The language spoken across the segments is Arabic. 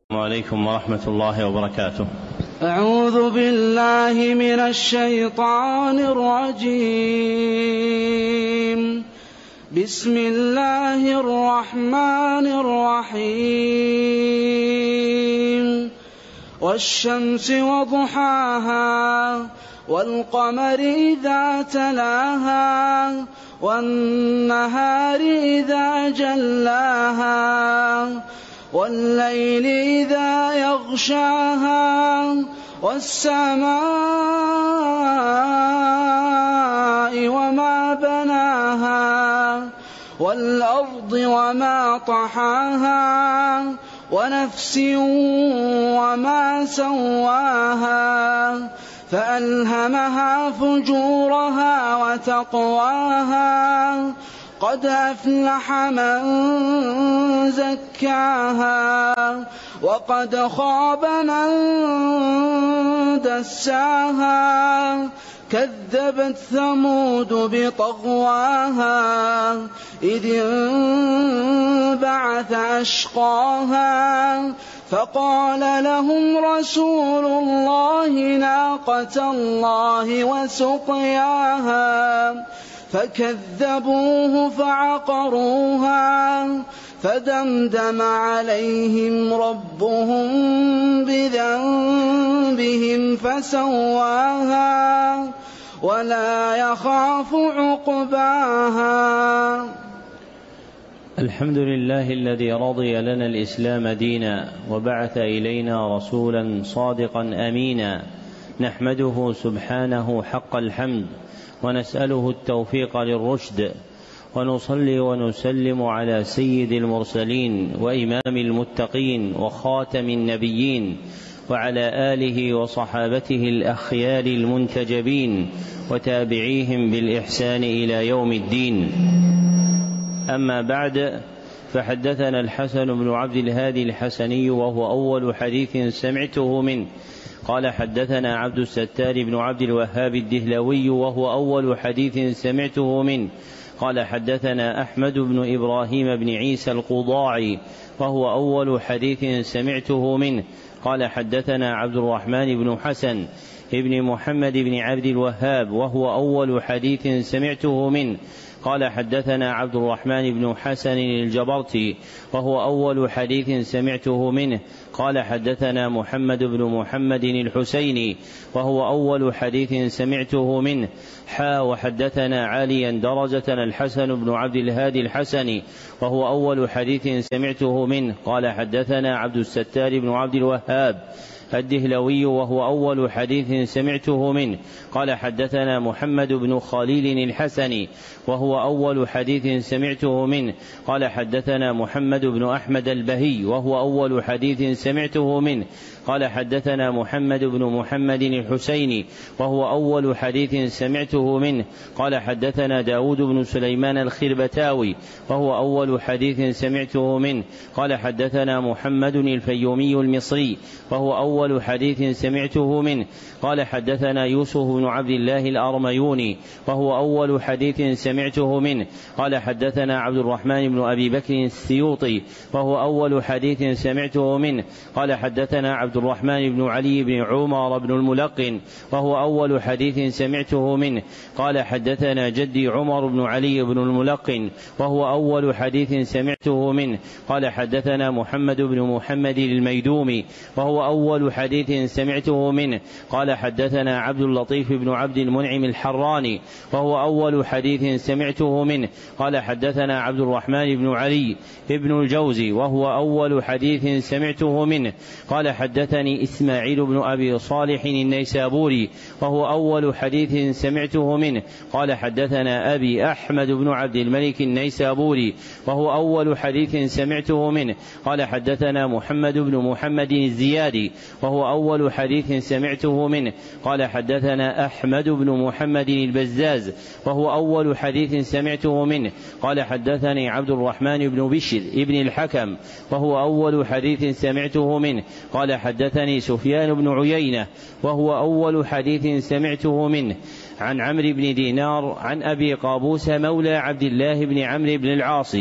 عليكم ورحمة الله وبركاته. أعوذ بالله من الشيطان الرجيم. بسم الله الرحمن الرحيم. والشمس وضحاها والقمر إذا تلاها والنهار إذا جلاها والليل إذا يغشاها والسماء وما بناها والأرض وما طحاها ونفس وما سواها فألهمها فجورها وتقواها قد أفلح من زكاها وقد خاب من دساها كذبت ثمود بطغواها إذ انبعث أشقاها فقال لهم رسول الله ناقة الله وسقياها فكذبوه فعقروها فدمدم عليهم ربهم بذنبهم فسواها ولا يخاف عقباها. الحمد لله الذي رضي لنا الإسلام دينا وبعث إلينا رسولا صادقا أمينا، نحمده سبحانه حق الحمد ونسأله التوفيق للرشد، ونصلي ونسلم على سيد المرسلين وإمام المتقين وخاتم النبيين وعلى آله وصحابته الأخيار المنتجبين وتابعيهم بالإحسان إلى يوم الدين. أما بعد، فحدثنا الحسن بن عبد الهادي الحسني وهو أول حديث سمعته منه قال حدثنا عبد الستار بن عبد الوهاب الدهلوي وهو أول حديث سمعته منه قال حدثنا أحمد بن إبراهيم بن عيسى القضاعي وهو أول حديث سمعته منه قال حدثنا عبد الرحمن بن حسن ابن محمد بن عبد الوهاب وهو أول حديث سمعته منه قال حدثنا عبد الرحمن بن حسن الجبرتي وهو أول حديث سمعته منه قال حدثنا محمد بن محمد الحسيني وهو أول حديث سمعته منه وحدثنا عاليا درجة الحسن بن عبد الهادي الحسني وهو أول حديث سمعته منه قال حدثنا عبد الستار بن عبد الوهاب الدهلوي وهو أول حديث سمعته منه قال حدثنا محمد بن خليل الحسني وهو أول حديث سمعته منه قال حدثنا محمد بن أحمد البهي وهو أول حديث سمعته منه قال حدثنا محمد بن محمد الحسيني وهو أول حديث سمعته منه قال حدثنا داود بن سليمان الخربتاوي وهو أول حديث سمعته منه قال حدثنا محمد الفيومي المصري وهو أول حديث سمعته منه قال حدثنا يوسف بن عبد الله الأرميوني وهو أول حديث سمعته منه قال حدثنا عبد الرحمن بن أبي بكر السيوطي وهو أول حديث سمعته منه قال حدثنا عبد الرحمن بن علي بن عمر بن الملقن وهو أول حديث سمعته منه قال حدثنا جدي عمر بن علي بن الملقن وهو أول حديث سمعته منه قال حدثنا محمد بن محمد الميدومي وهو أول حديث سمعته منه قال حدثنا عبد اللطيف بن عبد المنعم الحراني وهو أول حديث سمعته منه قال حدثنا عبد الرحمن بن علي بن الجوزي وهو أول حديث سمعته منه قال حدثني إسماعيل بن أبي صالح النيسابوري وهو أول حديث سمعته منه قال حدثنا أبي أحمد بن عبد الملك النيسابوري وهو أول حديث سمعته منه قال حدثنا محمد بن محمد الزيادي وهو أول حديث سمعته منه قال حدثنا أحمد بن محمد البزاز وهو أول حديث سمعته منه قال حدثني عبد الرحمن بن بشر ابن الحكم وهو أول حديث سمعته منه قال حدثني سفيان بن عيينة وهو أول حديث سمعته منه عن عمرو بن دينار عن أبي قابوس مولى عبد الله بن عمرو بن العاص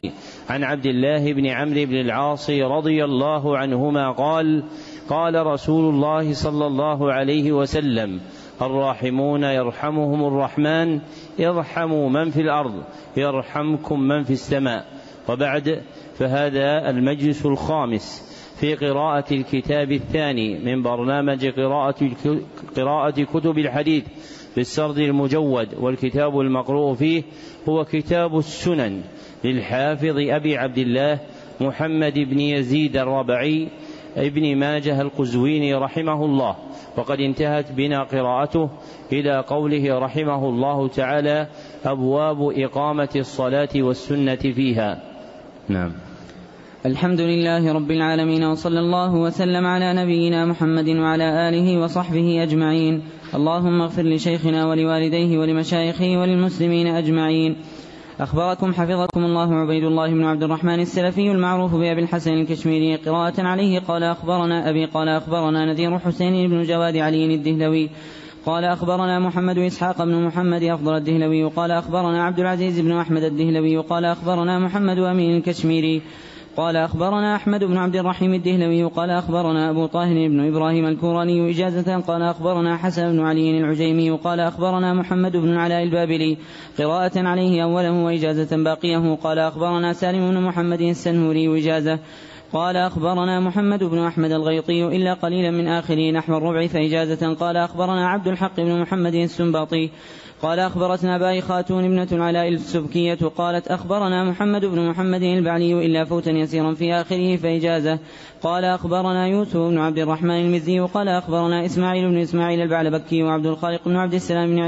عن عبد الله بن عمرو بن العاص رضي الله عنهما قال قال رسول الله صلى الله عليه وسلم الراحمون يرحمهم الرحمن ارحموا من في الأرض يرحمكم من في السماء. وبعد، فهذا المجلس الخامس في قراءة الكتاب الثاني من برنامج قراءة كتب الحديث بالسرد المجود، والكتاب المقروء فيه هو كتاب السنن للحافظ أبي عبد الله محمد بن يزيد الربعي ابن ماجه القزويني رحمه الله. وقد انتهت بنا قراءته إلى قوله رحمه الله تعالى أبواب إقامة الصلاة والسنة فيها. نعم. الحمد لله رب العالمين، وصلى الله وسلم على نبينا محمد وعلى آله وصحبه أجمعين. اللهم اغفر لشيخنا ولوالديه ولمشايخه وللمسلمين أجمعين. أخبركم حفظكم الله عبيد الله بن عبد الرحمن السلفي المعروف بأبي الحسن الكشميري قراءة عليه قال أخبرنا أبي قال أخبرنا نذير حسين بن جواد علي الدهلوي قال أخبرنا محمد إسحاق بن محمد أفضل الدهلوي قال أخبرنا عبد العزيز بن أحمد الدهلوي قال أخبرنا محمد أمين الكشميري قال أخبرنا أحمد بن عبد الرحيم الدهلوي قال أخبرنا أبو طاهر بن إبراهيم الكوراني إجازة قال أخبرنا حسن بن علي العجيمي قال أخبرنا محمد بن العلاء البابلي قراءة عليه أوله وإجازة باقيه قال أخبرنا سالم بن محمد السنهوري إجازة قال أخبرنا محمد بن أحمد الغيطي إلا قليلا من آخره نحو الربع فإجازة قال أخبرنا عبد الحق بن محمد السنباطي قال أخبرتنا باي خاتون ابنة العلاء السبكية قالت أخبرنا محمد بن محمد البعلي إلا فوتا يسيرا في آخره فإجازة قال أخبرنا يوسف بن عبد الرحمن المزي قال أخبرنا إسماعيل بن إسماعيل البعلبكي وعبد الخالق بن عبد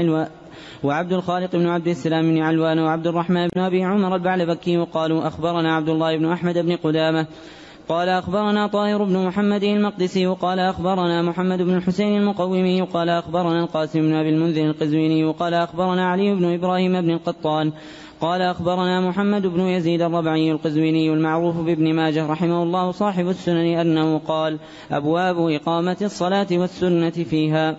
السلام بن علوان وعبد الرحمن بن أبي عمر البعلبكي قالوا أخبرنا عبد الله بن أحمد بن قدامة قال أخبرنا طاهر بن محمد المقدسي قال أخبرنا محمد بن الحسين المقومي قال أخبرنا القاسم بن أبي المنذر القزويني قال أخبرنا علي بن إبراهيم بن القطان قال أخبرنا محمد بن يزيد الربعي القزويني المعروف بابن ماجه رحمه الله صاحب السنن أنه قال أبواب إقامة الصلاة والسنة فيها.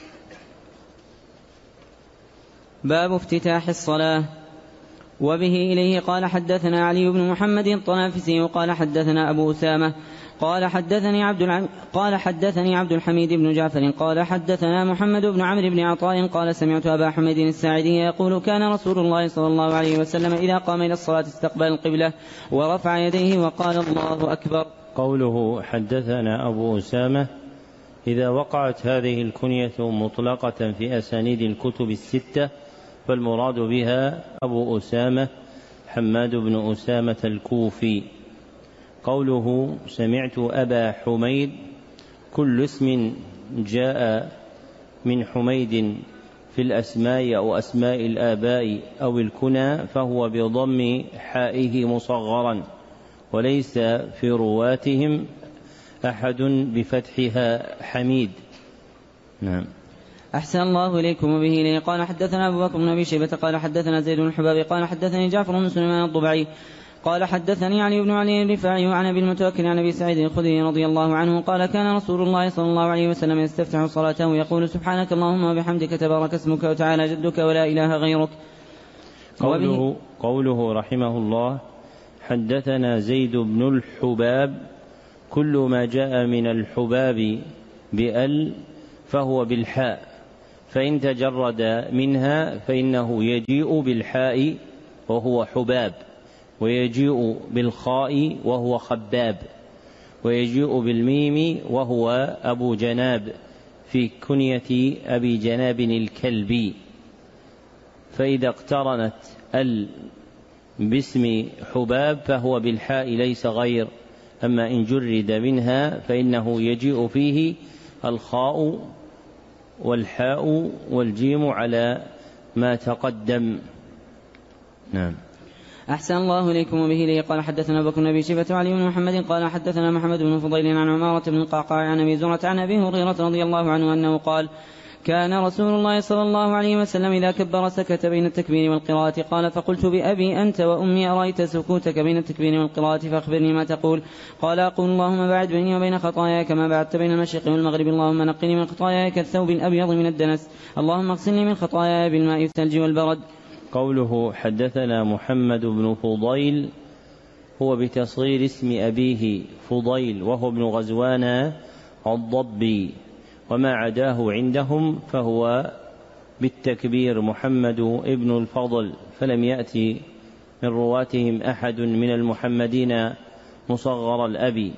باب افتتاح الصلاة. وبه إليه قال حدثنا علي بن محمد الطنافسي قال حدثنا أبو أسامة قال حدثني عبد الحميد بن جعفر قال حدثنا محمد بن عمرو بن عطاء قال سمعت أبا حميد الساعدي يقول كان رسول الله صلى الله عليه وسلم إذا قام إلى الصلاة استقبل القبلة ورفع يديه وقال الله أكبر. قوله حدثنا أبو أسامة، إذا وقعت هذه الكنية مطلقة في أسانيد الكتب الستة فالمراد بها أبو أسامة حماد بن أسامة الكوفي. قوله سمعت أبا حميد، كل اسم جاء من حميد في الأسماء أو أسماء الآباء أو الكنى فهو بضم حائه مصغرا، وليس في رواتهم أحد بفتحها حميد. نعم. أحسن الله إليكم. وبه إليه قال حدثنا أبو بكر بن أبي شيبة قال حدثنا زيد بن الحباب قال حدثني جعفر بن سليمان الضبعي قال حدثني علي بن علي الرفاعي عن أبي المتوكل عن أبي سعيد الخدري رضي الله عنه قال كان رسول الله صلى الله عليه وسلم يستفتح صلاته يقول سبحانك اللهم وبحمدك تبارك اسمك وتعالى جدك ولا إله غيرك. قوله رحمه الله حدثنا زيد بن الحباب، كل ما جاء من الحباب بأل فهو بالحاء، فإن تجرد منها فإنه يجيء بالحاء وهو حباب، ويجيء بالخاء وهو خباب، ويجيء بالميم وهو أبو جناب في كنية أبي جناب الكلبي. فإذا اقترنت ال باسم حباب فهو بالحاء ليس غير، أما إن جرد منها فإنه يجيء فيه الخاء والحاء والجيم على ما تقدم. نعم. أحسن الله إليكم. وبه إليه قال حدثنا بكر بن أبي شيبة وعلي بن محمد قال حدثنا محمد بن فضيل عن عمارة بن القعقاع عن أبي زرعة عن أبي هريرة رضي الله عنه أنه قال كان رسول الله صلى الله عليه وسلم إذا كبر سكت بين التكبير والقراءة. قال فقلت بأبي أنت وأمي أرأيت سكوتك بين التكبير والقراءة فأخبرني ما تقول. قال أقول اللهم باعد بيني وبين خطاياي كما بعدت بين المشرق والمغرب، اللهم نقني من خطاياي كالثوب الأبيض من الدنس، اللهم اغسلني من خطاياي بالماء والثلج والبرد. قوله حدثنا محمد بن فضيل هو بتصغير اسم أبيه فضيل وهو ابن غزوان الضبي، وما عداه عندهم فهو بالتكبير محمد ابن الفضل، فلم يأتي من رواتهم أحد من المحمدين مصغر الأب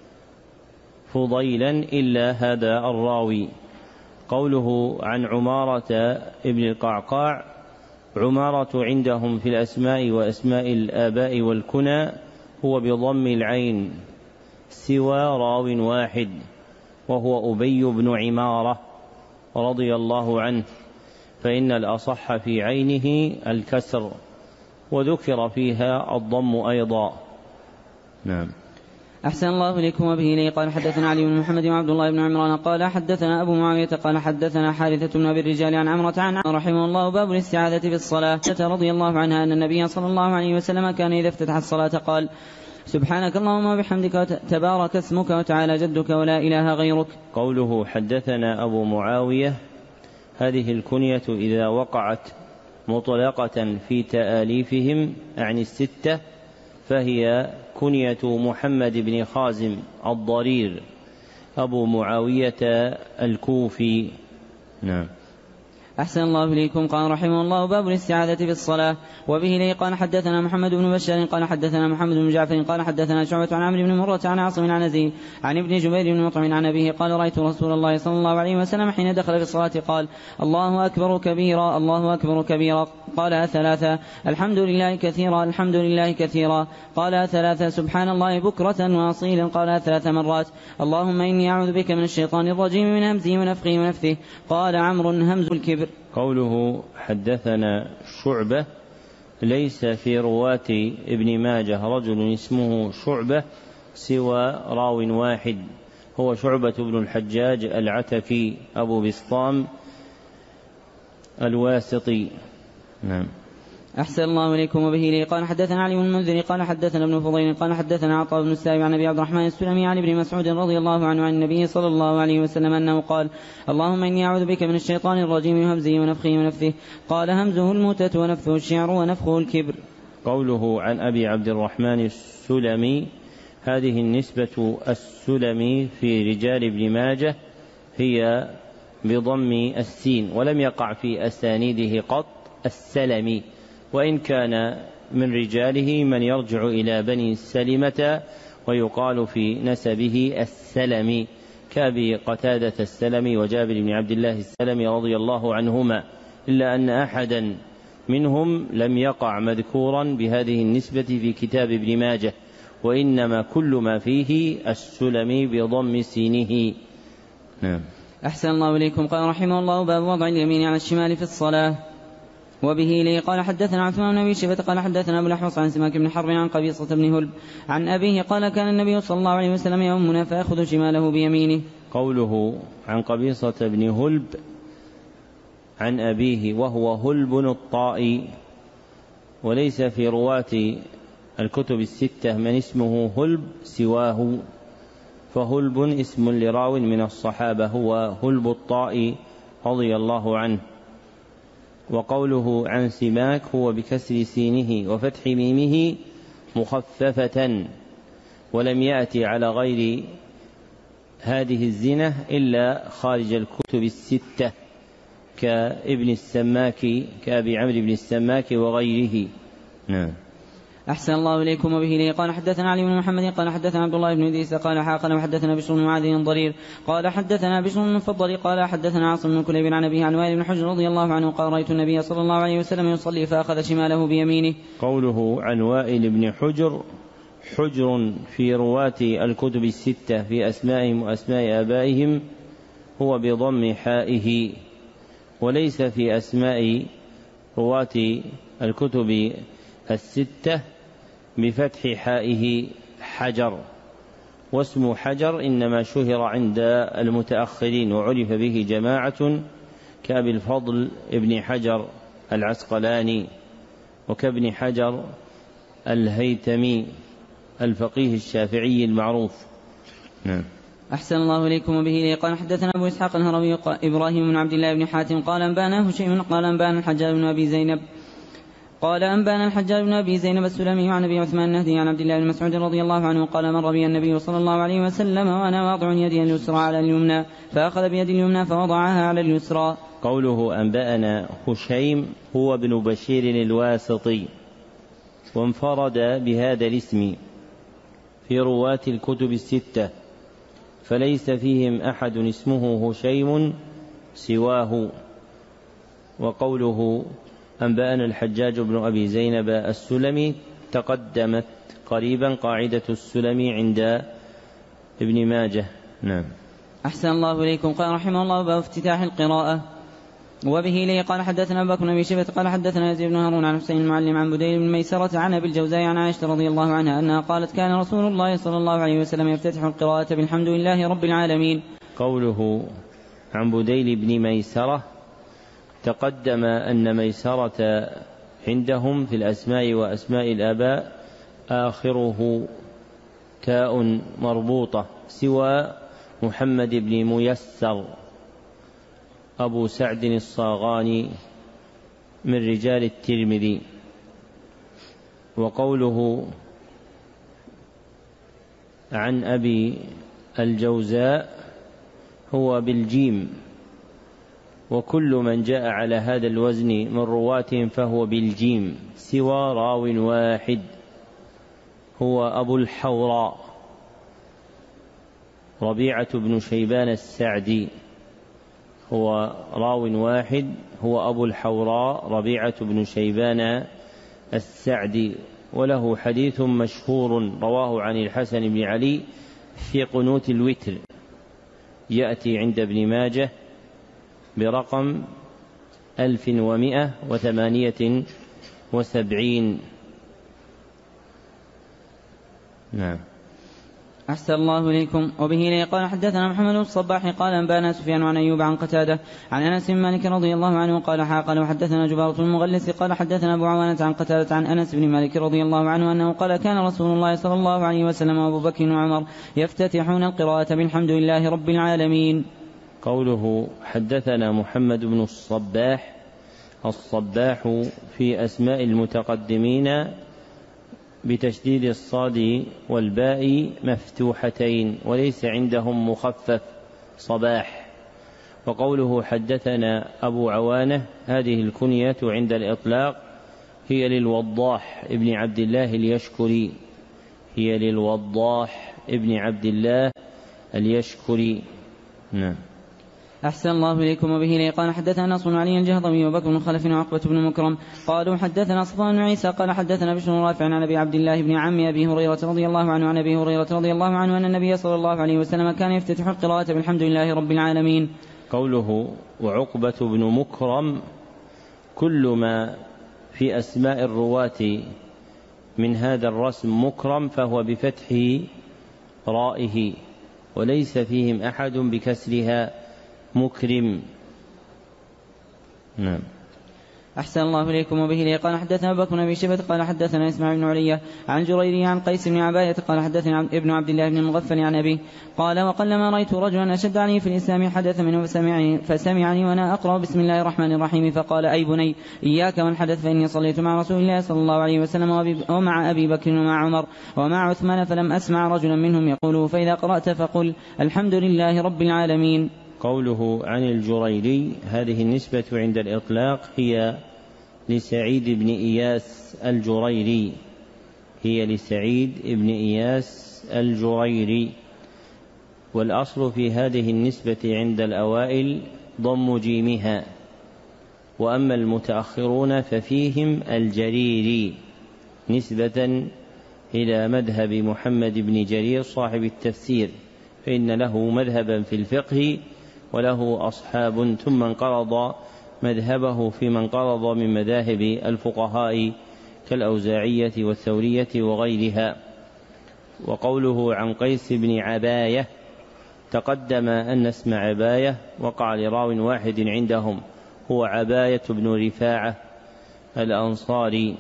فضيلا إلا هذا الراوي. قوله عن عمارة ابن القعقاع: عمارة عندهم في الأسماء وأسماء الآباء والكنى هو بضم العين سوى راو واحد وهو أبي بن عمارة رضي الله عنه، فإن الأصح في عينه الكسر، وذكر فيها الضم أيضا. نعم. أحسن الله إليكم. وبه إليه قال حدثنا علي بن محمد وعبد الله بن عمران قال حدثنا أبو معاوية قال حدثنا حارثة بن أبي الرجال عن عمرة عن رحمه الله باب الاستعاذة في الصلاة. رضي الله عنها أن النبي صلى الله عليه وسلم كان إذا افتتح الصلاة قال: سبحانك اللهم وبحمدك تبارك اسمك وتعالى جدك ولا إله غيرك. قوله حدثنا أبو معاوية، هذه الكنية إذا وقعت مطلقة في تآليفهم عن الستة فهي كنية محمد بن خازم الضرير أبو معاوية الكوفي. نعم. أحسن الله إليكم. قال رحمه الله باب الاستعاذة في الصلاة. وبه إليه قال حدثنا محمد بن بشار قال حدثنا محمد بن جعفر قال حدثنا شعبة عن عمرو بن مرة عن عاصم عن أزيد عن ابن جبير بن مطعم عن أبيه قال: رأيت رسول الله صلى الله عليه وسلم حين دخل في الصلاة قال: الله أكبر كبيرا الله أكبر كبيرا. قال: ثلاثة الحمد لله كثيرا الحمد لله كثيرا. قال: ثلاثة سبحان الله بكرة وأصيلا. قال: 3 مرات اللهم إني أعوذ بك من الشيطان الرجيم من همزه ونفخه ونفثه. قال عمرو: همز الكبر. قوله حدثنا شعبة، ليس في رواة ابن ماجه رجل اسمه شعبة سوى راو واحد، هو شعبة بن الحجاج العتكي أبو بسطام الواسطي. نعم. أحسن الله إليكم. وبه إليه قال حدثنا علي بن المنذر قال حدثنا ابن فضيل قال حدثنا عطاء بن السائب عن أبي عبد الرحمن السلمي عن ابن مسعود رضي الله عنه عن النبي صلى الله عليه وسلم أنه قال: اللهم إني أعوذ بك من الشيطان الرجيم همزه ونفخه ونفثه. قال: همزه الموتة ونفثه الشعر ونفخه الكبر. قوله عن أبي عبد الرحمن السلمي، هذه النسبة السلمي في رجال ابن ماجه هي بضم السين، ولم يقع في أسانيده قط السلمي، وإن كان من رجاله من يرجع إلى بني سلمة ويقال في نسبه السلمي كأبي قتادة السلمي وجابر بن عبد الله السلمي رضي الله عنهما، إلا أن أحدا منهم لم يقع مذكورا بهذه النسبة في كتاب ابن ماجه، وإنما كل ما فيه السلمي بضم سينه. نعم. أحسن الله إليكم. قال رحمه الله باب وضع اليمين على الشمال في الصلاة. وبه إليه قال حدثنا عثمان بن أبي شيبة قال حدثنا أبو الأحوص عن سماك بن حرب عن قبيصة بن هلب عن أبيه قال: كان النبي صلى الله عليه وسلم يؤمنا فيأخذ شماله بيمينه. قوله عن قبيصة بن هلب عن أبيه وهو هلب الطائي، وليس في رواة الكتب الستة من اسمه هلب سواه، فهلب اسم لراو من الصحابة هو هلب الطائي رضي الله عنه. وقوله عن سماك هو بكسر سينه وفتح ميمه مخففة، ولم يأتي على غير هذه الزنة إلا خارج الكتب الستة كابن السماك كأبي عمرو بن السماك وغيره. نعم. أحسن الله إليكم. وبه إليه قال حدثنا علي بن محمد قال حدثنا عبد الله بن إدريس قال حاقنا وحدثنا بشر بن معاذ ضرير قال حدثنا بشر بن فضل قال حدثنا عاصم بن كليب عن أبيه عن وائل بن حجر رضي الله عنه قال: رأيت النبي صلى الله عليه وسلم يصلي فأخذ شماله بيمينه. قوله عن وائل بن حجر، حجر في رواة الكتب الستة في أسمائهم وأسماء آبائهم هو بضم حائه، وليس في أسماء رواة الكتب الستة بفتح حائه حجر، واسم حجر إنما شهر عند المتأخرين وعرف به جماعة كأبي الفضل ابن حجر العسقلاني وكابن حجر الهيتمي الفقيه الشافعي المعروف. نعم. أحسن الله إليكم. وبه إليه قال حدثنا أبو إسحاق الهروي إبراهيم بن عبد الله بن حاتم قال أنبانا هشيم قال أنبانا الحجاج بن أبي زينب قال أنبانا الحجاج بن أبي زينب السلمي عن أبي عثمان النهدي عن عبد الله بن مسعود رضي الله عنه قال مر بي النبي صلى الله عليه وسلم وأنا واضع يدي اليسرى على اليمنى فأخذ بيدي اليمنى فوضعها على اليسرى. قوله أنبأنا هشيم هو ابن بشير الواسطي، وانفرد بهذا الاسم في رواة الكتب الستة، فليس فيهم أحد اسمه هشيم سواه. وقوله أنبأنا الحجاج بن أبي زينب السلمي تقدمت قريبا قاعدة السلمي عند ابن ماجه. نعم. أحسن الله إليكم. قال رحمه الله باب افتتاح القراءة. وبه لي قال حدثنا أبو بكر بن أبي شيبة قال حدثنا يزيد بن هارون عن حسين المعلم عن بديل بن ميسرة عن أبي الجوزاء عن عائشة رضي الله عنها أنها قالت كان رسول الله صلى الله عليه وسلم يفتتح القراءة بالحمد لله رب العالمين. قوله عن بديل بن ميسرة تقدم أن ميسرة عندهم في الأسماء وأسماء الآباء آخره تاء مربوطة، سوى محمد بن ميسر أبو سعد الصاغاني من رجال الترمذي. وقوله عن أبي الجوزاء هو بالجيم، وكل من جاء على هذا الوزن من رواتهم فهو بالجيم سوى راو واحد هو أبو الحوراء ربيعة بن شيبان السعدي، هو راو واحد هو أبو الحوراء ربيعة بن شيبان السعدي، وله حديث مشهور رواه عن الحسن بن علي في قنوت الوتر، يأتي عند ابن ماجه برقم 1178. نعم. أحسن الله إليكم. وبه لي قال حدثنا محمد بن الصباح قال أنبانا سفيان عن أيوب عن قتادة عن أنس بن مالك رضي الله عنه قال قال وحدثنا جبارة المغلس قال حدثنا أبو عوانة عن قتادة عن أنس بن مالك رضي الله عنه أنه قال كان رسول الله صلى الله عليه وسلم وأبو بكر وعمر يفتتحون القراءة بالحمد لله رب العالمين. قوله حدثنا محمد بن الصباح، الصباح في أسماء المتقدمين بتشديد الصاد والباء مفتوحتين وليس عندهم مخفف صباح. وقوله حدثنا أبو عوانة هذه الكنية عند الإطلاق هي للوضاح ابن عبد الله اليشكري، هي للوضاح ابن عبد الله اليشكري. نعم. أحسن الله إليكم. وبه لي قال حدثنا نصر بن علي الجهضمي وبكر بن خلف وعقبة بن مكرم قالوا حدثنا صفوان بن عيسى قال حدثنا بشر رافع عن أبي عبد الله بن عم أبي هريرة رضي الله عنه عن أبي هريرة رضي الله عنه أن النبي صلى الله عليه وسلم كان يفتتح القراءة بالحمد لله رب العالمين. قوله وعقبة بن مكرم كل ما في أسماء الرواة من هذا الرسم مكرم فهو بفتح رائه، وليس فيهم أحد بكسرها مكرم. نعم. أحسن الله إليكم. وبه لي قال حدثنا أبو بكر بن أبي شيبة قال حدثنا إسماعيل بن علية عن جريري عن قيس بن عباية قال حدثنا ابن عبد الله بن المغفل عن أبيه قال وقلما رأيت رجلا أشد عليه في الإسلام حدث منه فسمعني وأنا أقرأ بسم الله الرحمن الرحيم فقال أي بني إياك والحدث فإني صليت مع رسول الله صلى الله عليه وسلم ومع أبي بكر ومع عمر ومع عثمان فلم أسمع رجلا منهم يقوله فإذا قرأت فقل الحمد لله رب العالمين. قوله عن الجريري هذه النسبة عند الإطلاق هي لسعيد بن إياس الجريري، هي لسعيد بن إياس الجريري، والأصل في هذه النسبة عند الأوائل ضم جيمها، وأما المتأخرون ففيهم الجريري نسبة إلى مذهب محمد بن جرير صاحب التفسير، فإن له مذهبا في الفقه وله أصحاب ثم انقرض مذهبه في من انقرض من مذاهب الفقهاء كالأوزاعية والثورية وغيرها. وقوله عن قيس بن عباية تقدم أن اسم عباية وقع لراو واحد عندهم هو عباية بن رفاعة الأنصاري.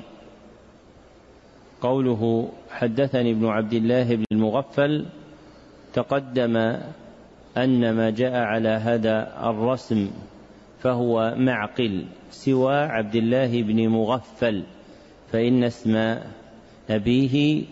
قوله حدثني ابن عبد الله بن المغفل تقدم أن ما جاء على هذا الرسم فهو معقل سوى عبد الله بن مغفل فإن اسم أبيه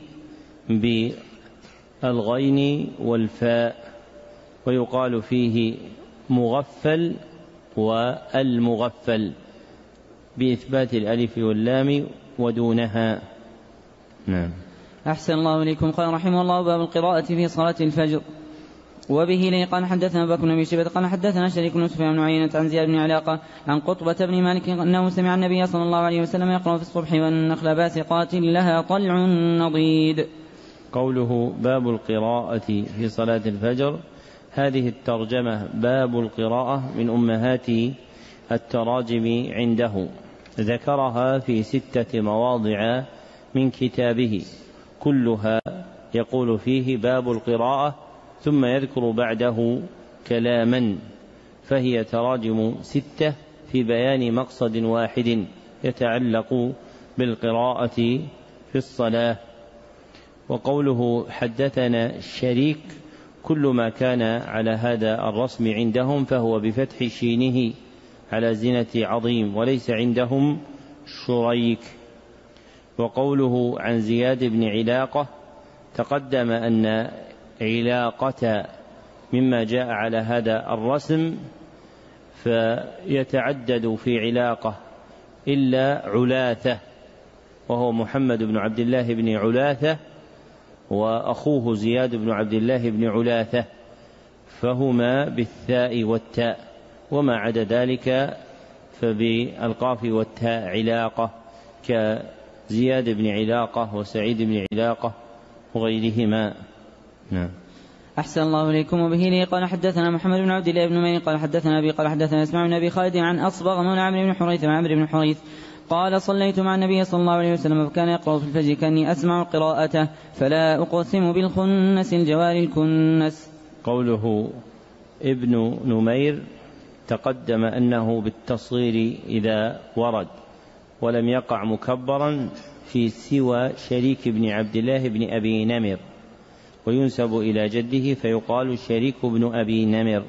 بالغين والفاء، ويقال فيه مغفل والمغفل بإثبات الألف واللام ودونها. نعم. أحسن الله إليكم. قال رحمه الله: باب القراءة في صلاة الفجر. وبه لي قال حدثنا بكر بن شيبة قال حدثنا شريك بن سفيان بن عيينة عن زياد بن علاقة عن قطبة بن مالك أنه سمع النبي صلى الله عليه وسلم يقرأ في الصبح والنخل باسقات لها طلع نضيد. قوله باب القراءة في صلاة الفجر، هذه الترجمة باب القراءة من أمهات التراجم عنده، ذكرها في 6 مواضع من كتابه، كلها يقول فيه باب القراءة ثم يذكر بعده كلاما، فهي تراجم 6 في بيان مقصد واحد يتعلق بالقراءة في الصلاة. وقوله حدثنا الشريك، كل ما كان على هذا الرسم عندهم فهو بفتح شينه على زنة عظيم، وليس عندهم شريك. وقوله عن زياد بن علاقة، تقدم أن علاقة مما جاء على هذا الرسم، فيتعدد في علاقة إلا علاثة، وهو محمد بن عبد الله بن علاثة وأخوه زياد بن عبد الله بن علاثة، فهما بالثاء والتاء، وما عدا ذلك فبالقاف والتاء علاقة، كزياد بن علاقة وسعيد بن علاقة وغيرهما. نعم. أحسن الله إليكم. وبه لي قال حدثنا محمد بن عبد الله بن مين قال حدثنا أبي قال حدثنا اسماعيل بن أبي خالد عن أصبغ مولى عمرو بن حريث وعمرو بن حريث قال: صليت مع النبي صلى الله عليه وسلم فكان يقرأ في الفجر كأني أسمع قراءته فلا أقسم بالخنس الجوار الكنس. قوله ابن نمير تقدم أنه بالتصغير إذا ورد، ولم يقع مكبرا في سوى شريك بن عبد الله بن أبي نمر، وينسب إلى جده فيقال شريك بن أبي نمر.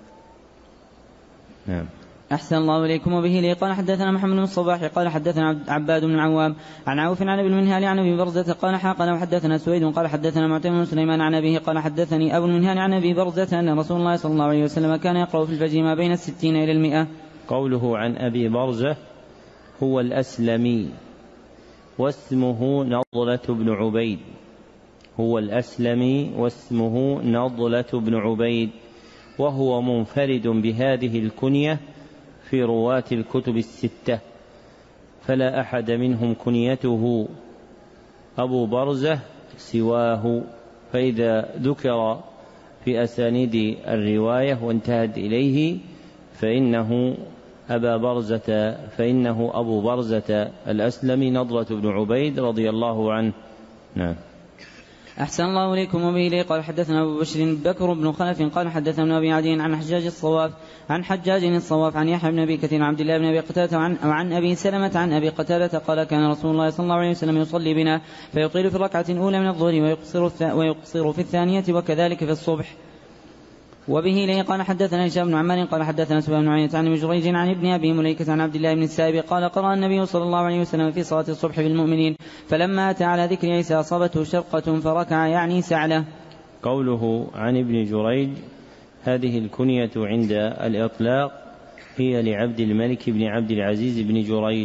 نعم. أحسن الله إليكم. وبه لي قال حدثنا محمد بن الصباح قال حدثنا عباد بن العوام عن عوف عن ابي المنهال عن ابي برزة قال حاقنا وحدثنا سويد قال حدثنا معتمر بن سليمان عن أبيه قال حدثني أبو المنهال عن أبي برزة أن رسول الله صلى الله عليه وسلم كان يقرأ في الفجر ما بين 60 إلى 100. قوله عن أبي برزة هو الأسلمي، واسمه نضلة بن عبيد، هو الأسلمي واسمه نضلة بن عبيد، وهو منفرد بهذه الكنية في رواة الكتب 6، فلا أحد منهم كنيته أبو برزة سواه، فإذا ذكر في أسانيد الرواية وانتهت إليه فإنه أبو برزة الأسلمي نضلة بن عبيد رضي الله عنه. نعم. أحسن الله إليكم. وبه لي قال حدثنا أبو بشر بكر بن خلف قال حدثنا أبي عدي عن حجاج الصواف عن يحيى بن أبي كثير عن عبد الله بن أبي قتادة وعن أبي سلمة عن أبي قتادة قال: كان رسول الله صلى الله عليه وسلم يصلي بنا فيطيل في الركعة الأولى من الظهر ويقصر في الثانية، وكذلك في الصبح. وبه لي قال حدثنا هشام بن عمار قال حدثنا سفيان بن عيينة عن جريج عن ابن أبي مليكة عن عبد الله بن السائب قال: قرأ النبي صلى الله عليه وسلم في صلاة الصبح بالمؤمنين فلما أتى على ذكر عيسى أصابته شرقة فركع يعني سعلة. قوله عن ابن جريج، هذه الكنية عند الإطلاق هي لعبد الملك بن عبد العزيز بن جريج.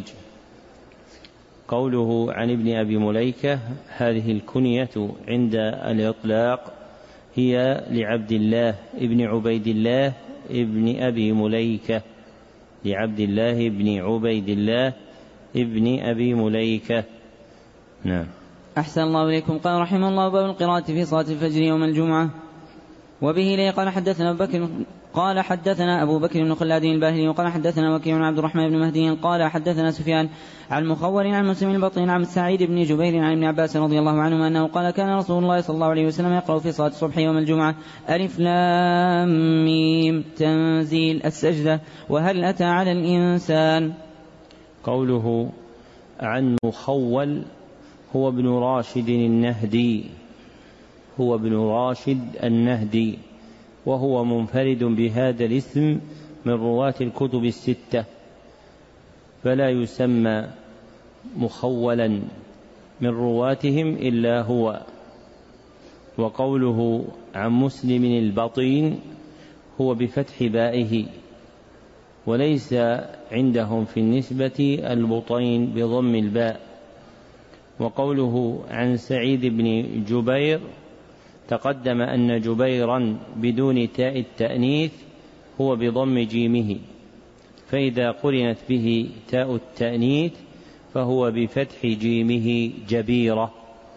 قوله عن ابن أبي مليكة، هذه الكنية عند الإطلاق هي لعبد الله ابن عبيد الله ابن أبي مليكة، لعبد الله ابن عبيد الله ابن أبي مليكة. نعم. أحسن الله إليكم. قال رحمه الله: باب القراءة في صلاة الفجر يوم الجمعة. وبه لي قال حدثنا أبو بكر بن خلاد الباهلي وقال حدثنا وكيع بن عبد الرحمن بن مهدي قال حدثنا سفيان عن مخول عن مسلم البطين عن سعيد بن جبير عن ابن عباس رضي الله عنهما أنه قال: كان رسول الله صلى الله عليه وسلم يقرأ في صلاة الصبح يوم الجمعة: ألف لام ميم تنزيل السجدة وهل أتى على الإنسان. قوله عن مخول هو ابن راشد النهدي، وهو منفرد بهذا الاسم من رواة الكتب 6، فلا يسمى مخولا من رواتهم إلا هو. وقوله عن مسلم البطين هو بفتح بائه، وليس عندهم في النسبة البطين بضم الباء. وقوله عن سعيد بن جبير تقدم أن جبيرا بدون تاء التأنيث هو بضم جيمه، فإذا قرنت به تاء التأنيث فهو بفتح جيمه جبيرة.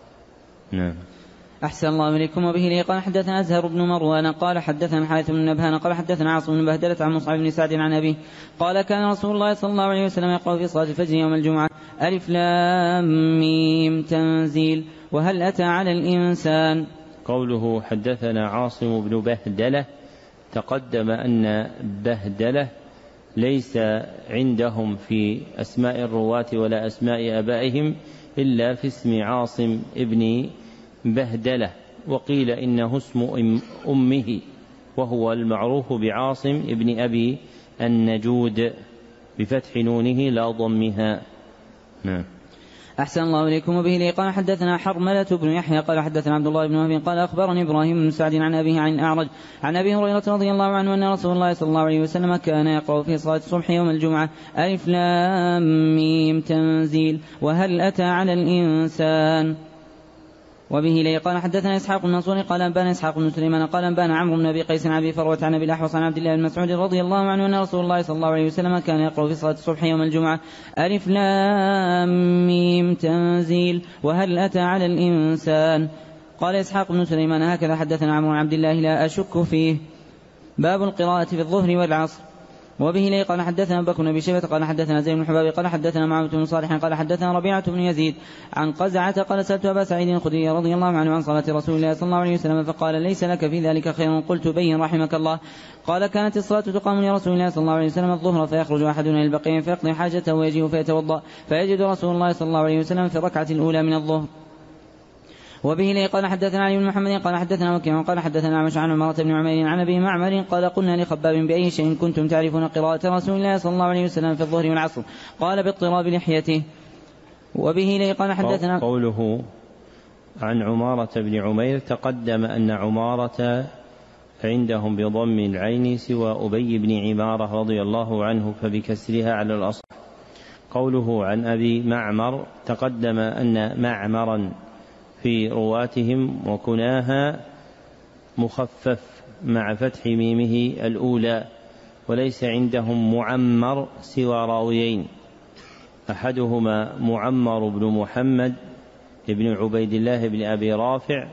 نعم. أحسن الله إليكم. وبه لي قال حدثنا أزهر بن مروان قال حدثنا الحارث بن نبهان قال حدثنا عاصم بن بهدلة عن مصعب بن سعد عن أبيه قال كان رسول الله صلى الله عليه وسلم يقرأ في صلاة الفجر يوم الجمعة ألف لام ميم تنزيل وهل أتى على الإنسان. قوله حدثنا عاصم بن بهدلة تقدم أن بهدلة ليس عندهم في أسماء الرواة ولا أسماء آبائهم إلا في اسم عاصم ابن بهدلة، وقيل إنه اسم أمه وهو المعروف بعاصم ابن أبي النجود بفتح نونه لا ضمها. نعم. أحسن الله إليكم. وبه لي قال حدثنا حرملة بن يحيى قال حدثنا عبد الله بن وهب قال أخبرني إبراهيم بن سعد عن أبيه عن الأعرج عن أبي هريرة رضي الله عنه أن رسول الله صلى الله عليه وسلم كان يقرأ في صلاة الصبح يوم الجمعة ألف لام ميم تنزيل وهل أتى على الإنسان. وبه لي قال حدثنا إسحاق المنصوري قال أنبانا إسحاق بن سليمان قال أنبانا عمرو بن أبي قيس عن أبي فروة عن أبي الأحوص عن عبد الله بن مسعود رضي الله عنه أن رسول الله صلى الله عليه وسلم كان يقرأ في صلاة الصبح يوم الجمعة ألف لام ميم تنزيل وهل أتى على الإنسان. قال إسحاق بن سليمان هكذا حدثنا عمرو بن عبد الله لا أشك فيه. باب القراءة في الظهر والعصر. وبه لي قال حدثنا بكر بن شيبة قال حدثنا زيد بن حباب قال حدثنا معاوية بن صالح قال حدثنا ربيعة بن يزيد عن قزعة قال سألت أبا سعيد الخدري رضي الله عنه عن صلاة رسول الله صلى الله عليه وسلم فقال ليس لك في ذلك خير. قلت بين رحمك الله. قال كانت الصلاة تقام لرسول الله صلى الله عليه وسلم الظهر فيخرج أحدنا إلى البقيع فيقضي حاجته ويجيء فيتوضأ فيجد رسول الله صلى الله عليه وسلم في الركعة الأولى من الظهر. وبه لي قال حدثنا علي بن محمد قال حدثنا وكيع قال حدثنا عمش عن عمارة بن عمير عن أبي معمر قال قلنا لخباب بأي شيء كنتم تعرفون قراءة رسول الله صلى الله عليه وسلم في الظهر والعصر قال باضطراب لحيته. وبه لي قال حدثنا قوله عن عمارة بن عمير تقدم أن عمارة عندهم بضم العين سوى أبي بن عمارة رضي الله عنه فبكسرها على الأصح. قوله عن أبي معمر تقدم أن معمرا في رواتهم وكناها مخفف مع فتح ميمه الأولى، وليس عندهم معمر سوى راويين أحدهما معمر بن محمد بن عبيد الله بن أبي رافع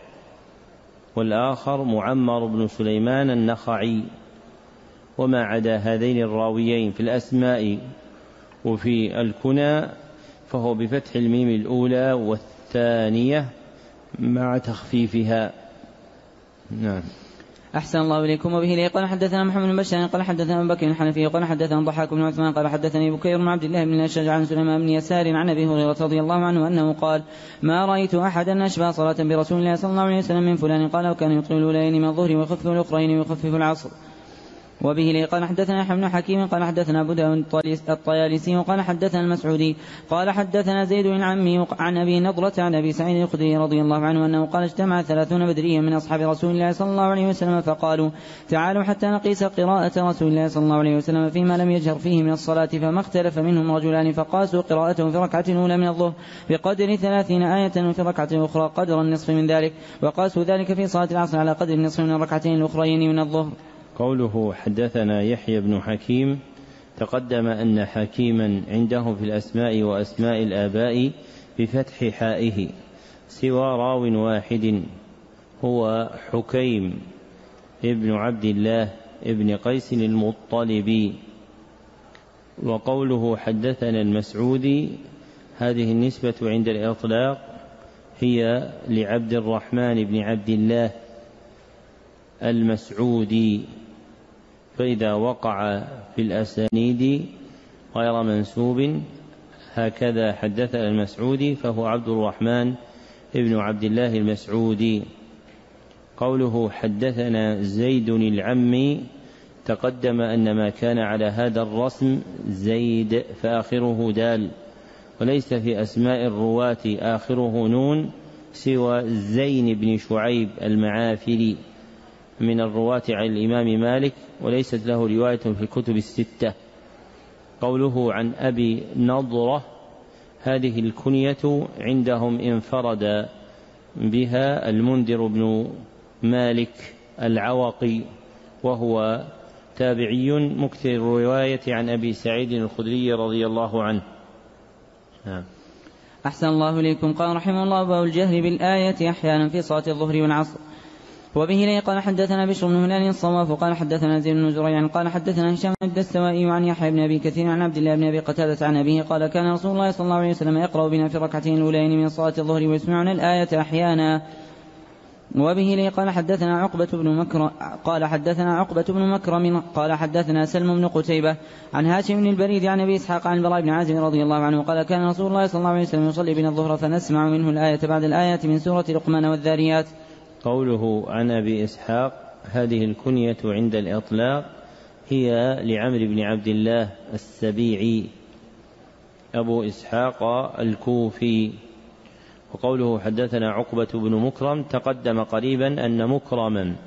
والآخر معمر بن سليمان النخعي. وما عدا هذين الراويين في الأسماء وفي الكنى فهو بفتح الميم الأولى والثانية مع تخفيفها. نعم. أحسن الله إليكم. وبه لي قال حدثنا محمد بن بشار قال حدثنا أبو بكر الحنفي قال حدثنا ضحاك بن عثمان قال حدثني بكير بن عبد الله بن الأشج عن سليمان بن يسار عن أبي هريرة رضي الله عنه أنه قال ما رأيت أحدا أشبه صلاة برسول الله صلى الله عليه وسلم من فلان قال وكان يطيل الأولين من الظهر ويخفف الأخرين ويخفف العصر. وبه لي قال حدثنا يحيى بن حكيم قال حدثنا أبو داود الطيالسي قال حدثنا المسعودي قال حدثنا زيد بن عمي عن أبي نضرة عن أبي سعيد الخدري رضي الله عنه أنه قال اجتمع 30 بدريا من أصحاب رسول الله صلى الله عليه وسلم فقالوا تعالوا حتى نقيس قراءة رسول الله صلى الله عليه وسلم فيما لم يجهر فيه من الصلاة فما اختلف منهم رجلان فقاسوا قراءته في ركعة الأولى من الظهر بقدر 30 آية وفي ركعة الأخرى قدر النصف من ذلك وقاسوا ذلك في صلاة العصر على قدر النصف من الركعتين الأخرين من الظهر. قوله حدثنا يحيى بن حكيم تقدم أن حكيما عنده في الأسماء وأسماء الآباء بفتح حائه سوى راو واحد هو حكيم ابن عبد الله ابن قيس المطلبي. وقوله حدثنا المسعودي هذه النسبة عند الإطلاق هي لعبد الرحمن بن عبد الله المسعودي، فإذا وقع في الأسانيد غير منسوب هكذا حدثنا المسعودي فهو عبد الرحمن ابن عبد الله المسعودي. قوله حدثنا زيد العمي تقدم أن ما كان على هذا الرسم زيد فآخره دال وليس في أسماء الرواة آخره نون سوى زين بن شعيب المعافري من الرواة عن الإمام مالك، وليست له رواية في الكتب الستة. قوله عن أبي نضرة، هذه الكنية عندهم انفرد بها المنذر بن مالك العوقي، وهو تابعي مكثر الرواية عن أبي سعيد الخدري رضي الله عنه. أحسن الله إليكم. قال رحمه الله: باب الجهر بالآية أحيانا في صلاة الظهر والعصر. وبه لي قال حدثنا بشر بن هلال الصواف قال حدثنا زيد بن زريع قال حدثنا هشام بن السوائي عن يحيى بن أبي كثير عن عبد الله بن أبي قتادة عن أبيه قال: كان رسول الله صلى الله عليه وسلم يقرأ بنا في الركعتين الأولين من صلاة الظهر ويسمعنا الآية أحيانا. وبه لي قال حدثنا عقبة بن مكرم قال حدثنا سلم بن قتيبة عن هاشم بن البريد عن أبي إسحاق عن البراء بن عازب رضي الله عنه قال: كان رسول الله صلى الله عليه وسلم يصلي بنا الظهر فنسمع منه الآية بعد الآية من سورة لقمان والذاريات. قوله عن أبي إسحاق، هذه الكنية عند الإطلاق هي لعمرو بن عبد الله السبيعي أبو إسحاق الكوفي. وقوله حدثنا عقبة بن مكرم، تقدم قريبا أن مكرما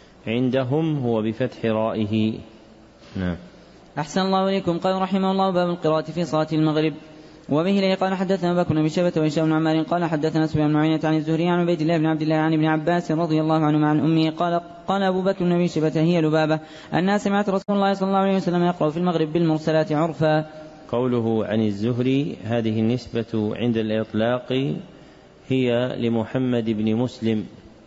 عندهم هو بفتح رائه. نعم. أحسن الله إليكم. قال رحمه الله: باب القراءة في صلاة المغرب. وبه لي قال حدثنا بكر بن شيبة وهشام بن عمار قال حدثنا سفيان بن عيينة عن الزهري عن عبيد الله بن عبد الله عن ابن عباس رضي الله عنه عن أمه قال أبو بكر بن أبي شيبة: هي لبابة أنها سمعت رسول الله صلى الله عليه وسلم يقرأ في المغرب بالمرسلات عرفا. قوله عن الزهري، هذه النسبة عند الإطلاق هي لمحمد بن مسلم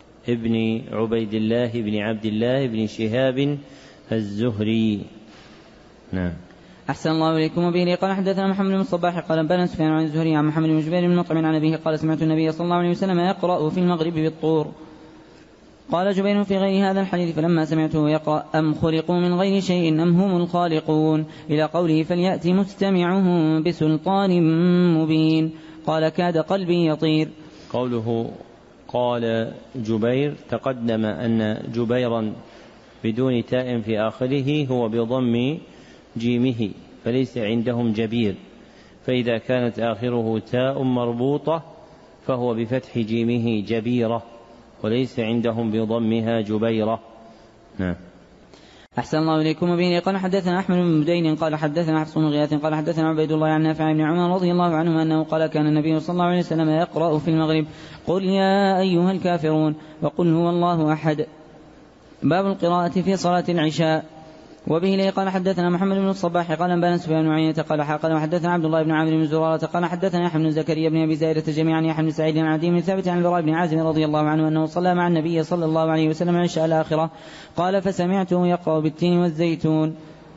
ابن عبيد الله بن عبد الله بن شهاب الزهري. نعم. أحسن الله إليكم. وبه قال حدثنا محمد بن الصباح قال أنبأنا سفيان عن الزهري عن محمد بن جبير بن مطعم عن أبيه قال: سمعت النبي صلى الله عليه وسلم يقرأ في المغرب بالطور. قال جبير في غير هذا الحديث: فلما سمعته يقرأ: أم خلقوا من غير شيء أم هم الخالقون، إلى قوله: فليأتي مستمعهم بسلطان مبين. قال: كاد قلبي يطير. قوله قال جبير، تقدم أن جبيرا بدون تاء في آخره هو بضم جيمه، فليس عندهم جبير، فإذا كانت آخره تاء مربوطة فهو بفتح جيمه جبيرة، وليس عندهم بضمها جبيرة. نعم. أحسن الله إليكم. وبه قال حدثنا أحمد بن بدين قال حدثنا حفص بن غياث قال حدثنا عبيد الله عن نافع بن عمر رضي الله عنهما أنه قال: كان النبي صلى الله عليه وسلم يقرأ في المغرب: قل يا أيها الكافرون وقل هو الله أحد. باب القراءة في صلاة العشاء. وبه لي قال حدثنا محمد بن الصباح قال أنبأنا سفيان بن عيينة قال وحدثنا عبد الله بن عامر بن زرارة قال حدثنا يحيى بن زكريا بن أبي زائدة جميعا يحيى بن سعيد عن عدي بن ثابت عن البراء بن عازب رضي الله عنه أنه صلى مع النبي صلى الله عليه وسلم العشاء الآخرة قال: فسمعته يقرأ بالتين والزيتون.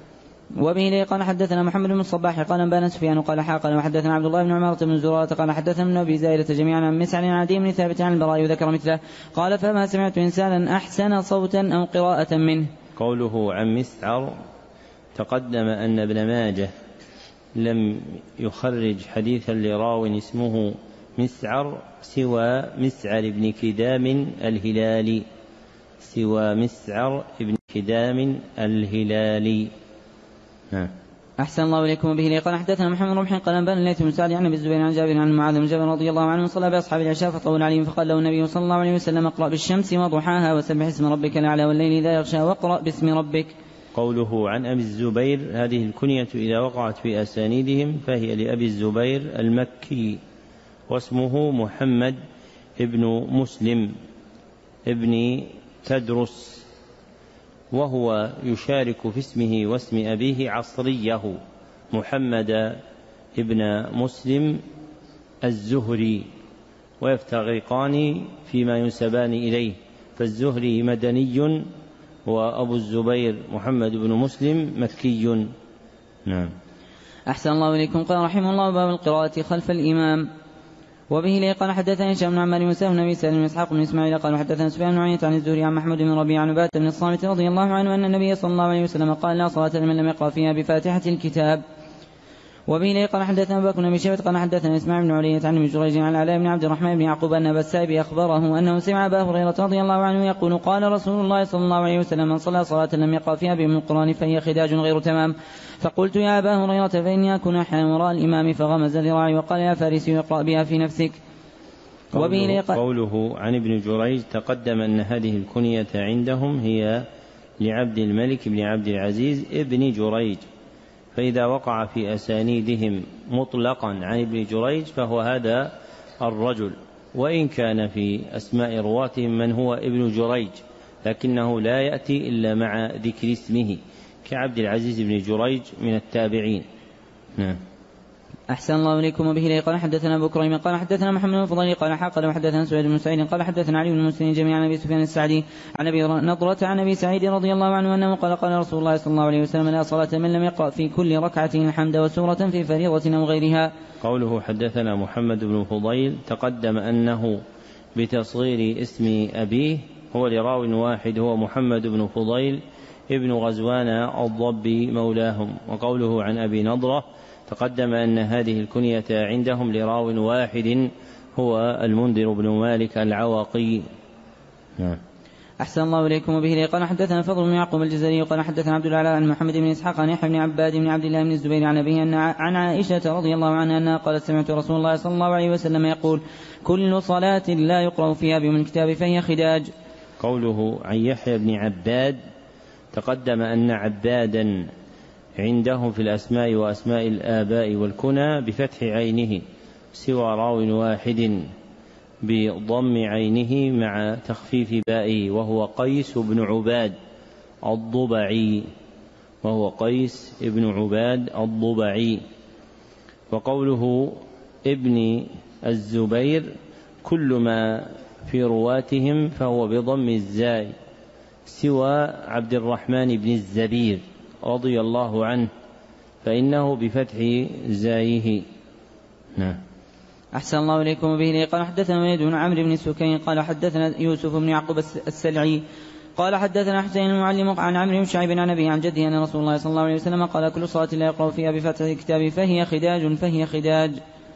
وبه لي قال حدثنا محمد بن الصباح قال أنبأنا سفيان قال وحدثنا عبد الله بن عمارة بن زرارة قال حدثنا ابن أبي زائدة جميعا عن مسعر عن عدي بن ثابت عن البراء وذكر مثله قال: فما سمعت إنسانا أحسن صوتا أو قراءة منه. قوله عن مسعر، تقدم أن ابن ماجه لم يخرج حديثا لراو اسمه مسعر سوى مسعر بن كدام الهلالي، أحسن الله إليكم. به لي قال حدثنا محمد رمح قال أنبأنا الليث بن سعد عن أبي الزبير عن جابر عن معاذ بن جبل رضي الله عنه صلى بأصحاب العشاء فطول عليهم فقال له النبي صلى الله عليه وسلم: اقرأ بالشمس وضحاها وسبح اسم ربك الأعلى والليل إذا يغشى واقرأ باسم ربك. قوله عن أبي الزبير، هذه الكنية إذا وقعت في أسانيدهم فهي لأبي الزبير المكي، واسمه محمد ابن مسلم ابن تدرس، وهو يشارك في اسمه واسم أبيه عصريه محمد ابن مسلم الزهري، ويفترقان فيما ينسبان إليه، فالزهري مدني وأبو الزبير محمد بن مسلم مكي. نعم. أحسن الله إليكم. قال رحمه الله: باب القراءة خلف الإمام. وبه لي قال حدثنا هشام بن عمار وسهل بن أبي سالم وإسحاق بن إسماعيل قال حدثنا سفيان بن عيينة عن الزهري عن محمود بن ربيعة عن عبادة بن الصامت رضي الله عنه أن النبي صلى الله عليه وسلم قال: لا صلاة لمن لم يقرأ فيها بفاتحة الكتاب. وبه قال حدثنا أبو بكر بن أبي شيبة قال حدثنا إسماعيل بن علية عن ابن جريج عن العلاء بن عبد الرحمن بن يعقوب أن أبا السائب أخبره أنه سمع أبا هريرة رضي الله عنه يقول قال رسول الله صلى الله عليه وسلم من صلى صلاة لم يقرأ فيها بأم القرآن فهي خداج غير تمام. فقلت يا أبا هريرة فإني أكون أحيانا وراء الإمام فغمز ذراعي وقال يا فارسي اقرأ بها في نفسك. قوله عن ابن جريج تقدم أن هذه الكنية عندهم هي لعبد الملك بن عبد العزيز ابن جريج، فإذا وقع في أسانيدهم مطلقا عن ابن جريج فهو هذا الرجل، وإن كان في أسماء رواتهم من هو ابن جريج لكنه لا يأتي إلا مع ذكر اسمه كعبد العزيز بن جريج من التابعين. نعم. أحسن الله إليكم. وبه قال حدثنا أبو كريم قال حدثنا محمد بن فضيل قال حقل وحدثنا سعيد بن سعيد قال حدثنا علي بن مسلم جميعا عن أبي سفيان السعدي عن أبي نضرة عن أبي سعيد رضي الله عنه أنه قال قال رسول الله صلى الله عليه وسلم لا صلاة من لم يقرأ في كل ركعة الحمد وسورة في فريضة أو غيرها. قوله حدثنا محمد بن فضيل تقدم أنه بتصغير اسم أبيه هو لراو واحد هو محمد بن فضيل ابن غزوان الضبي مولاهم. وقوله عن أبي نضرة تقدم أن هذه الكنية عندهم لراو واحد هو المنذر بن مالك العواقي. نعم. أحسن الله إليكم. وبه قال حدثنا فضل بن يعقوب الجزري قال حدثنا عبد العلاء عن محمد بن إسحاق عن يحيى بن عباد بن عبد الله بن الزبير عن أبيه عن عائشة رضي الله عنها أنها قالت سمعت رسول الله صلى الله عليه وسلم يقول كل صلاة لا يقرأ فيها بأم الكتاب فهي خداج. قوله عن يحيى بن عباد تقدم أن عبادا عندهم في الأسماء وأسماء الآباء والكنى بفتح عينه سوى راو واحد بضم عينه مع تخفيف بائه وهو قيس بن عباد الضبعي الضبعي. وقوله ابن الزبير كل ما في رواتهم فهو بضم الزاي سوى عبد الرحمن بن الزبير رضي الله عنه فإنه بفتح زايه. نعم. أحسن الله إليكم. وبه قال حدثنا وليد بن عمرو بن سكين قال حدثنا يوسف بن يعقوب السلعي قال حدثنا حسين المعلم عن عمرو بن شعيب عن أبيه عن جده أن رسول الله صلى الله عليه وسلم قال كل صلاة لا يقرأ فيها بفتح الكتاب فهي خداج.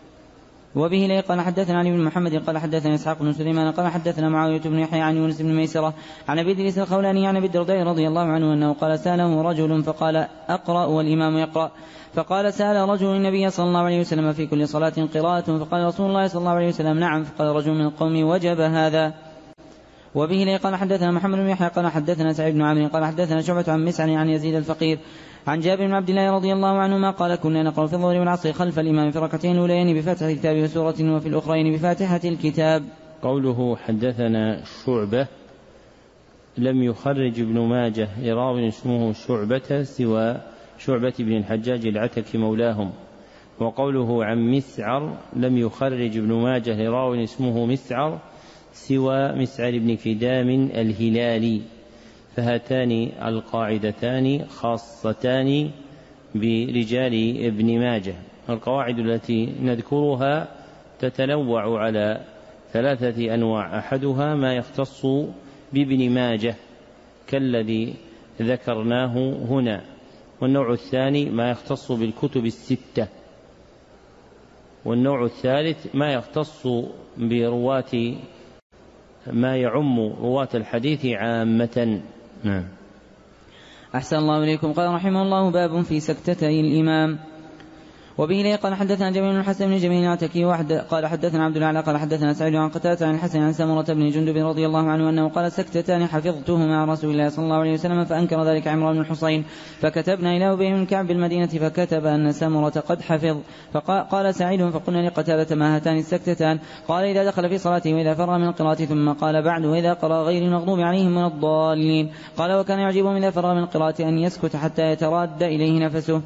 وبه قال حدثنا علي بن محمد قال حدثنا إسحاق بن سليمان قال حدثنا معاوية بن يحيى عن يونس بن ميسرة عن أبي إدريس الخولاني عن أبي الدرداء رضي الله عنه أنه قال سأله رجل فقال أقرأ والإمام يقرأ فقال سأل رجل النبي صلى الله عليه وسلم في كل صلاة قراءة فقال رسول الله صلى الله عليه وسلم نعم فقال رجل من القوم وجب هذا. وبه قال حدثنا محمد بن يحيى قال حدثنا سعيد بن عامر قال حدثنا شعبة عن مسعر عن يزيد الفقير عن جابر بن عبد الله رضي الله عنهما قال كنا نقرأ في الظهر والعصر خلف الإمام في الركعتين الأوليين بفتح الكتاب وسورة وفي الأخرين بفاتحة الكتاب. قوله حدثنا شعبة لم يخرج ابن ماجه لراو اسمه شعبة سوى شعبة بن الحجاج العتكي مولاهم. وقوله عن مسعر لم يخرج ابن ماجه لراو اسمه مسعر سوى مسعر بن كدام الهلالي. فهاتان القاعدتان خاصتان برجال ابن ماجه. القواعد التي نذكرها تتنوع على 3 أنواع أحدها ما يختص بابن ماجه كالذي ذكرناه هنا، والنوع الثاني ما يختص بالكتب 6، والنوع الثالث ما يختص برواة ما يعم رواة الحديث عامة. نعم. أحسن الله إليكم. قال رحمه الله باب في سكتتي الإمام. وبه قال حدثنا جميل بن الحسن بن جميل العتكي قال حدثنا عبد الأعلى قال حدثنا سعيد عن قتادة عن الحسن عن سمرة بن جندب رضي الله عنه أنه قال سكتتان حفظتهما عن رسول الله صلى الله عليه وسلم فأنكر ذلك عمران بن الحصين فكتبنا إلى أبي بن كعب بالمدينة فكتب أن سمرة قد حفظ. فقال سعيد فقلنا لقتادة ما هاتان السكتتان؟ قال إذا دخل في صلاته وإذا فرغ من القراءة ثم قال بعد وإذا قرأ غير المغضوب عليهم من الضالين. قال وكان يعجبهم إذا فرغ من القراءة أن يسكت حتى يتراد إليه نفسه.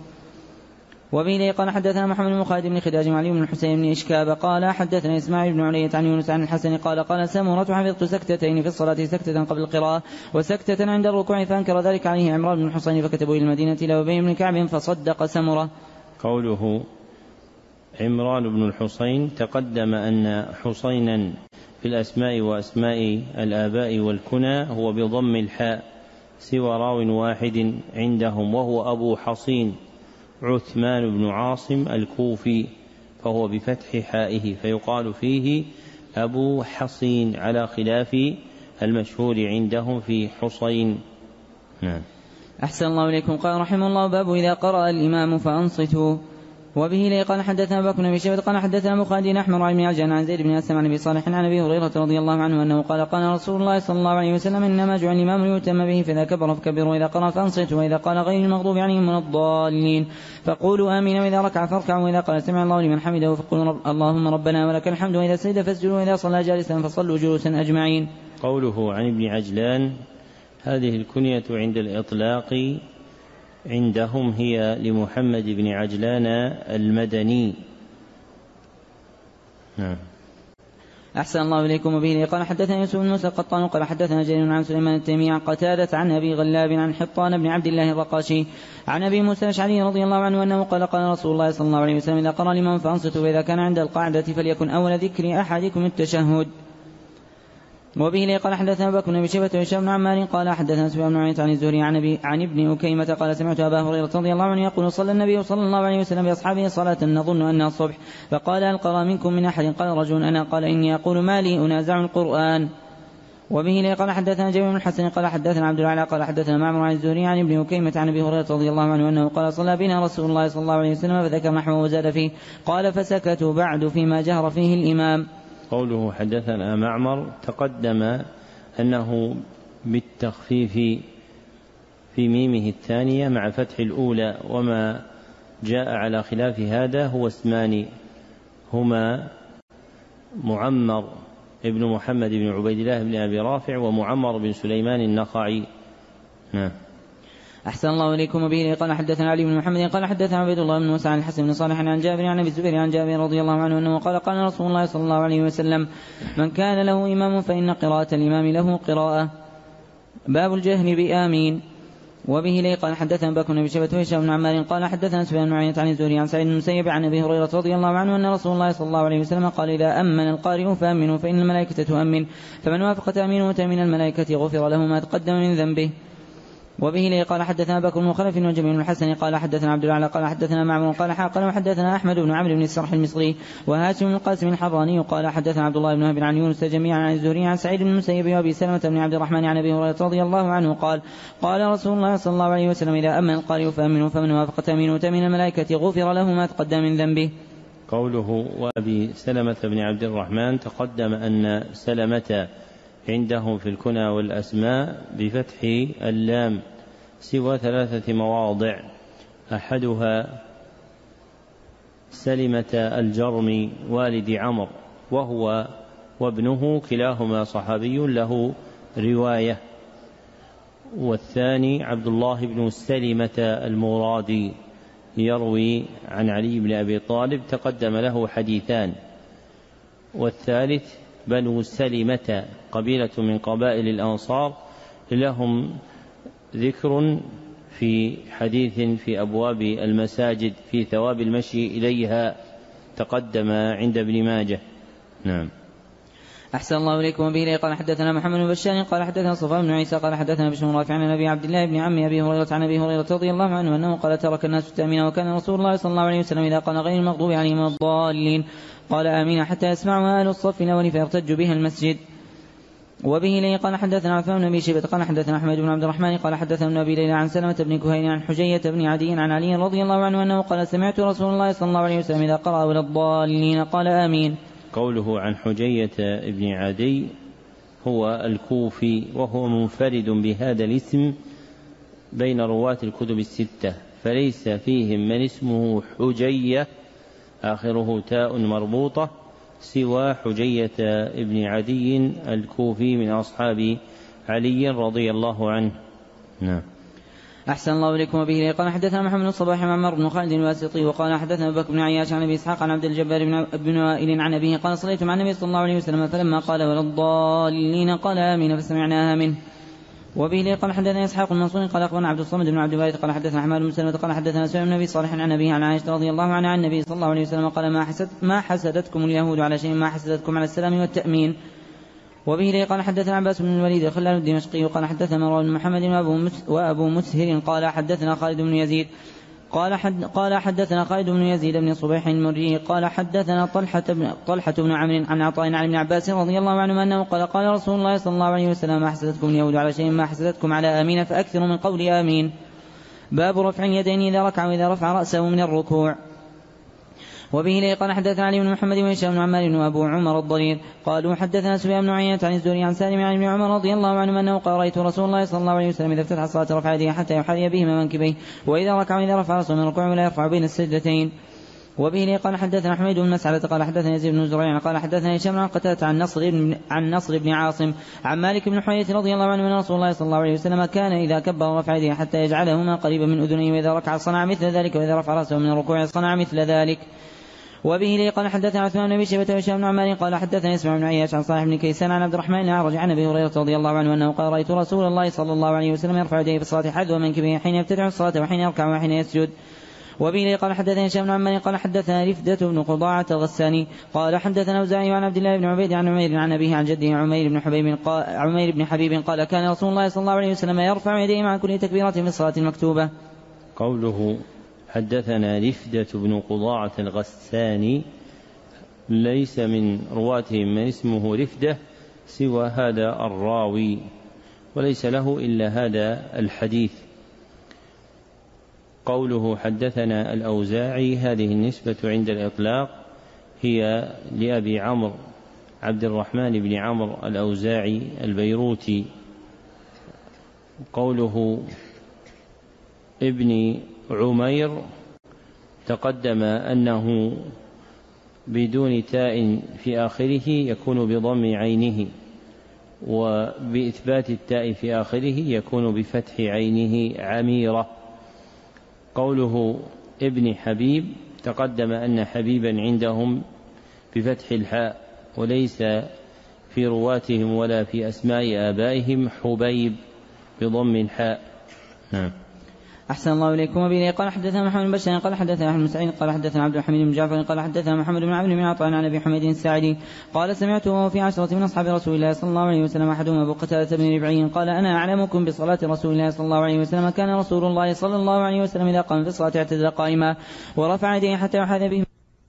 وبه قال حدثنا محمد بن خالد بن خداج وعلي بن الحسين بن إشكاب قال حدثنا إسماعيل بن علية عن يونس عن الحسن قال سمرة حفظت سكتتين في الصلاة سكتة قبل القراءة وسكتة عند الركوع فأنكر ذلك عليه عمران بن الحصين فكتبوا إلى المدينة إلى أبي بن كعب فصدق سمرة. قوله عمران بن الحصين تقدم أن حصينا في الأسماء وأسماء الآباء والكنى هو بضم الحاء سوى راو واحد عندهم وهو أبو حصين عثمان بن عاصم الكوفي، فهو بفتح حائه، فيقال فيه أبو حصين على خلاف المشهور عندهم في حصين. نعم. أحسن الله إليكم. قال رحمه الله: باب إذا قرأ الإمام فأنصتوا. وبه لي قال حدثنا بكر بن شيبة قال حدثنا مخالد أحمر عن عجان عن زيد بن أسلم عن أبي صالح عن أبي هريرة رضي الله عنه أنه قال: قال رسول الله صلى الله عليه وسلم: إنما جعل الإمام ليؤتم به، فإذا كبر فكبروا، وإذا قرأ فأنصتوا، وإذا قال غير المغضوب عليهم من الضالين فقولوا آمين، وإذا ركع فاركعوا، وإذا قال سمع الله لمن حمده فقولوا اللهم ربنا ولك الحمد، وإذا سجد فاسجدوا، وإذا صلى جالسا فصلوا جلوسا أجمعين. قوله عن ابن عجلان، هذه الكنية عند الإطلاق عندهم هي لمحمد بن عجلان المدني. نعم. أحسن الله إليكم. وبه قال حدثنا يوسف بن موسى القطان قال حدثنا جرير عن سليمان التيمي عن قتادة عن أبي غلاب عن حطان بن عبد الله الرقاشي عن أبي موسى الأشعري رضي الله عنه أنه قال: قال رسول الله صلى الله عليه وسلم: إذا قرأ الإمام فأنصتوا، وإذا كان عند القاعدة فليكن أول ذكر أحدكم التشهد. وبه قال حدثنا بكر بن شيبة وهشام بن عمار قال حدثنا سفيان بن عيينة عن الزهري عن ابن أكيمة قال: سمعت أبا هريرة رضي الله عنه يقول: صلى النبي صلى الله عليه وسلم بأصحابه صلاة نظن أنها الصبح، فقال: هل قرأ منكم من أحد؟ قال رجل: أنا. قال: إني أقول ما لي أنازع القرآن. وبه قال حدثنا جابر بن الحسن قال حدثنا عبد الأعلى قال حدثنا معمر عن الزهري عن ابن أكيمة عن أبي هريرة رضي الله عنه أنه قال: صلى بنا رسول الله صلى الله عليه وسلم فذكر نحوه وزاد فيه، قال: فسكتوا بعد فيما جهر فيه الإمام. قوله حدثنا معمر تقدم أنه بالتخفيف في ميمه الثانية مع فتح الأولى، وما جاء على خلاف هذا هو اسمان، هما معمر ابن محمد بن عبيد الله بن أبي رافع ومعمر بن سليمان النخعي. أحسن الله إليكم. وبه قال حدثنا علي بن محمد قال حدثنا عبيد الله بن موسى عن الحسن بن صالح عن جابر عن أبي الزبير عن جابر رضي الله عنه أنه قال: قال رسول الله صلى الله عليه وسلم: من كان له إمام فإن قراءة الإمام له قراءة. باب الجهر بآمين. وبه لي قال حدثنا بكر بن شيبة وهشام بن عمار قال حدثنا سفيان بن عيينة عن الزهري عن سعيد بن المسيب عن أبي هريرة رضي الله عنه أن رسول الله صلى الله عليه وسلم قال: إذا أمن القارئ فأمنوا، فإن الملائكة تؤمن، فمن وافق تأمينه تأمين الملائكة غفر له ما تقدم من ذنبه. وبه لي قال حدثنا بكر بن خلف وجميل بن الحسن قال حدثنا عبد الأعلى قال حدثنا معمر قال قال وحدثنا أحمد بن عمرو بن السرح المصري وهاشم بن القاسم الحراني قال حدثنا عبد الله بن وهب عن يونس جميعا عن الزهري عن سعيد بن المسيب وأبي سلمة بن عبد الرحمن عن أبي هريرة رضي الله عنه قال: قال رسول الله صلى الله عليه وسلم: إذا أمن القارئ فأمنوا، فمن وافق تأمينه تأمين الملائكة غفر له ما تقدم من ذنبه. قوله وأبي سلمة بن عبد الرحمن تقدم أن سلمة عندهم في الكنى والأسماء بفتح اللام سوى 3 مواضع، أحدها سلمة الجرمي والد عمرو وهو وابنه كلاهما صحابي له رواية، والثاني عبد الله بن سلمة المرادي يروي عن علي بن أبي طالب تقدم له حديثان، والثالث بنو سلمة قبيلة من قبائل الأنصار لهم ذكر في حديث في أبواب المساجد في ثواب المشي إليها تقدم عند ابن ماجه. نعم. أحسن الله إليكم. وبه قال حدثنا محمد بن بشار قال حدثنا صفوان بن عيسى قال حدثنا بشر بن رافع عن أبي عبد الله بن عم أبي هريرة عن أبي هريرة رضي الله عنه أنه قال: ترك الناس التأمين، وكان رسول الله صلى الله عليه وسلم إذا قال غير المغضوب عليهم الضالين قال: آمين، حتى يسمعها أهل الصف الأول فيرتج بها المسجد. وبه لي قال حدثنا عفان بن أبي شيبة قال حدثنا أحمد بن عبد الرحمن قال حدثنا ابن أبي ليلى عن سلمة بن كهين عن حجية بن عدي عن علي رضي الله عنه أنه قال: سمعت رسول الله صلى الله عليه وسلم إذا قرأ ولا الضالين قال: آمين. قوله عن حجية بن عدي هو الكوفي، وهو منفرد بهذا الاسم بين رواة الكتب الستة، فليس فيهم من اسمه حجية آخره تاء مربوطة سوى حجية ابن عدي الكوفي من أصحاب علي رضي الله عنه. نعم. أحسن الله إليكم. وبه قال حدثنا محمد الصباح عمر بن خالد الواسطي وقال حدثنا أبو بكر بن عياش عن أبي إسحاق عن عبد الجبار بن وائل عن أبيه قال: صليت مع النبي صلى الله عليه وسلم فلما قال ولا الضالين قال: آمين، فسمعناها منه. وبه قال حدثنا إسحاق بن منصور قال أخبرنا عبد الصمد بن عبد الوارث قال حدثنا حماد بن سلمة قال حدثنا سعيد بن أبي صالح عن أبيه عن عائشة رضي الله عنها عن النبي صلى الله عليه وسلم قال: ما حسدتكم اليهود على شيء ما حسدتكم على السلام والتأمين. وبه قال حدثنا عباس بن الوليد خلال الدمشقي قال حدثنا مروان بن محمد وأبو مسهر قال حدثنا خالد بن يزيد قال حدثنا خالد بن يزيد بن صبيح المري قال حدثنا طلحة بن عمرو عن عطاء عن ابن عباس رضي الله عنه أنه قال رسول الله صلى الله عليه وسلم ما حسدتكم اليهود على شيء ما حسدتكم على آمين فأكثروا من قول آمين. باب رفع اليدين إذا ركع وإذا رفع رأسه من الركوع. وبه لي قال حدثنا علي بن محمد وهشام بن عمار بن أبو عمر الضرير قالوا حدثنا سفيان بن عيينة عن الزهري عن سالم عن ابن عمر رضي الله عنه أنه قال رأيت رسول الله صلى الله عليه وسلم إذا افتتح الصلاة رفع يديه حتى يحاذي بهما منكبيه وإذا ركع وإذا رفع رأسه من الركوع ولا يرفع بين السجدتين. وبه لي قال حدثنا حميد بن مسعدة قال حدثنا يزيد بن زريع قال حدثنا هشام عن قتادة عن نصر بن عاصم عن مالك بن حويرث رضي الله عنه أن رسول الله صلى الله عليه وسلم كان إذا كبر رفع يديه حتى يجعلهما قريبا من أذنيه وإذا ركع صنع مثل ذلك وإذا رفع رأسه من الركوع صنع مثل ذلك. وبه لي قال حدثنا عثمان بن شيبة وهشام بن عمار قال حدثنا اسماعيل بن عياش عن صالح بن كيسان عن عبد الرحمن الأعرج عن أبي هريرة رضي الله عنه أنه قال رأيت رسول الله صلى الله عليه وسلم يرفع يديه في الصلاة حذو منكبيه حين يفتتح الصلاة وحين يركع وحين يسجد. وبه لي قال حدثنا هشام بن عمار قال حدثنا رفدة بن قضاعة الغساني قال حدثنا أوزاعي عن عبد الله بن عبيد عن عمير عن أبيه عن جده عمير بن حبيب قال كان رسول الله صلى الله عليه وسلم يرفع يديه مع كل تكبيرة في الصلاة المكتوبة. قوله حدثنا رفدة بن قضاعة الغساني ليس من رواتهم من اسمه رفدة سوى هذا الراوي وليس له إلا هذا الحديث. قوله حدثنا الأوزاعي هذه النسبة عند الإطلاق هي لأبي عمرو عبد الرحمن بن عمرو الأوزاعي البيروتي. قوله ابن عمير تقدم أنه بدون تاء في آخره يكون بضم عينه وبإثبات التاء في آخره يكون بفتح عينه عميرة. قوله ابن حبيب تقدم أن حبيبا عندهم بفتح الحاء وليس في رواتهم ولا في أسماء آبائهم حبيب بضم الحاء. نعم. أحسن الله إليكم. وبه قال حدثنا محمد بن بشار قال حدثنا أحمد بن سعيد قال حدثنا عبد الحميد بن جعفر قال حدثنا محمد بن عمرو بن عطاء عن أبي حميد الساعدي قال سمعته وهو في 10 من أصحاب رسول الله صلى الله عليه وسلم أحدهم أبو قتادة بن ربعي قال أنا أعلمكم بصلاة رسول الله صلى الله عليه وسلم كان رسول الله صلى الله عليه وسلم إذا قام في الصلاة اعتدل قائما ورفع يديه حتى يحاذ بهم.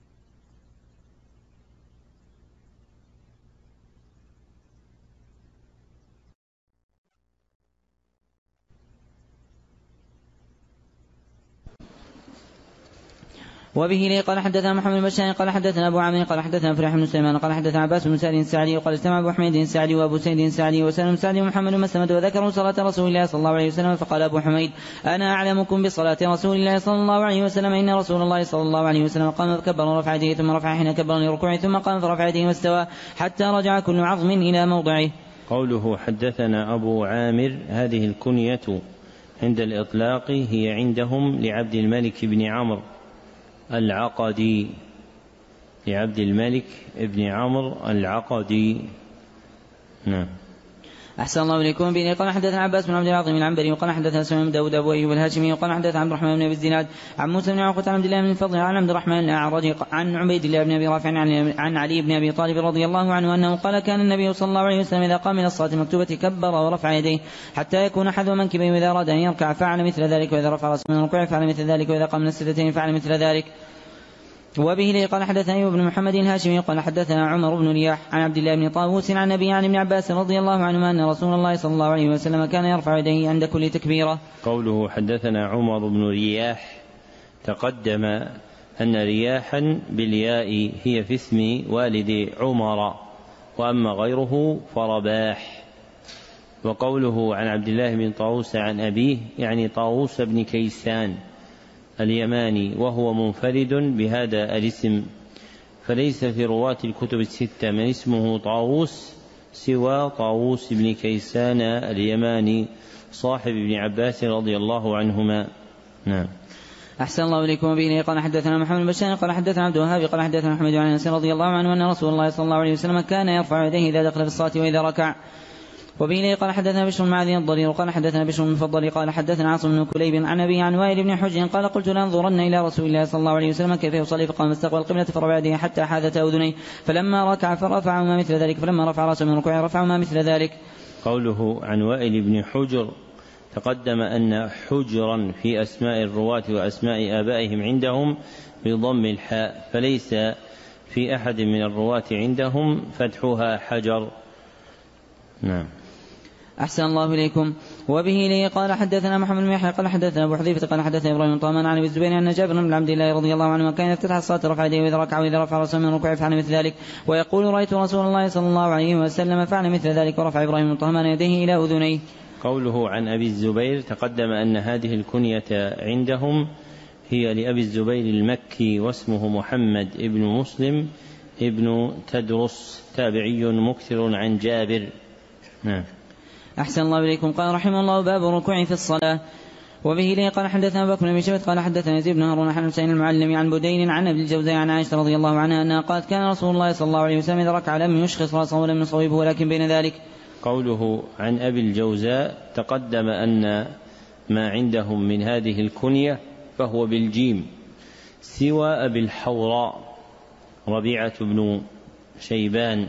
وبه لي قال حدثنا محمد بن بشار قال حدثنا أبو عامر قال حدثنا فرح بن سليمان قال حدثنا عباس بن سعد الساعدي وقال استمع أبو حميد الساعدي وأبو سعيد الساعدي وسلم بن سعد ومحمد بن مسلمة وذكروا صلاة رسول الله صلى الله عليه وسلم فقال أبو حميد أنا أعلمكم بصلاة رسول الله صلى الله عليه وسلم إن رسول الله صلى الله عليه وسلم قام فكبر ورفع يديه ثم رفع حين كبر لركوعه ثم قام فرفع يديه واستوى حتى رجع كل عظم إلى موضعه. قوله حدثنا أبو عامر هذه الكنية عند الإطلاق هي عندهم لعبد الملك بن عمرو العقدي لعبد الملك بن عمرو العقدي. نعم. أحسن الله إليكم. بين قال حدثنا عباس بن عبد العظيم العنبري وقال حدثنا سليمان بن داود أبو أيوب الهاشمي وقال حدثنا عبد الرحمن بن أبي الزناد عن موسى بن عقبة عن عبد الله بن الفضل عن عبد الرحمن الأعرج عن عبيد الله بن أبي رافع عن علي بن أبي طالب رضي الله عنه أنه قال كان النبي صلى الله عليه وسلم إذا قام إلى الصلاة المكتوبة كبر ورفع يديه حتى يكون حذو منكبيه وإذا أراد أن يركع فعل مثل ذلك وإذا رفع رأسه من الركوع فعل مثل ذلك وإذا قام من السجدتين فعل مثل ذلك. وبه لي قال حدثنا أيوب بن محمد الهاشمي قال حدثنا عمر بن رياح عن عبد الله بن طاووس عن النبي عن ابن عباس رضي الله عنهما أن رسول الله صلى الله عليه وسلم كان يرفع يديه عند كل تكبيرة. قوله حدثنا عمر بن رياح تقدم أن رياحا بالياء هي في اسم والد عمر وأما غيره فرباح. وقوله عن عبد الله بن طاووس عن أبيه يعني طاووس بن كيسان اليماني وهو منفرد بهذا الاسم فليس في رواة الكتب الستة من اسمه طاووس سوى طاووس بن كيسان اليماني صاحب ابن عباس رضي الله عنهما. نعم. أحسن الله إليكم. وبه قال حدثنا محمد بن بشار قال حدثنا عبد الوهاب قال حدثنا محمد بن أنس رضي الله عنه أن رسول الله صلى الله عليه وسلم كان يرفع يديه إذا دخل في الصلاة وإذا ركع. وبه قال حدثنا بشر بن معاذ الضرير قال حدثنا بشر بن المفضل قال حدثنا عاصم بن كليب عن أبي عن وائل بن حجر قال قلت لانظرن إلى رسول الله صلى الله عليه وسلم كيف يصلي فقام استقبل القبلة فرفع يديه حتى حاذت أذنيه فلما ركع فرفعهما مثل ذلك فلما رفع رأسه من ركوعه رفعهما مثل ذلك. قوله عن وائل بن حجر تقدم أن حجرا في أسماء الرواة وأسماء آبائهم عندهم بضم الحاء، فليس في أحد من الرواة عندهم فتحها حجر. نعم. أحسن الله إليكم. وبه لي قال حدثنا محمد بن يحيى قال حدثنا أبو حذيفة قال حدثنا إبراهيم طامان عن أبي الزبير أن جابر بن عبد الله رضي الله عنه كان يفتتح الصلاة رفع يديه وإذا ركع وإذا رفع رأسه من الركوع فعل مثل ذلك، ويقول رأيت رسول الله صلى الله عليه وسلم فعل مثل ذلك، ورفع إبراهيم طامان يديه إلى أذنيه. قوله عن أبي الزبير تقدم أن هذه الكنية عندهم هي لأبي الزبير المكي واسمه محمد ابن مسلم ابن تدرس تابعي مكثر عن جابر. نعم. أحسن الله إليكم. قال رحمه الله باب الركوع في الصلاة. وبه لي قال حدثنا أبو بكر بن شيبة قال حدثنا يزيد بن هارون عن حسين المعلم عن بدين عن أبي الجوزاء عن عائشة رضي الله عنها أنها قالت كان رسول الله صلى الله عليه وسلم إذا ركع لم يشخص رأسه ولم يصوبه ولكن بين ذلك. قوله عن أبي الجوزاء تقدم أن ما عندهم من هذه الكنية فهو بالجيم سوى أبي الحوراء ربيعة بن شيبان،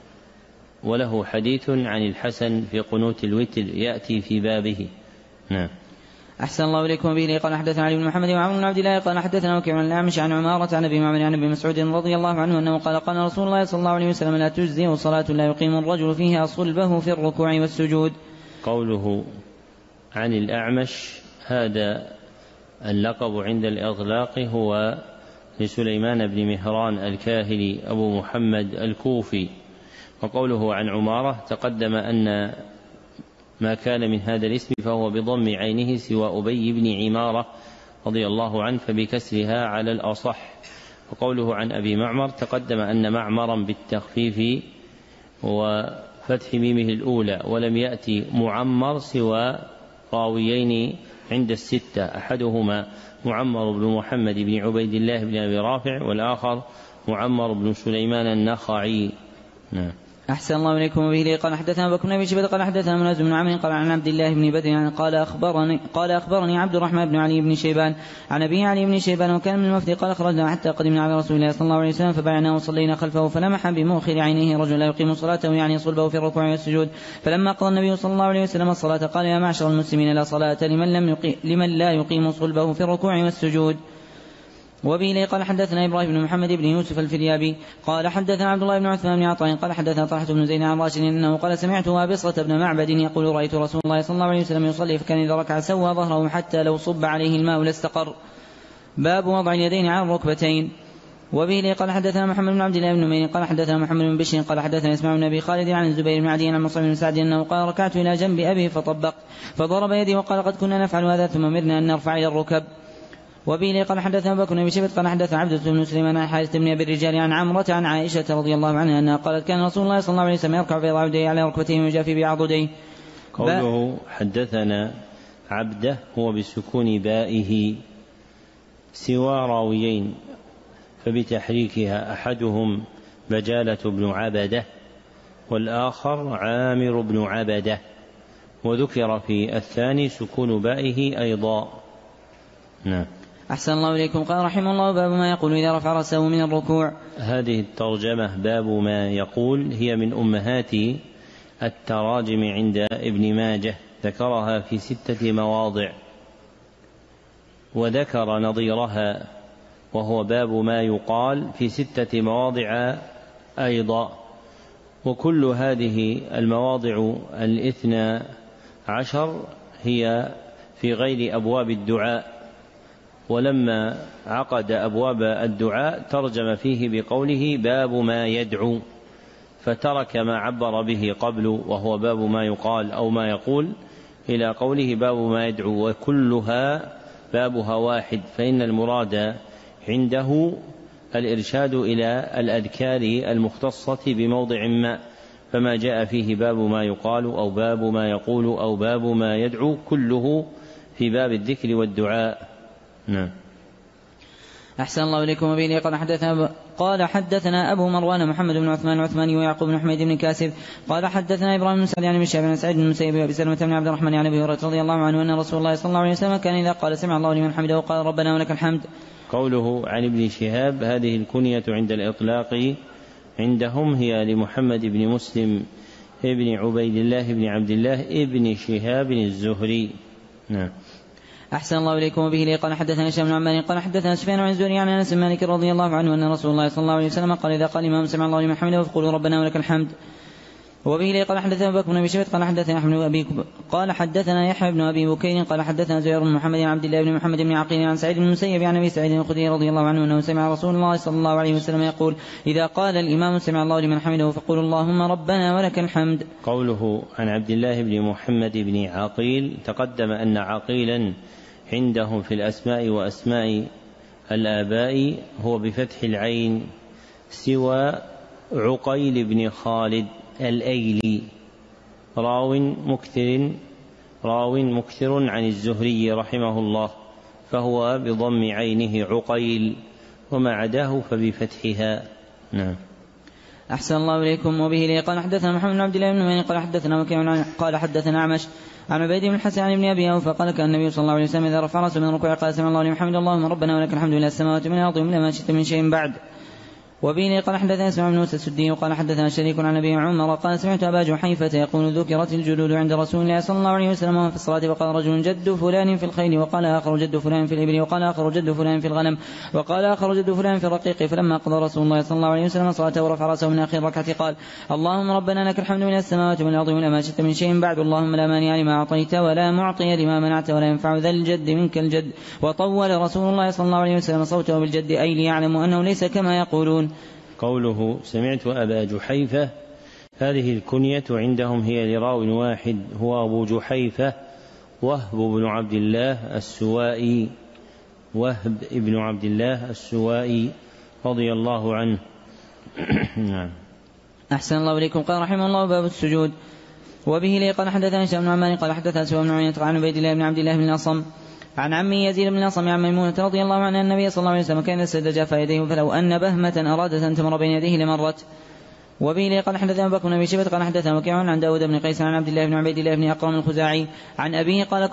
وله حديث عن الحسن في قنوت الوتر يأتي في بابه. نعم. أحسن الله إليكم. به قال حدثنا علي بن محمد وعمر بن عبد الله قال حدثنا وكيع عن الأعمش عن عمارة عن أبي معمر عن أبي مسعود رضي الله عنه أنه قال قال رسول الله صلى الله عليه وسلم لا تجزئ صلاة لا يقيم الرجل فيها صلبه في الركوع والسجود. قوله عن الأعمش هذا اللقب عند الإطلاق هو لسليمان بن مهران الكاهلي أبو محمد الكوفي. وقوله عن عمارة تقدم أن ما كان من هذا الاسم فهو بضم عينه سوى أبي بن عمارة رضي الله عنه فبكسرها على الأصح. وقوله عن أبي معمر تقدم أن معمرا بالتخفيف وفتح ميمه الأولى، ولم يأتي معمر سوى راويين عند الستة، أحدهما معمر بن محمد بن عبيد الله بن أبي رافع والآخر معمر بن سليمان النخعي. نعم. أحسن الله إليكم. وبه قال حدثنا أبو بكر بن شيبة قال حدثنا منازل بن عمرو قال عن عبد الله بن بدر قال أخبرني عبد الرحمن بن علي بن شيبان عن أبي علي بن شيبان وكان من المفد قال خرجنا حتى قدمنا على رسول الله صلى الله عليه وسلم فبايعنا وصلينا خلفه فلمح بمؤخر عينيه رجل لا يقيم صلاته يعني صلبه في الركوع والسجود، فلما قضى النبي صلى الله عليه وسلم الصلاة قال يا معشر المسلمين لا صلاة لمن لا يقيم صلبه في الركوع والسجود. وبه قال حدثنا إبراهيم بن محمد بن يوسف الفريابي قال حدثنا عبد الله بن عثمان بن عطاء قال حدثنا طلحة بن زيد عن راشد أنه قال سمعت وابصة بن معبد يقول رأيت رسول الله صلى الله عليه وسلم يصلي فكان إذا ركع سوى ظهره حتى لو صب عليه الماء لاستقر. باب وضع اليدين على الركبتين. وبه قال حدثنا محمد بن عبد الله بن نمير قال حدثنا محمد بن بشير قال حدثنا اسماعيل بن أبي خالد عن الزبير بن عدي عن مصعب بن سعد أنه قال ركعت إلى جنب أبي فطبقت فضرب يدي وقال قد كنا نفعل هذا ثم أمرنا أن نرفع إلى الركب. وبه قال حدثنا أبو بكر بن شيبة قال حدثنا عبدة بن سليمان عن حارث بن أبي الرجال عن عمرة عن عائشة رضي الله عنها أنها قالت كان رسول الله صلى الله عليه وسلم يركع بيضع يديه على ركبتيه ويجافي بعضديه. قوله حدثنا عبده هو بسكون بائه سوى راويين فبتحريكها أحدهم بجالة بن عبده والآخر عامر بن عبده، وذكر في الثاني سكون بائه أيضا. نعم. أحسن الله إليكم. قال رحمه الله باب ما يقول إذا رفع رأسه من الركوع. هذه الترجمة باب ما يقول هي من أمهات التراجم عند ابن ماجه، ذكرها في 6 مواضع، وذكر نظيرها وهو باب ما يقال في 6 مواضع أيضا، وكل هذه المواضع 12 هي في غير أبواب الدعاء، ولما عقد أبواب الدعاء ترجم فيه بقوله باب ما يدعو، فترك ما عبر به قبل وهو باب ما يقال أو ما يقول إلى قوله باب ما يدعو، وكلها بابها واحد، فإن المراد عنده الإرشاد إلى الأذكار المختصة بموضع ما، فما جاء فيه باب ما يقال أو باب ما يقول أو باب ما يدعو كله في باب الذكر والدعاء. نعم. أحسن الله إليكم. وبه قال حدثنا أبو مروان محمد بن عثمان العثماني ويعقوب بن حميد بن كاسب قال حدثنا إبراهيم بن سعد بن شعيب بن سعيد بن المسيب وأبي سلمة بن عبد الرحمن عن أبي هريرة رضي الله عنه أن رسول الله صلى الله عليه وسلم كان إذا قال سمع الله لمن حمده وقال ربنا ولك الحمد. قوله عن ابن شهاب هذه الكنية عند الإطلاق عندهم هي لمحمد بن مسلم ابن عبيد الله بن عبد الله ابن شهاب الزهري. نعم. أحسن الله إليكم. وبه لي قال حدثنا هشام بن عمار قال حدثنا سفيان عن الزهري عن أنس بن مالك رضي الله عنه أن رسول الله صلى الله عليه وسلم قال إذا قال الإمام سمع الله لمن حمده فقولوا ربنا ولك الحمد. وبه لي قال حدثنا أبو بكر بن أبي شيبة قال حدثنا يحيى بن أبي بكير قال حدثنا زهير بن محمد عن عبد الله بن محمد بن عقيل عن سعيد بن المسيب عن أبي سعيد الخدري رضي الله عنه أنه سمع رسول الله صلى الله عليه وسلم يقول إذا قال الإمام سمع الله لمن حمده فقولوا اللهم ربنا ولك الحمد. قوله عن عبد الله بن محمد بن عقيل تقدم أن عقيلا عندهم في الأسماء وأسماء الآباء هو بفتح العين سوى عقيل بن خالد الأيلي راو مكثر عن الزهري رحمه الله، فهو بضم عينه عقيل، وما عداه فبفتحها. نعم. أحسن الله إليكم. وبه لي قال حدثنا محمد بن عبد الله بن مهدي قال حدثنا وكيع قال حدثنا أعمش عن عبيد بن الحسن عن ابن أبي أوفى قال كان النبي صلى الله عليه وسلم إذا رفع رأسه من الركوع قال سمع الله لمن حمده اللهم ربنا ولك الحمد لله السماوات من الأرض ومن ما شئت من شيء بعد. وبه قال حدثنا اسماعيل بن موسى السدي وقال حدثنا شريك عن ابي عمر قال سمعت ابا جحيفة يقول ذكرت الجلود عند رسول الله صلى الله عليه وسلم وهو في الصلاة وقال رجل جد فلان في الخيل وقال آخر جد فلان في الإبل وقال آخر جد فلان في الغنم وقال آخر جد فلان في الرقيق. فلما قضى رسول الله صلى الله عليه وسلم صلاته ورفع رأسه من آخر ركعة قال اللهم ربنا لك الحمد من السماوات ومن الأرض ومن ما شئت من شيء بعد اللهم لا مانع لما أعطيت ولا معطي لما منعت ولا ينفع ذا الجد منك الجد. وطول رسول الله صلى الله عليه وسلم صوته بالجد أي ليعلم أنه ليس كما يقولون. قوله سمعت أبا جحيفة هذه الكنية عندهم هي لراو واحد هو أبو جحيفة وهب بن عبد الله السوائي، وهب بن عبد الله السوائي رضي الله عنه. نعم. أحسن الله إليكم. قال رحمه الله باب السجود. وبه لي قال حدثنا هشام بن عمار قال حدثنا سفيان بن عيينة عن عبيد الله بن عبد الله بن الأصم عن عمي يزيد بن الأصم عن ميمونة رضي الله عنها النبي صلى الله عليه وسلم كان سجد جاف يديه فلو أن بهمة أرادت أن تمر بين يديه لمرت. وبه لي قال حدثنا أبو بكر بن أبي شيبة قال حدثنا وكيع عن داود بن قيس عن عبد الله بن عبيد الله بن أقرم الخزاعي عن أبيه قال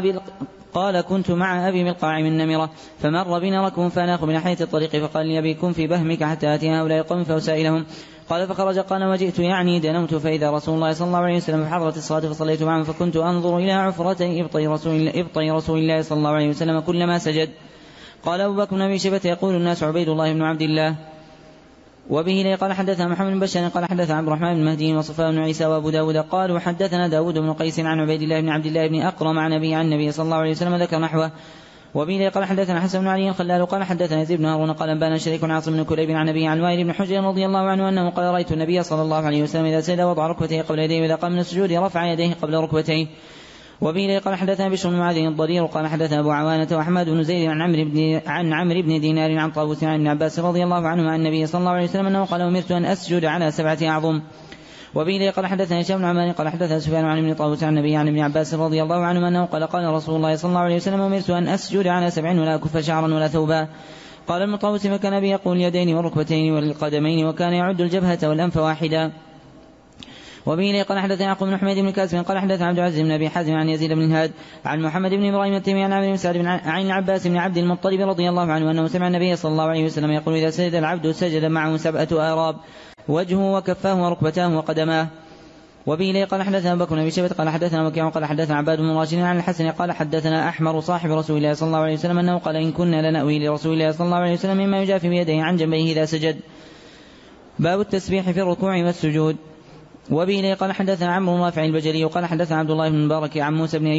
كنت مع أبي بالقاع من نمرة فمر بنا ركب فناخ من ناحية الطريق فقال لي أبي كن في بهمك حتى آتي هؤلاء القوم فأسائلهم. قال فخرج قال وجئت يعني دنوت فإذا رسول الله صلى الله عليه وسلم حضرت الصلاة فصليت معه فكنت أنظر إلى عفرتي إبطي رسول الله صلى الله عليه وسلم كلما سجد. قال أبو بكر بن أبي شيبة يقول الناس عبيد الله بن عبد الله. وبه لي قال حدثنا محمد بن بشار قال حدثنا عبد الرحمن بن مهدي وصفوان بن عيسى وأبو داود قالوا حدثنا داود بن قيس عن عبيد الله بن عبد الله بن أقرم عن أبي عن النبي صلى الله عليه وسلم ذكر نحوه. وبه لي قال حدثنا حسن بن علي الخلال قال حدثنا يزيد بن هارون قال أنبانا شريك عاصم بن كليب عن أبي عن وائل بن حجر رضي الله عنه أنه قال رأيت النبي صلى الله عليه وسلم إذا سجد وضع ركبتيه قبل يديه وإذا قام من السجود رفع يديه قبل ركبتيه. وبه لي قال حدثنا بشر بن معاذ الضرير قال حدثنا أبو عوانة وأحمد بن زيد عن عمرو بن دينار عن طاووس عن ابن عباس رضي الله عنهما عن النبي صلى الله عليه وسلم أنه قال أمرت أن أسجد على 7 أعظم. وبه لي قال حدثنا هشام بن عمار قال حدثنا سفيان عن ابن طاووس عن النبي عن ابن عباس رضي الله عنهما أنه قال قال رسول الله صلى الله عليه وسلم أمرت أن أسجد على 7 ولا أكف شعرا ولا ثوبا. قال ابن طاووس فكان أبي يقول اليدين والركبتين والقدمين وكان يعد الجبهة والأنف واحدا. وبه لي قال حدثنا يعقوب بن حميد بن كاسب قال حدثنا عبد العزيز بن أبي حازم عن يزيد بن الهاد عن محمد بن إبراهيم التيمي عن عامر بن سعد عن العباس بن عبد المطلب رضي الله عنه أنه سمع النبي صلى الله عليه وسلم يقول إذا سجد العبد سجد معه 7 آراب وجهه وكفاه وركبتاه وقدماه. وبه لي قال حدثنا أبو بكر بن أبي شيبة قال حدثنا وكيع قال حدثنا عباد بن راشد عن الحسن قال حدثنا أحمر صاحب رسول الله صلى الله عليه وسلم أنه قال إن كنا لنأوي لرسول الله صلى الله عليه وسلم مما يجافي بيديه عن جنبيه إذا سجد. باب التسبيح في الركوع والسجود. وبه لي قال حدثنا عمرو رافع البجلي وقال حدثنا عبد الله بن المبارك عن موسى بن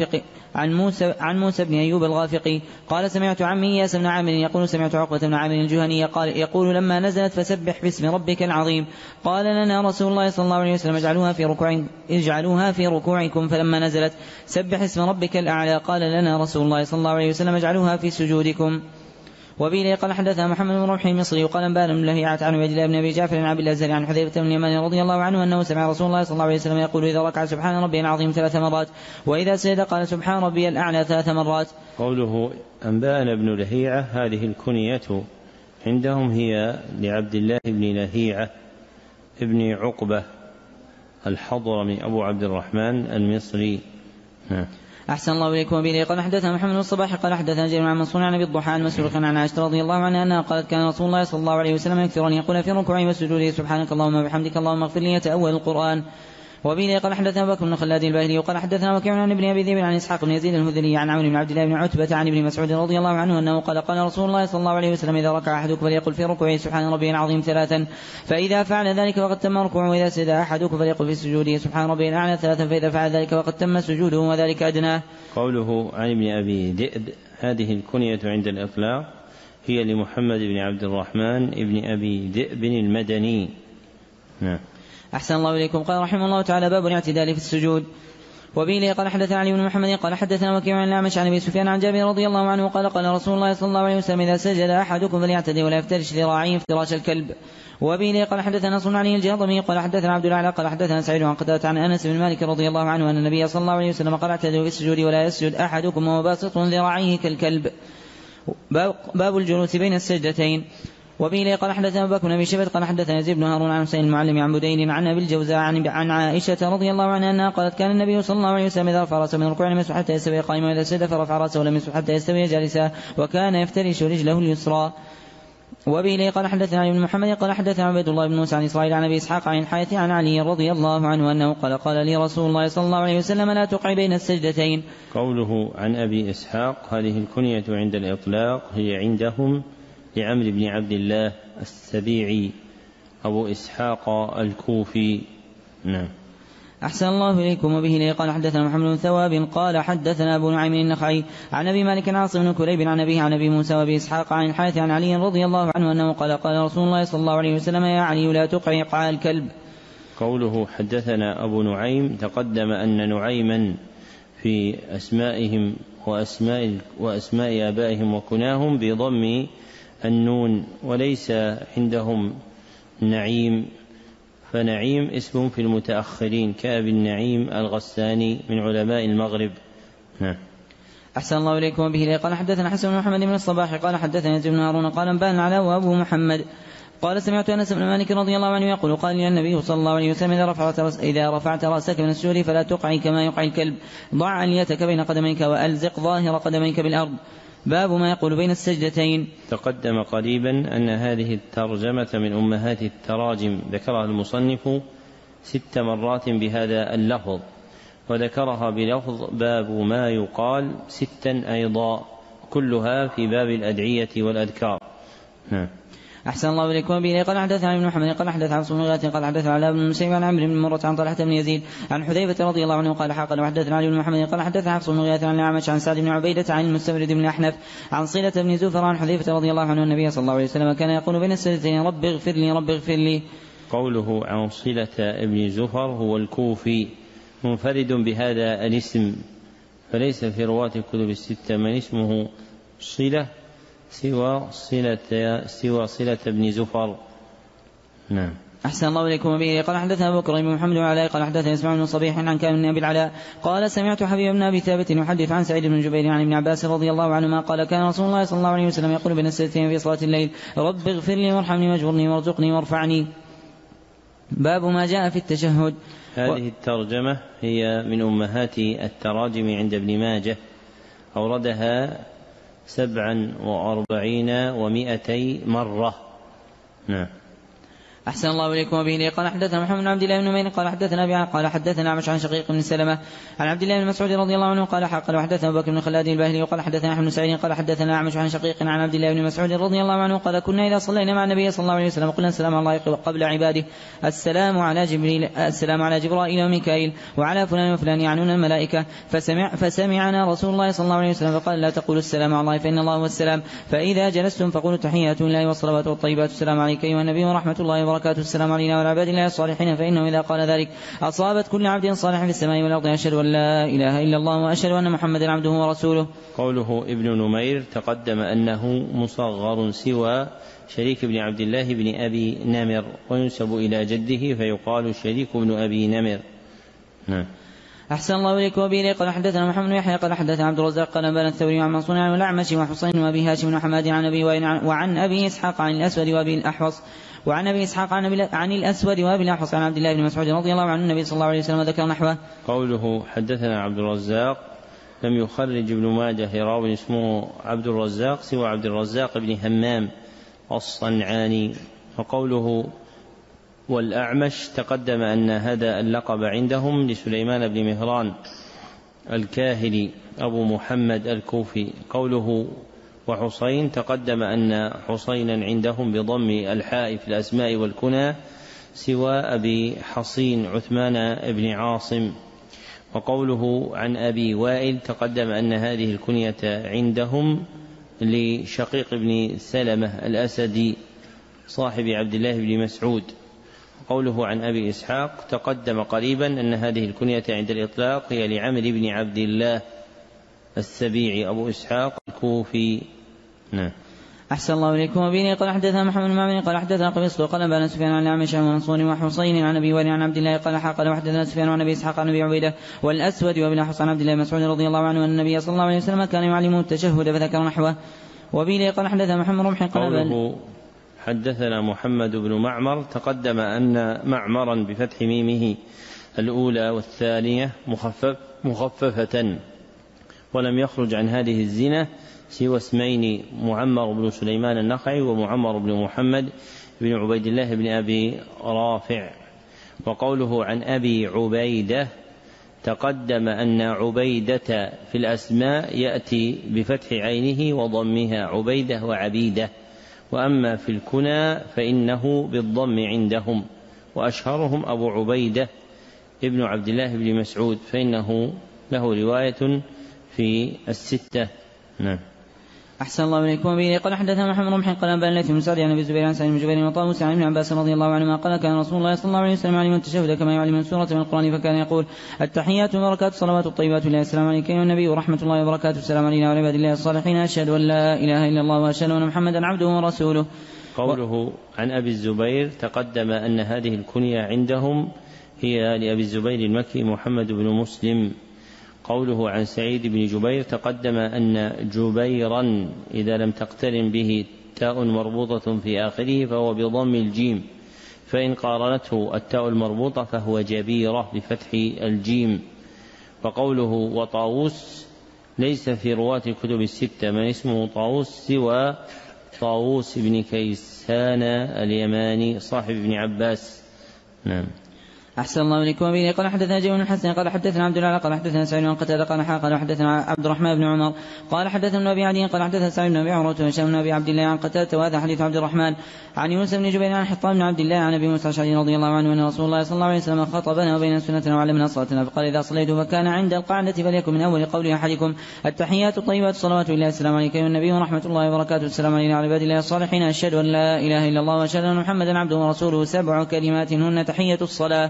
أيوب الغافقي قال سمعت عمي إياس بن عامر يقول سمعت عقبة بن عامر الجهني يقول لما نزلت فسبح باسم ربك العظيم قال لنا رسول الله صلى الله عليه وسلم اجعلوها في ركوعكم فلما نزلت سبح اسم ربك الأعلى قال لنا رسول الله صلى الله عليه وسلم اجعلوها في سجودكم. وبه لي قال حدثنا محمد بن رمح المصري وقال أنبانا بن لهيعة عن عبيد الله بن أبي جعفر عن أبي الأزهري عن حذيفة بن اليمان رضي الله عنه أنه سمع رسول الله صلى الله عليه وسلم يقول إذا ركع سبحان ربي العظيم 3 مرات وإذا سجد قال سبحان ربي الأعلى 3 مرات. قوله أنبانا بن لهيعة هذه الكنية عندهم هي لعبد الله بن لهيعة ابن عقبة الحضرمي أبو عبد الرحمن المصري. أحسن الله إليكم. وبه قال حدثنا محمد بن الصباح قال حدثنا جرير عن منصور عن أبي الضحى عن مسروق عن عائشة رضي الله عنها أنها قالت كان رسول الله صلى الله عليه وسلم يكثر أن يقول في ركوعه وسجوده سبحانك اللهم وبحمدك اللهم اغفر لي يتأول القرآن. وبه قال حدثنا أبو بكر بن خلاد الباهلي قال حدثنا وكيع عن ابن أبي ذئب عن إسحاق بن يزيد الهذلي عن عون بن عبد الله بن عتبة عن ابن مسعود رضي الله عنه أنه قال رسول الله صلى الله عليه وسلم إذا ركع أحدكم فليقل في ركوعه سبحان ربي العظيم 3 فإذا فعل ذلك فقد تم ركوعه، وإذا سجد أحدكم فليقل في سجوده سبحان ربي الأعلى 3 فإذا فعل ذلك فقد تم سجوده وذلك أدناه. قوله عن ابن أبي ذئب هذه الكنية عند الإطلاق هي لمحمد بن عبد الرحمن ابن أبي ذئب المدني. نعم. أحسن الله إليكم. قال رحمه الله تعالى باب الاعتدال في السجود. وبه قال حدثنا علي بن محمد قال حدثنا وكيع عن الأعمش عن أبي سفيان عن جابر رضي الله عنه قال رسول الله صلى الله عليه وسلم إذا سجد أحدكم فليعتدل ولا يفترش ذراعيه افتراش الكلب. وبه قال حدثنا نصر علي الجهضمي قال حدثنا عبد الأعلى قال حدثنا سعيد عن قتادة عن أنس بن مالك رضي الله عنه أن النبي صلى الله عليه وسلم قال اعتدلوا في السجود ولا يسجد أحدكم وهو باسط ذراعيه كالكلب. باب الجلوس بين السجدتين. وبه قال حدثنا أبو بكر بن أبي شيبة قال حدثنا يزيد بن هارون عن حسين المعلم عن بدين عن أبي الجوزاء عن عائشة رضي الله عنها أنها قالت كان النبي صلى الله عليه وسلم إذا رفع رأسه من الركوع لم يسجد حتى يستوي قائما، وإذا سجد فرفع رأسه لم يسجد حتى يستوي جالسا، وكان يفترش رجله اليسرى. وبه قال حدثنا علي بن محمد قال حدثنا عبيد الله بن موسى عن إسرائيل عن أبي إسحاق عن الحارث عن علي رضي الله عنه أنه قال لي رسول الله صلى الله عليه وسلم لا تقع بين السجدتين. قوله عن أبي إسحاق هذه الكنية عند الإطلاق هي عندهم لعمرو بن عبد الله السبيعي أبو إسحاق الكوفي. نعم. أحسن الله إليكم. وبه قال حدثنا محمد بن ثواب قال حدثنا أبو نعيم النخعي عن أبي مالك عاصم بن كليب عن أبيه عن أبي موسى وأبي إسحاق عن الحارث عن علي رضي الله عنه أنه قال رسول الله صلى الله عليه وسلم يا علي لا تقع قعاء الكلب. قوله حدثنا أبو نعيم تقدم أن نعيما في أسمائهم وأسماء آبائهم وكناهم بضم النون، وليس عندهم نعيم، فنعيم اسم في المتأخرين كأبي النعيم الغساني من علماء المغرب. نعم. أحسن الله إليكم. به قال حدثنا حسن بن محمد بن الصباح قال حدثنا يزيد بن هارون قال أنبأنا علاء وأبو محمد قال سمعت أنس بن مالك رضي الله عنه يقول قال لي النبي صلى الله عليه وسلم إذا رفعت رأسك من السجود فلا تقع كما يقع الكلب، ضع عليتك بين قدميك وألزق ظاهر قدميك بالأرض. باب ما يقول بين السجدتين. تقدم قريبا أن هذه الترجمة من أمهات التراجم، ذكرها المصنف 6 مرات بهذا اللفظ، وذكرها بلفظ باب ما يقال 6 أيضا، كلها في باب الأدعية والأذكار. نعم. أحسن الله إليكم. به قال حدثنا ابن محمد قال حدث عن صنغات قال حدث على بن المسيب عن عمرو بن مرة عن طلحة بن يزيد عن حذيفة رضي الله عنه قال حقا وحدثنا علي بن محمد قال حدث عن صنغات عن الأعمش عن سعد بن عبيدة عن المستورد بن أحنف عن صلة بن زفر عن حذيفة رضي الله عنه النبي صلى الله عليه وسلم كان يقول بين السجدتين رب اغفر لي رب اغفر لي. قوله عن صلة بن زفر هو الكوفي منفرد بهذا الاسم، فليس في رواة الكتب 6 من اسمه صلة سوى صلة بن زفر. نعم. أحسن الله إليكم. به قال حدثنا أبو بكر بن محمد وعلي قال حدثنا إسماعيل بن صبيح عن كامل بن أبي العلاء قال سمعت حبيب بن أبي ثابت يحدث عن سعيد بن جبير عن ابن عباس رضي الله عنهما قال كان رسول الله صلى الله عليه وسلم يقول بين السجدتين في صلاة الليل رب اغفر لي وارحمني واجبرني وارزقني وارفعني. باب ما جاء في التشهد. هذه الترجمة هي من أمهات التراجم عند ابن ماجه، أوردها 47 و200 مرة. نعم. أحسن الله إليكم. وبه قال حدثنا محمد بن عبد الله بن نمير قال حدثنا أبي قال حدثنا عمش عن شقيق بن سلمة عن عبد الله بن مسعود رضي الله عنه قال حقا وحدثنا أبو بكر بن خلاد الباهلي وقال حدثنا أحمد بن سعيد قال حدثنا عمش عن شقيق عن عبد الله بن مسعود رضي الله عنه قال كنا إذا صلينا مع النبي صلى الله عليه وسلم قلنا السلام على الله قبل عباده، السلام على جبرائيل وميكائيل وعلى فلان وفلان يعنون الملائكة، فسمعنا رسول الله صلى الله عليه وسلم فقال لا تقولوا السلام على الله فإن الله هو السلام، فإذا جلستم فقولوا تحيات لله والصلوات والطيبات السلام عليك أيها النبي ورحمة الله وبركاته السلام علينا وعلى عباد الله الصالحين، فإنه إذا قال ذلك أصابت كل عبد صالح في السماء والأرض أشهد أن لا إله إلا الله وأشهد أن محمدا عبده ورسوله. قوله ابن نمير تقدم أنه مصغر سوى شريك بن عبد الله بن أبي نمر، وينسب إلى جده فيقال شريك بن أبي نمر. نعم. أحسن الله إليك. وبه قال حدثنا محمد بن يحيى قال حدثنا عبد الرزاق قال أنبأنا الثوري عن منصور عن الأعمش وحسين وأبي هاشم وحماد عن أبي وعن أبي إسحاق عن الأسود وأبي الأحوص وعن أبي إسحاق عن الأسود وأبي الأحوص عن عبد الله بن مسعود رضي الله عنه النبي صلى الله عليه وسلم ذكر نحوه. قوله حدثنا عبد الرزاق لم يخرج ابن ماجه راوي اسمه عبد الرزاق سوى عبد الرزاق بن همام الصنعاني. وقوله والأعمش تقدم أن هذا اللقب عندهم لسليمان بن مهران الكاهلي أبو محمد الكوفي. قوله وحصين تقدم أن حصينا عندهم بضم الحاء في الأسماء والكنى سوى أبي حصين عثمان بن عاصم. وقوله عن أبي وائل تقدم أن هذه الكنية عندهم لشقيق بن سلمة الأسدي صاحب عبد الله بن مسعود. قوله عن أبي إسحاق تقدم قريبا أن هذه الكنية عند الإطلاق هي لعمرو بن عبد الله السبيعي أبو إسحاق الكوفي. نعم. أحسن الله إليكم. وبه قال حدثنا محمد بن معمر قال حدثنا قبيصة قال بان سفيان عن الأعمش عن منصور وحصين عن أبي وائل عن عبد الله قال وحدثنا سفيان عن أبي إسحاق عن أبي عبيدة والأسود وابن حصن عن عبد الله مسعود رضي الله عنه أن النبي صلى الله عليه وسلم كان يعلمه التشهد فذكر نحوه. وبه قال حدثنا محمد رمح قال حدثنا محمد بن معمر تقدم أن معمرا بفتح ميمه الأولى والثانية مخففة ولم يخرج عن هذه الزنا سوى اسمين معمر بن سليمان النخعي ومعمر بن محمد بن عبيد الله بن أبي رافع. وقوله عن أبي عبيدة تقدم أن عبيدة في الأسماء يأتي بفتح عينه وضمها عبيدة وعبيدة، وأما في الكنى فإنه بالضم عندهم، وأشهرهم أبو عبيدة ابن عبد الله بن مسعود فإنه له رواية في الستة. نعم. أحسن الله إليكم. وبه قال حدثنا محمد رمح قال أنبأنا الليث بن سعد عن أبي الزبير عن سعيد بن جبير وطاووس عن ابن عباس رضي الله عنهما قال كان رسول الله صلى الله عليه وسلم يعلم التشهد كما يعلم السورة من القرآن، فكان يقول التحيات والبركات الصلوات الطيبات لله السلام عليك أيها النبي ورحمة الله وبركاته السلام علينا وعلى عباد الله الصالحين أشهد أن لا إله إلا الله وأشهد أن محمدا عبده ورسوله. قوله عن أبي الزبير تقدم أن هذه الكنية عندهم هي لأبي الزبير المكي محمد بن مسلم. قوله عن سعيد بن جبير تقدم أن جبيرا إذا لم تقترن به تاء مربوطة في آخره فهو بضم الجيم، فإن قارنته التاء المربوطة فهو جبيرة بفتح الجيم. وقوله وطاووس ليس في رواة الكتب الستة من اسمه طاووس سوى طاووس بن كيسان اليماني صاحب ابن عباس. نعم. أحسن الله إليكم. وبه قال حدثنا جابر بن حسن قال حدثنا عبد الله قال حدثنا سعيد بن قتادة قال حدثنا عبد الرحمن بن عمر قال حدثنا أبي عدي قال حدثنا سعيد بن أبي عروة وهشام بن أبي عبد الله عن قتادة وهذا حديث عبد الرحمن عن يونس بن جبير عن حطام بن عبد الله عن أبي موسى الأشعري رضي الله عنه أن رسول الله صلى الله عليه وسلم خطبنا وبين سنتنا وعلمنا صلاتنا فقال إذا صليتم فكان عند القعدة فليكن من أول قول أحدكم التحيات الطيبات الصلوات لله السلام عليك أيها النبي ورحمة الله وبركاته السلام علينا وعلى عباد الله الصالحين أشهد أن لا إله إلا الله وأشهد أن محمدا عبده ورسوله 7 كلمات هن تحية الصلاة.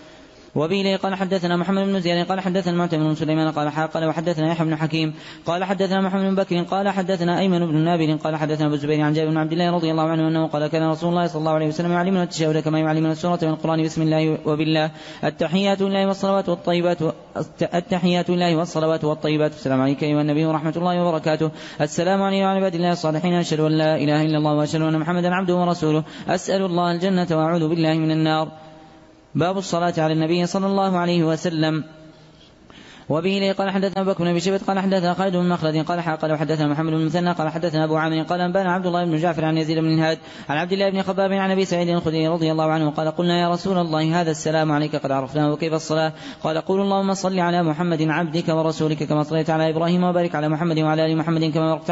وبه قال حدثنا محمد بن زياد قال حدثنا المعتمر بن سليمان قال وحدثنا يحيى بن حكيم قال حدثنا محمد بن بكر قال حدثنا أيمن بن نابل قال حدثنا أبو الزبير عن جابر بن عبد الله رضي الله عنه أنه قال كان رسول الله صلى الله عليه وسلم يعلمنا التشهد كما يعلمنا السورة من القرآن بسم الله وبالله التحيات لله والصلوات والطيبات التحيات لله والصلوات والطيبات السلام عليك أيها النبي ورحمة الله وبركاته السلام علينا وعلى عباد الله الصالحين أشهد أن لا إله إلا الله وأشهد أن محمدا عبده ورسوله أسأل الله الجنة وأعوذ بالله من النار. باب الصلاة على النبي صلى الله عليه وسلم. وبه قال حدثنا أبو بكر بن أبي شيبة قال حدثنا خالد بن مخلد قال وحدثنا محمد بن المثنى قال حدثنا أبو عامر قال أنبانا عبد الله بن جعفر عن يزيد بن الهاد عن عبد الله بن خباب عن أبي سعيد الخدري رضي الله عنه قال قلنا يا رسول الله هذا السلام عليك قد عرفناه وكيف الصلاة؟ قال قول اللهم صل على محمد عبدك ورسولك كما صليت على إبراهيم وبارك على محمد وعلى آل محمد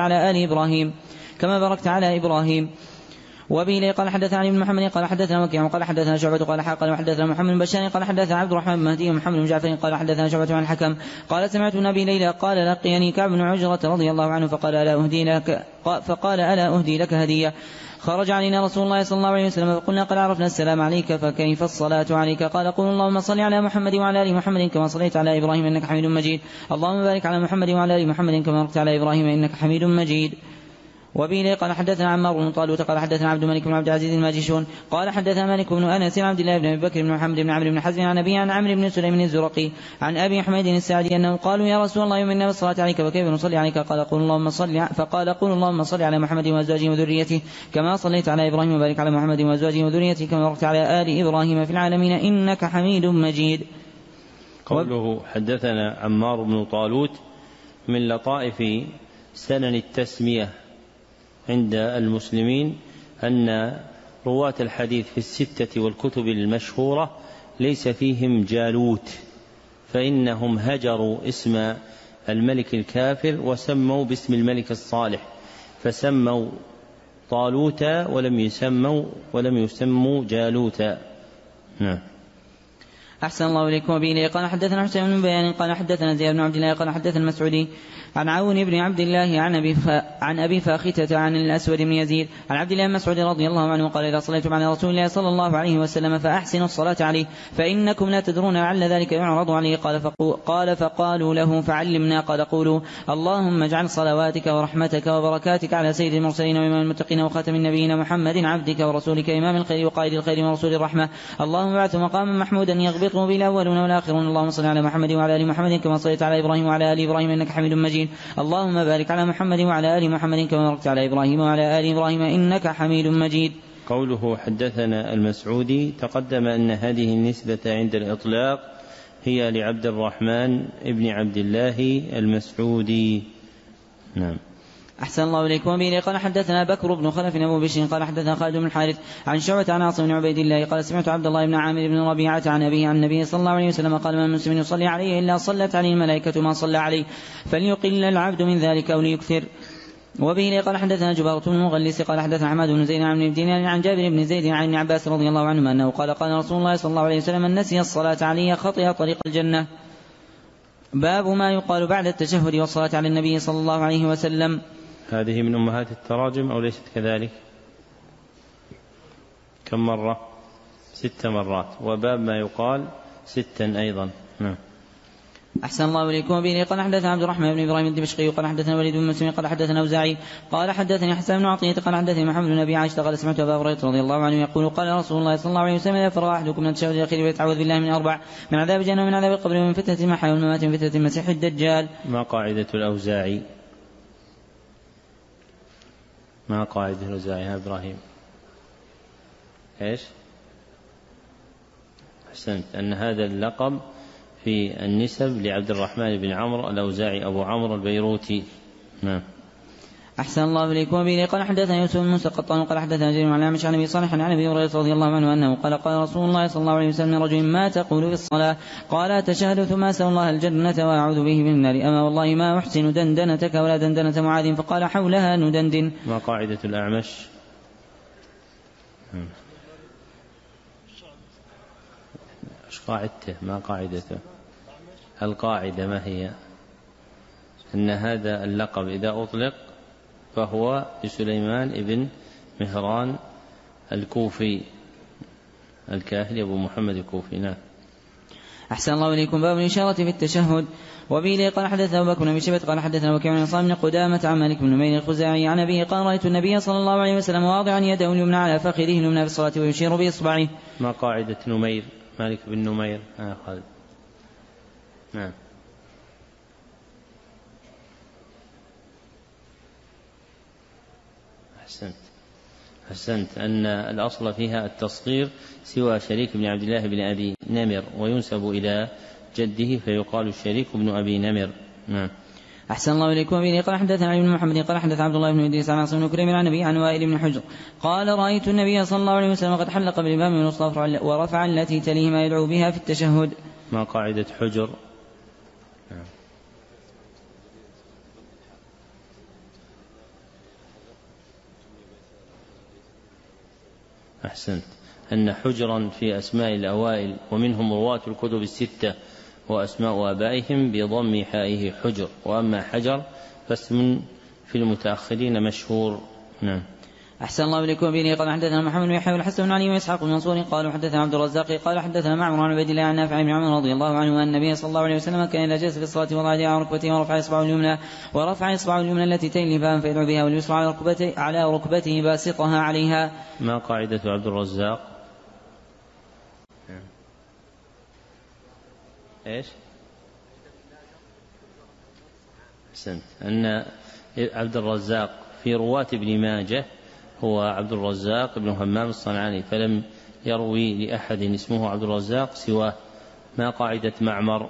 كما باركت على إبراهيم. وبه قال حدثنا علي بن محمد قال حدثنا وكيع قال حدثنا شعبة قال وحدثنا محمد بن بشار قال حدثنا عبد الرحمن بن مهدي ومحمد بن جعفر قال حدثنا شعبة عن الحكم قال سمعت النبي ليلى قال لقيني كعب بن عجرة رضي الله عنه فقال ألا أهدي لك هدية؟ خرج علينا رسول الله صلى الله عليه وسلم فقلنا قد عرفنا السلام عليك فكيف الصلاة عليك؟ قال قل اللهم صل على محمد وعلى آل محمد كما صليت على إبراهيم إنك حميد مجيد اللهم بارك على محمد وعلى آل محمد كما باركت على إبراهيم إنك حميد مجيد. وبه قال حدثنا عمار بن طالوت قال حدثنا عبد الملك بن عبد العزيز الماجشون قال حدثنا مالك بن أنس عن عبد الله بن أبي بكر بن محمد بن عمرو بن حزم عن أبي عن عمرو بن سليم الزرقي عن أبي حميد الساعدي أنهم قالوا يا رسول الله يؤمننا بالصلاة عليك وكيف نصلي عليك؟ قال قل اللهم صل على محمد وأزواجه وذريته كما صليت على إبراهيم وبارك على محمد وأزواجه وذريته كما باركت على آل إبراهيم في العالمين إنك حميد مجيد. قوله حدثنا عمار بن طالوت من لطائف سنن التسمية عند المسلمين أن رواة الحديث في الستة والكتب المشهورة ليس فيهم جالوت، فإنهم هجروا اسم الملك الكافر وسموا باسم الملك الصالح، فسموا طالوت ولم يسموا جالوت. نعم. أحسن الله إليكم. وبه قال حدثنا حسين بن بيان قال حدثنا زياد بن عبد الله قال حدثنا المسعودي عن عون بن عبد الله عن أبي فاختة عن الأسود بن يزيد عن عبد الله بن مسعود رضي الله عنه قال: إذا صليتم على رسول الله صلى الله عليه وسلم فأحسنوا الصلاة عليه، فإنكم لا تدرون لعل ذلك يعرض عليه. قال فقالوا له: فعلمنا. قال: قولوا: اللهم اجعل صلواتك ورحمتك وبركاتك على سيد المرسلين وإمام المتقين وخاتم النبيين محمد عبدك ورسولك إمام الخير وقائد الخير ورسول الرحمة، اللهم ابعثه مقاما محمودا يغبطه به الأولون والآخرون، اللهم صل على محمد وعلى آل محمد كما صليت على إبراهيم وعلى آل إبراهيم إنك حميد مجيد، اللهم بارك على محمد وعلى آل محمد كما باركت على إبراهيم وعلى آل إبراهيم إنك حميد مجيد. قوله حدثنا المسعودي، تقدم أن هذه النسبة عند الإطلاق هي لعبد الرحمن ابن عبد الله المسعودي. نعم. أحسن الله إليكم. وبه قال حدثنا بكر بن خلف أبو بشر قال حدثنا خالد بن الحارث عن شعبة عن عاصم بن عبيد الله قال: سمعت عبد الله بن عامر بن ربيعة عن أبيه عن النبي صلى الله عليه وسلم قال: ما من مسلم يصلي عليه إلا صلت عليه الملائكة ما صلى عليه، فليقل العبد من ذلك أو ليكثر. وبه قال حدثنا جبارة بن المغلس قال حدثنا حماد بن زيد عن ابن دينار عن جابر بن زيد عن ابن عباس رضي الله عنهما أنه قال: قال رسول الله صلى الله عليه وسلم: من نسي الصلاة علي خطئ طريق الجنة. باب ما يقال بعد التشهد والصلاة على النبي صلى الله عليه وسلم. هذه من أمهات التراجم أو ليست كذلك؟ كم مرة؟ 6 مرات. وباب ما يقال 6 أيضا. نعم. أحسن الله إليكم. وبه قال حدثنا عبد الرحمن بن إبراهيم الدمشقي قال حدثنا وليد بن مسلم قال حدثنا أوزاعي قال حدثني حسن بن عطية قال حدثني محمد بن أبي عائشة قال: سمعت أبا هريرة رضي الله عنه يقول: قال رسول الله صلى الله عليه وسلم: إذا فرغ أحدكم من التشهد الأخير فليتعوذ بالله من 4: من عذاب جهنم ومن عذاب القبر ومن فتنة المحيا والممات ومن فتنة المسيح الدجال. ما قاعدة الأوزاعي؟ ما قاعدة الأوزاعي يا إبراهيم؟ إيش؟ أحسنت، أن هذا اللقب في النسب لعبد الرحمن بن عمرو الأوزاعي أبو عمرو البيروتي. نعم. أحسن الله إليكم. وبه قال حدثنا يوسف بن موسى القطان قال حدثنا جرير عن عن أبي صالح عن أبي هريرة رضي الله عنه أنه قال: قال رسول الله صلى الله عليه وسلم: رجل: ما تقول في الصلاة؟ قال: تشهد ثم أسأل الله الجنة وأعوذ به من النار، أما والله ما أحسن دندنتك ولا دندنة معاذ. فقال: حولها ندندن. ما قاعدة الأعمش؟ ايش قاعدته؟ ما قاعدته؟ القاعدة ما هي؟ أن هذا اللقب إذا أطلق فهو لسليمان ابن مهران الكوفي الكاهلي أبو محمد الكوفي. نعم. أحسن الله إليكم. باب الإشارة في التشهد. وبه قال حدثنا أبو بكر بن شيبة قال حدثنا وكيع عن عصام بن قدامة عن مالك بن نمير الخزاعي عن أبيه قال: رأيت النبي صلى الله عليه وسلم واضعا يده اليمنى على فخذه اليمنى في الصلاة ويشير بإصبعه. ما قاعدة نمير؟ مالك بن نمير. خالد. نعم. أحسنت أن الأصل فيها التصغير سوى شريك بن عبد الله بن أبي نمر، وينسب إلى جده فيقال الشريك بن أبي نمر. نعم. أحسن الله إليكم. وبه قال حدثنا علي بن محمد قال حدث عبد الله بن إدريس عن عاصم بن كريم عن النبي عن وائل بن حجر قال: رأيت النبي صلى الله عليه وسلم قد حلق بالإمام من الصف ورفع التي تليه ما يدعو بها في التشهد. ما قاعدة حجر؟ نعم. أحسنت، أن حجرا في أسماء الأوائل ومنهم رواة الكتب الستة وأسماء آبائهم بضم حائه حجر، وأما حجر فاسم في المتأخرين مشهور. نعم. أحسن الله إليكم. به قال حدثنا محمد بن يحيى والحسن بن علي وإسحاق بن منصور قالوا حدثنا عبد الرزاق قال حدثنا معمر عن عبيد الله عن نافع بن عمر رضي الله عنه أن النبي صلى الله عليه وسلم كان إذا جلس في الصلاة وضع على ركبته ورفع إصبعه اليمنى التي تلي الفم فيدعو بها واليسرى على ركبته باسطها عليها. ما قاعدة عبد الرزاق؟ إيش؟ أحسنت، أن عبد الرزاق في رواة ابن ماجه هو عبد الرزاق بن همام الصنعاني، فلم يروي لأحد اسمه عبد الرزاق سواه. ما قاعدة معمر؟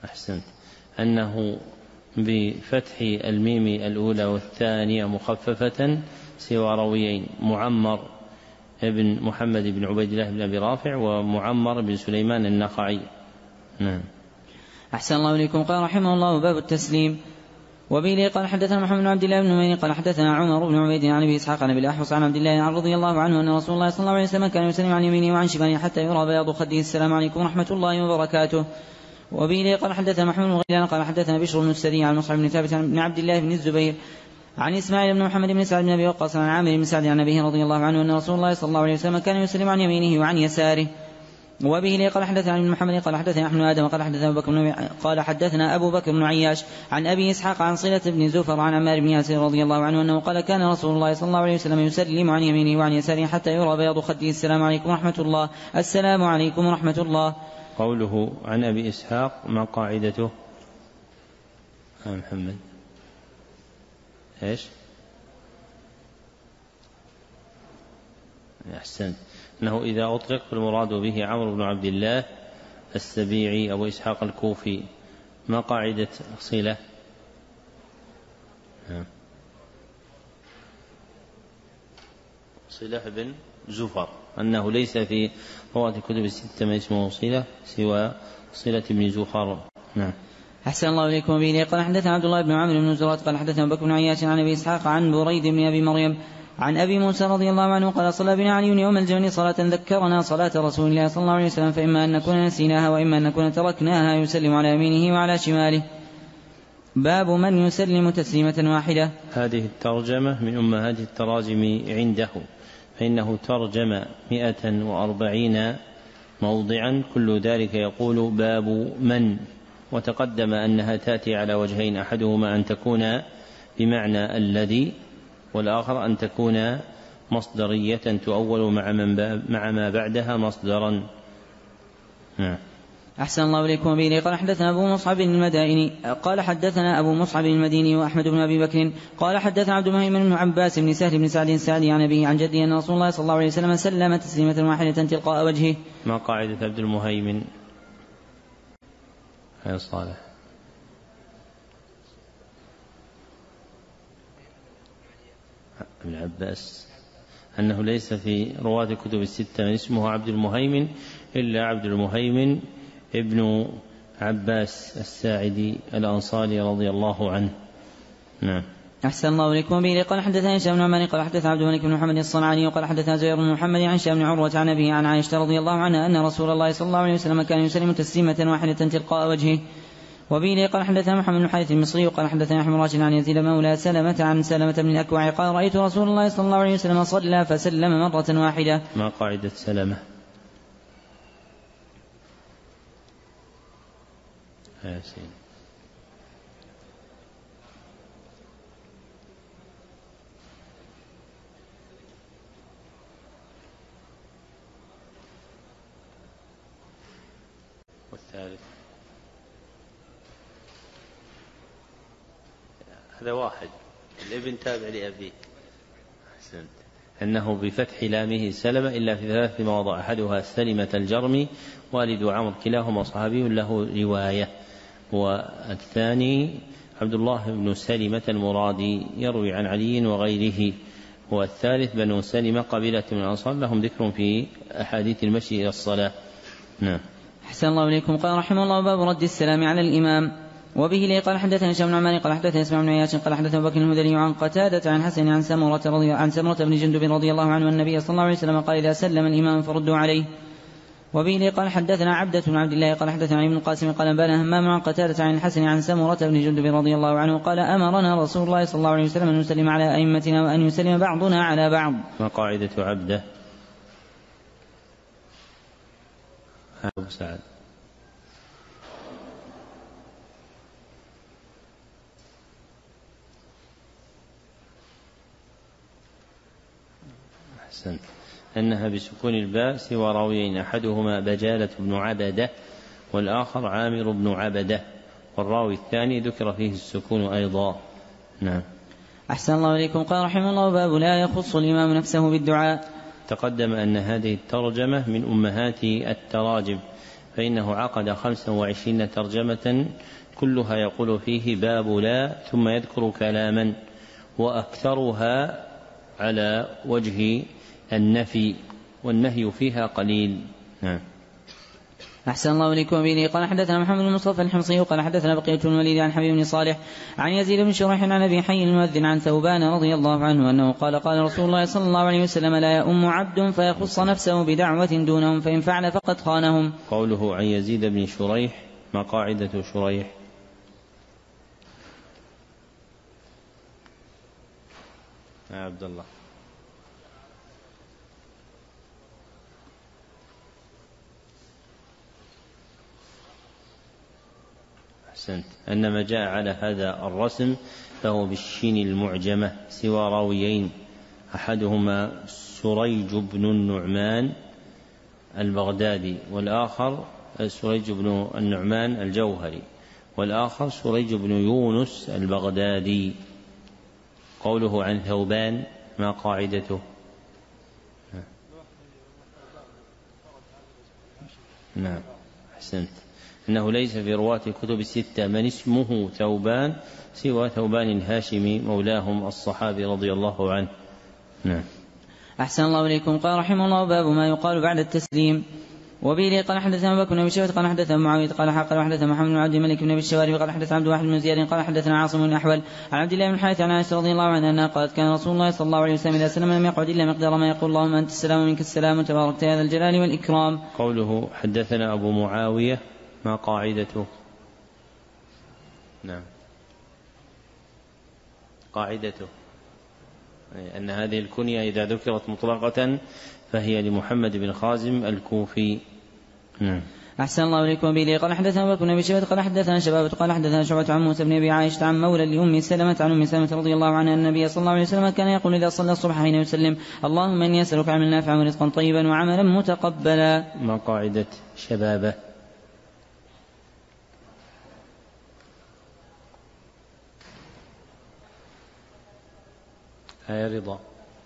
أحسنت. أنه بفتح الميم الأولى والثانية مخففة سوى راويين، معمر بن محمد بن عبيد الله بن أبي رافع ومعمر بن سليمان النخعي. نعم. أحسن الله إليكم. قال رحمه الله: باب التسليم. وبه قال حدثنا محمد بن عبد الله بن نمير قال حدثنا عمر بن عبيد عن ابي اسحاق عن ابي الاحوص عن عبد الله رضي الله عنه ان رسول الله صلى الله عليه وسلم كان يسلم عن يمينه وعن شماله حتى يرى بياض خده: السلام عليكم ورحمه الله وبركاته. وبه قال حدثنا محمد بن غيلان قال حدثنا بشر بن السري عن مصعب بن ثابت بن عبد الله بن الزبير عن اسماعيل بن محمد بن سعد بن ابي وقاص عن عامر بن سعد عن ابيه رضي الله عنه ان رسول الله صلى الله عليه وسلم كان يسلم عن يمينه وعن يساره. وبه قال حدثنا ابن محمد قال حدثنا احمد ادم قال حدثنا ابو بكر بن عياش عن ابي اسحاق عن صلة بن زفر عن عمار بن ياسر رضي الله عنه انه قال: كان رسول الله صلى الله عليه وسلم يسلم عن يمينه وعن يساره حتى يرى بياض خده: السلام عليكم ورحمه الله، السلام عليكم ورحمه الله. قوله عن ابي اسحاق ما قاعدته؟ محمد ايش؟ أحسنت. أنه إذا أطلق فالمراد به عمرو بن عبد الله السبيعي أو إسحاق الكوفي. ما قاعدة صلة؟ صلة بن زفر، أنه ليس في رواة الكتب الستة من اسمه صلة سوى صلة بن زفر. نعم. أحسن الله إليكم. به قال حدثنا عبد الله بن عمرو بن زرات قال حدثنا بكر بن عياش عن أبي إسحاق عن بريد بن أبي مريم عن أبي موسى رضي الله عنه قال: صلى بنا علي يوم الجمل صلاة ذكرنا صلاة رسول الله صلى الله عليه وسلم، فإما أن نكون نسيناها وإما أن نكون تركناها، يسلم على يمينه وعلى شماله. باب من يسلم تسليمة واحدة. هذه الترجمة من أمهات التراجم عنده، فإنه ترجم 140 موضعا، كل ذلك يقول باب من، وتقدم أنها تأتي على وجهين: أحدهما أن تكون بمعنى الذي، والآخر أن تكون مصدرية تؤول مع ما بعدها مصدرا. أحسن الله إليكم. به قال حدثنا أبو مصعب المدائني قال حدثنا أبو مصعب المديني وأحمد بن أبي بكر قال حدثنا عبد المهيمن بن عباس بن سهل بن سعد السعدي عن أبيه عن جده أن رسول الله صلى الله عليه وسلم سلم تسليمة واحدة تلقاء وجهه. ما قاعدة عبد المهيمن يا صالح؟ ابن عباس، أنه ليس في رواة الكتب الستة من اسمه عبد المهيمن إلا عبد المهيمن ابن عباس الساعدي الأنصاري رضي الله عنه. نعم. أحسن الله إليكم. به قال حدثنا هشام بن عمار قال حدثنا عبد الملك بن محمد الصنعاني وقال حدثنا زهير بن محمد عن هشام بن عروة عن أبيه عن عائشة رضي الله عنها أن رسول الله صلى الله عليه وسلم كان يسلم تسليمة واحدة تلقاء وجهه. وبه قال حدثنا محمد بن الحارث المصري وقال حدثنا أحمد راشد عن يزيد مولى سلمة عن سلمة بن الأكوع قال: رأيت رسول الله صلى الله عليه وسلم صلى فسلم مرة واحدة. ما قاعدة سلمة؟ ياسين. والثالث هذا واحد، الابن تابع لأبيه. أحسنت. أنه بفتح لامه سلم إلا في 3 مواضع: أحدها سلمة الجرمي والد عمرو كلاهما صحابي له رواية، والثاني عبد الله بن سلمة المرادي يروي عن علي وغيره، والثالث بنو سلمة قبيلة من الأنصار لهم ذكر في أحاديث المشي إلى الصلاة. نعم. أحسن الله إليكم. قال رحمه الله: باب رد السلام على الإمام. وبه قال حدثنا هشام بن عمار قال حدثنا اسماعيل بن عياش قال حدثنا بكر الهذلي عن قتادة عن حسن عن سمرة بن جندب رضي الله عنه أن النبي صلى الله عليه وسلم قال: إذا سلم الإمام فردوا عليه. وبه قال حدثنا عبدة بن عبد الله قال حدثنا ابن القاسم قال بان همام عن قتادة عن الحسن عن سمرة بن جندب رضي الله عنه قال: أمرنا رسول الله صلى الله عليه وسلم أن نسلم على أئمتنا وأن يسلم بعضنا على بعض. ما قاعدة عبدة؟ أبو سعد. أحسنت. أنها بسكون الباء سوى راويين: أحدهما بجالة بن عبدة والآخر عامر بن عبدة، والراوي الثاني ذكر فيه السكون أيضا. نعم. أحسن الله إليكم. قال رحمه الله: باب لا يخص الإمام نفسه بالدعاء. تقدم أن هذه الترجمة من أمهات التراجم، فإنه عقد 25 ترجمة كلها يقول فيه باب لا ثم يذكر كلاما، وأكثرها على وجه النفي، والنهي فيها قليل. نعم. أحسن الله إليكم. به قال حدثنا محمد بن مصطفى الحمصي قال حدثنا بقية بن الوليد عن حبيب بن صالح عن يزيد بن شريح عن أبي حي المؤذن عن ثوبان رضي الله عنه أنه قال قال رسول الله صلى الله عليه وسلم لا يؤم عبد فيخص نفسه بدعوة دونهم فإن فعل فقد خانهم. قوله عن يزيد بن شريح، ما قاعدة شريح؟ يا عبد الله. أحسنت. أنما جاء على هذا الرسم فهو بالشين المعجمة سوى راويين، أحدهما سريج بن النعمان البغدادي، والآخر سريج بن النعمان الجوهري، والآخر سريج بن يونس البغدادي. قوله عن ثوبان ما قاعدته؟ نعم أحسنت. إنه ليس في رواة الكتب الستة من اسمه ثوبان سوى ثوبان الهاشمي مولاهم الصحابي رضي الله عنه. نعم. أحسن الله إليكم. قال رحمه الله باب ما يقال بعد التسليم. وبه قال حدثنا بكر بن شيبة قال حدثنا معاوية قال حدثنا محمد بن عبد الملك بن ابي الشواري قال حدثنا عبد الواحد بن زياد قال حدثنا عاصم بن الاحول عن عبد الله بن الحارث عن عائشة رضي الله عنها انها قالت كان رسول الله صلى الله عليه وسلم اذا سلم لم يقعد الا مقدار ما يقول اللهم انت السلام ومنك السلام تباركت يا ذا الجلال والاكرام. قوله حدثنا ابو معاوية ما قاعدته؟ نعم قاعدته أن هذه الكنية إذا ذكرت مطلقة فهي لمحمد بن خازم الكوفي. نعم. أحسن الله إليكم. به قال حدثنا بكر بن أبي شيبة قال حدثنا شبابة قال حدثنا شعبة عن موسى بن أبي عائشة عن مولى لأم سلمة عن أم سلمة رضي الله عنها أن النبي صلى الله عليه وسلم كان يقول إذا صلى الصبح حين يسلم اللهم إني أسألك عملا نافعا ورزقا طيبا وعملا متقبلا. ما قاعدة شبابة؟ هيا رضا.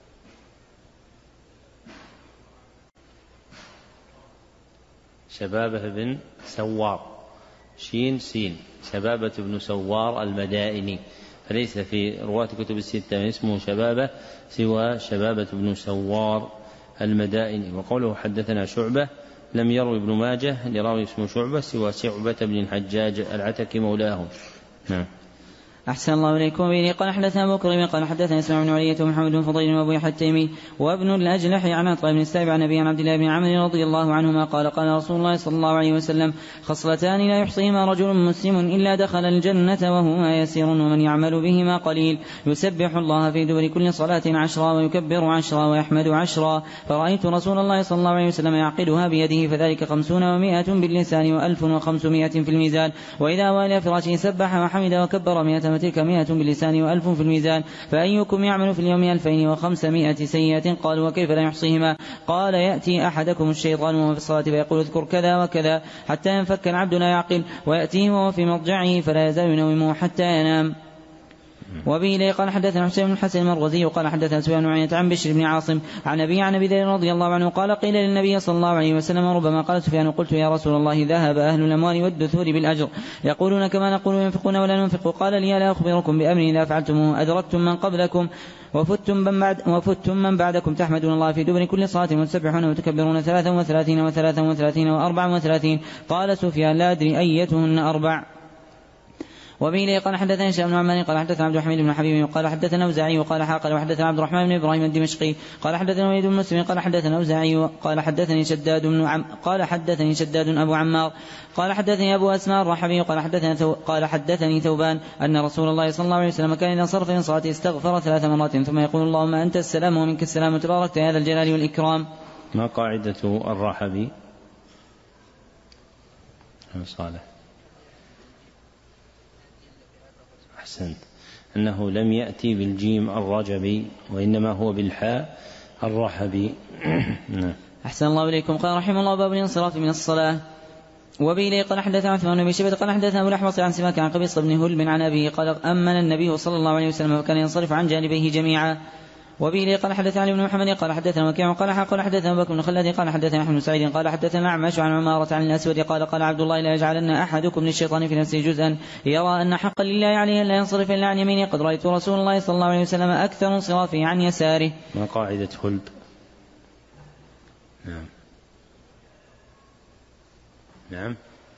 شبابة بن سوار شين سين شبابة بن سوار المدائني، فليس في رواة كتب الستة من اسمه شبابة سوى شبابة بن سوار المدائني. وقوله حدثنا شعبة لم يروي ابن ماجه لراوي اسمه شعبة سوى شعبة بن الحجاج العتكي مولاهم. نعم. أحسن الله إليكم. به قال حدثنا أبو كريم قال حدثنا اسماعيل بن علية ومحمد بن فضيل وأبو يحيى التيمي وابن الأجلح عن عطاء بن السائب عن أبي عن عبد الله بن عمرو رضي الله عنهما قال قال رسول الله صلى الله عليه وسلم خصلتان لا يحصيهما رجل مسلم إلا دخل الجنة وهما يسير ومن يعمل بهما قليل يسبح الله في دبر كل صلاة 10 ويكبر 10 ويحمد 10. فرأيت رسول الله صلى الله عليه وسلم يعقدها بيده فذلك 50 و100 باللسان و1500 في الميزان. وإذا والى فراشه سبح وحمد وكبر 100 وتلك 100 باللسان و1000 في الميزان. فأيكم يعمل في اليوم 2500 سيئة؟ قالوا وكيف لا يحصيهما؟ قال يأتي أحدكم الشيطان وهو في الصلاة فيقول اذكر كذا وكذا حتى ينفك العبد لا يعقل ويأتيه وهو في مضجعه فلا يزال ينومه حتى ينام. وبه قال حدثنا حسين بن الحسن المروزي وقال حدثنا سفيان بن عيينة عن بشر بن عاصم عن أبي ذر رضي الله عنه قال قيل للنبي صلى الله عليه وسلم ربما قال سفيان قلت يا رسول الله ذهب أهل الأموال والدثور بالأجر يقولون كما نقول ينفقون ولا ننفق. قال لي لا أخبركم بأمر إذا فعلتموه أدركتم من قبلكم وفتم من بعدكم تحمدون الله في دبر كل صلاة وتسبحون وتكبرون 33 و33 و34. قال سفيان لا أدري أيتهن 4. وبه قال حدثنا هشام بن عمار قال حدثنا عبد الحميد بن حبيب قال حدثنا أوزاعي وقال حاقل وحدثنا عبد الرحمن بن إبراهيم الدمشقي قال حدثنا وليد بن مسلم قال حدثنا أوزاعي قال حدثني شداد أبو عمار قال حدثني أبو أسماء الرحبي قال حدثني ثوبان أن رسول الله صلى الله عليه وسلم كان إذا انصرف من صلاته استغفر 3 مرات ثم يقول اللهم أنت السلام ومنك السلام تباركت يا ذا الجلال والإكرام. ما قاعدة الرحبي؟ صالح أحسنت. أنه لم يأتي بالجيم الرجبي وإنما هو بالحاء الرحبي. أحسن الله إليكم. قال رحمه الله باب الانصراف من الصلاة. وبه قال حدثنا عثمان بن شيبة قال حدثنا أبو الأحوص عن سماك عن قبيص بن هلب عن أبيه قال أمن النبي صلى الله عليه وسلم وكان ينصرف عن جانبيه جميعا. وبه قال حدثنا علي بن محمد قال حدثنا وكيع قال حدثنا أبو بكر بن خلاد قال حدثنا أحمد بن سعيد قال حدثنا الأعمش عن عمارة عن الأسود قال عبد الله لا يجعلن أحدكم للشيطان في نفسه جزءا يرى أن حقا لله عليه لا ينصرف إلا عن يمينه قد رأيت رسول الله صلى الله عليه وسلم أكثر انصرافه عن يساره. ما قاعدة خلد؟ نعم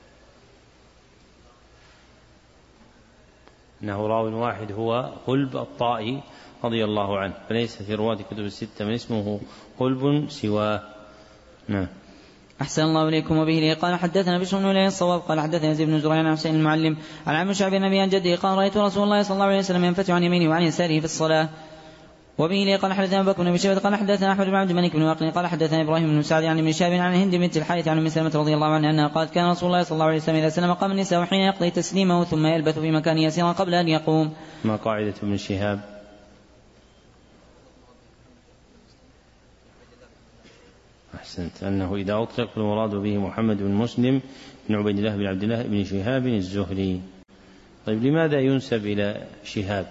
إنه راو واحد هو قلب الطائي رضي الله عنه، فليس في رواة كتب الستة من اسمه قلب سواه. نعم. أحسن الله إليكم. وبه قال حدثنا بشر بن إليه الصواب قال حدثنا يزيد بن زريع عن حسين المعلم عن عم شعب النبي عن جده قال رأيت رسول الله صلى الله عليه وسلم ينفتح عن يمينه وعن يساره في الصلاة. وبه قال حدثنا أبو بكر بن أبي شيبة قال حدثنا أحمد بن عبد الملك بن واقد قال حدثنا إبراهيم بن سعد عن ابن شهاب عن هند بنت الحارث عن أم سلمة رضي الله عنها أنها قالت كان رسول الله صلى الله عليه وسلم إذا سلم قام النساء حين يقضي تسليمه ثم يلبث في مكان يسيرا قبل أن يقوم. ما قاعدة ابن شهاب؟ أحسنت، أنه إذا أطلق المراد به محمد بن مسلم بن عبيد الله بن عبد الله بن شهاب الزهري. طيب لماذا ينسب إلى شهاب؟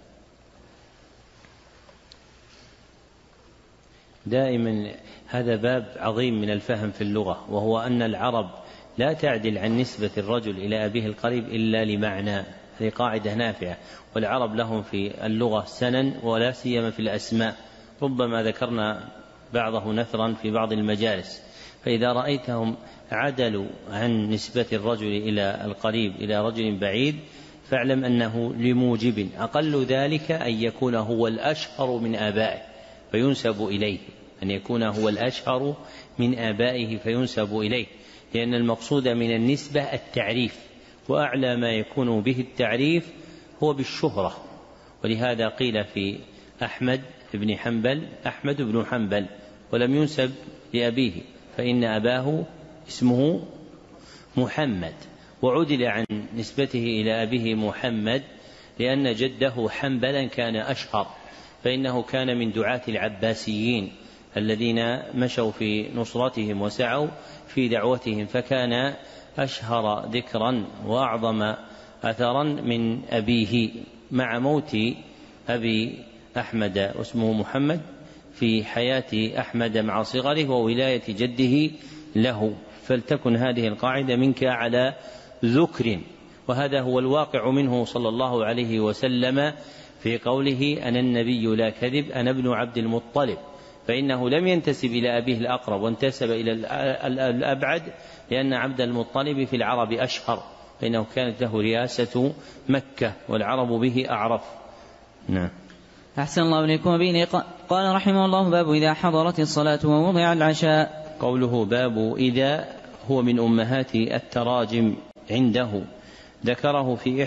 دائما هذا باب عظيم من الفهم في اللغة، وهو أن العرب لا تعدل عن نسبة الرجل إلى أبيه القريب إلا لمعنى، هذه قاعدة نافعة، والعرب لهم في اللغة سنن ولا سيما في الأسماء، ربما ذكرنا بعضه نثرا في بعض المجالس، فإذا رأيتهم عدلوا عن نسبة الرجل إلى القريب إلى رجل بعيد فاعلم أنه لموجب، أقل ذلك أن يكون هو الأشهر من آبائه فينسب إليه، أن يكون هو الأشهر من آبائه فينسب إليه، لأن المقصود من النسبة التعريف، وأعلى ما يكون به التعريف هو بالشهرة، ولهذا قيل في أحمد بن حنبل أحمد بن حنبل ولم ينسب لأبيه، فإن أباه اسمه محمد، وعدل عن نسبته إلى أبيه محمد لأن جده حنبلا كان أشهر، فإنه كان من دعاة العباسيين الذين مشوا في نصرتهم وسعوا في دعوتهم، فكان أشهر ذكرا وأعظم أثرا من أبيه، مع موت أبي أحمد واسمه محمد في حياة أحمد مع صغره وولاية جده له، فلتكن هذه القاعدة منك على ذكر، وهذا هو الواقع منه صلى الله عليه وسلم في قوله أنا النبي لا كذب أنا ابن عبد المطلب، فإنه لم ينتسب إلى أبيه الأقرب وانتسب إلى الأبعد، لأن عبد المطلب في العرب أشهر، فإنه كانت له رياسة مكة والعرب به أعرف. نعم. أحسن الله إليكم. وبه قال رحمه الله باب إذا حضرت الصلاة ووضع العشاء. قوله باب إذا هو من أمهات التراجم عنده، ذكره في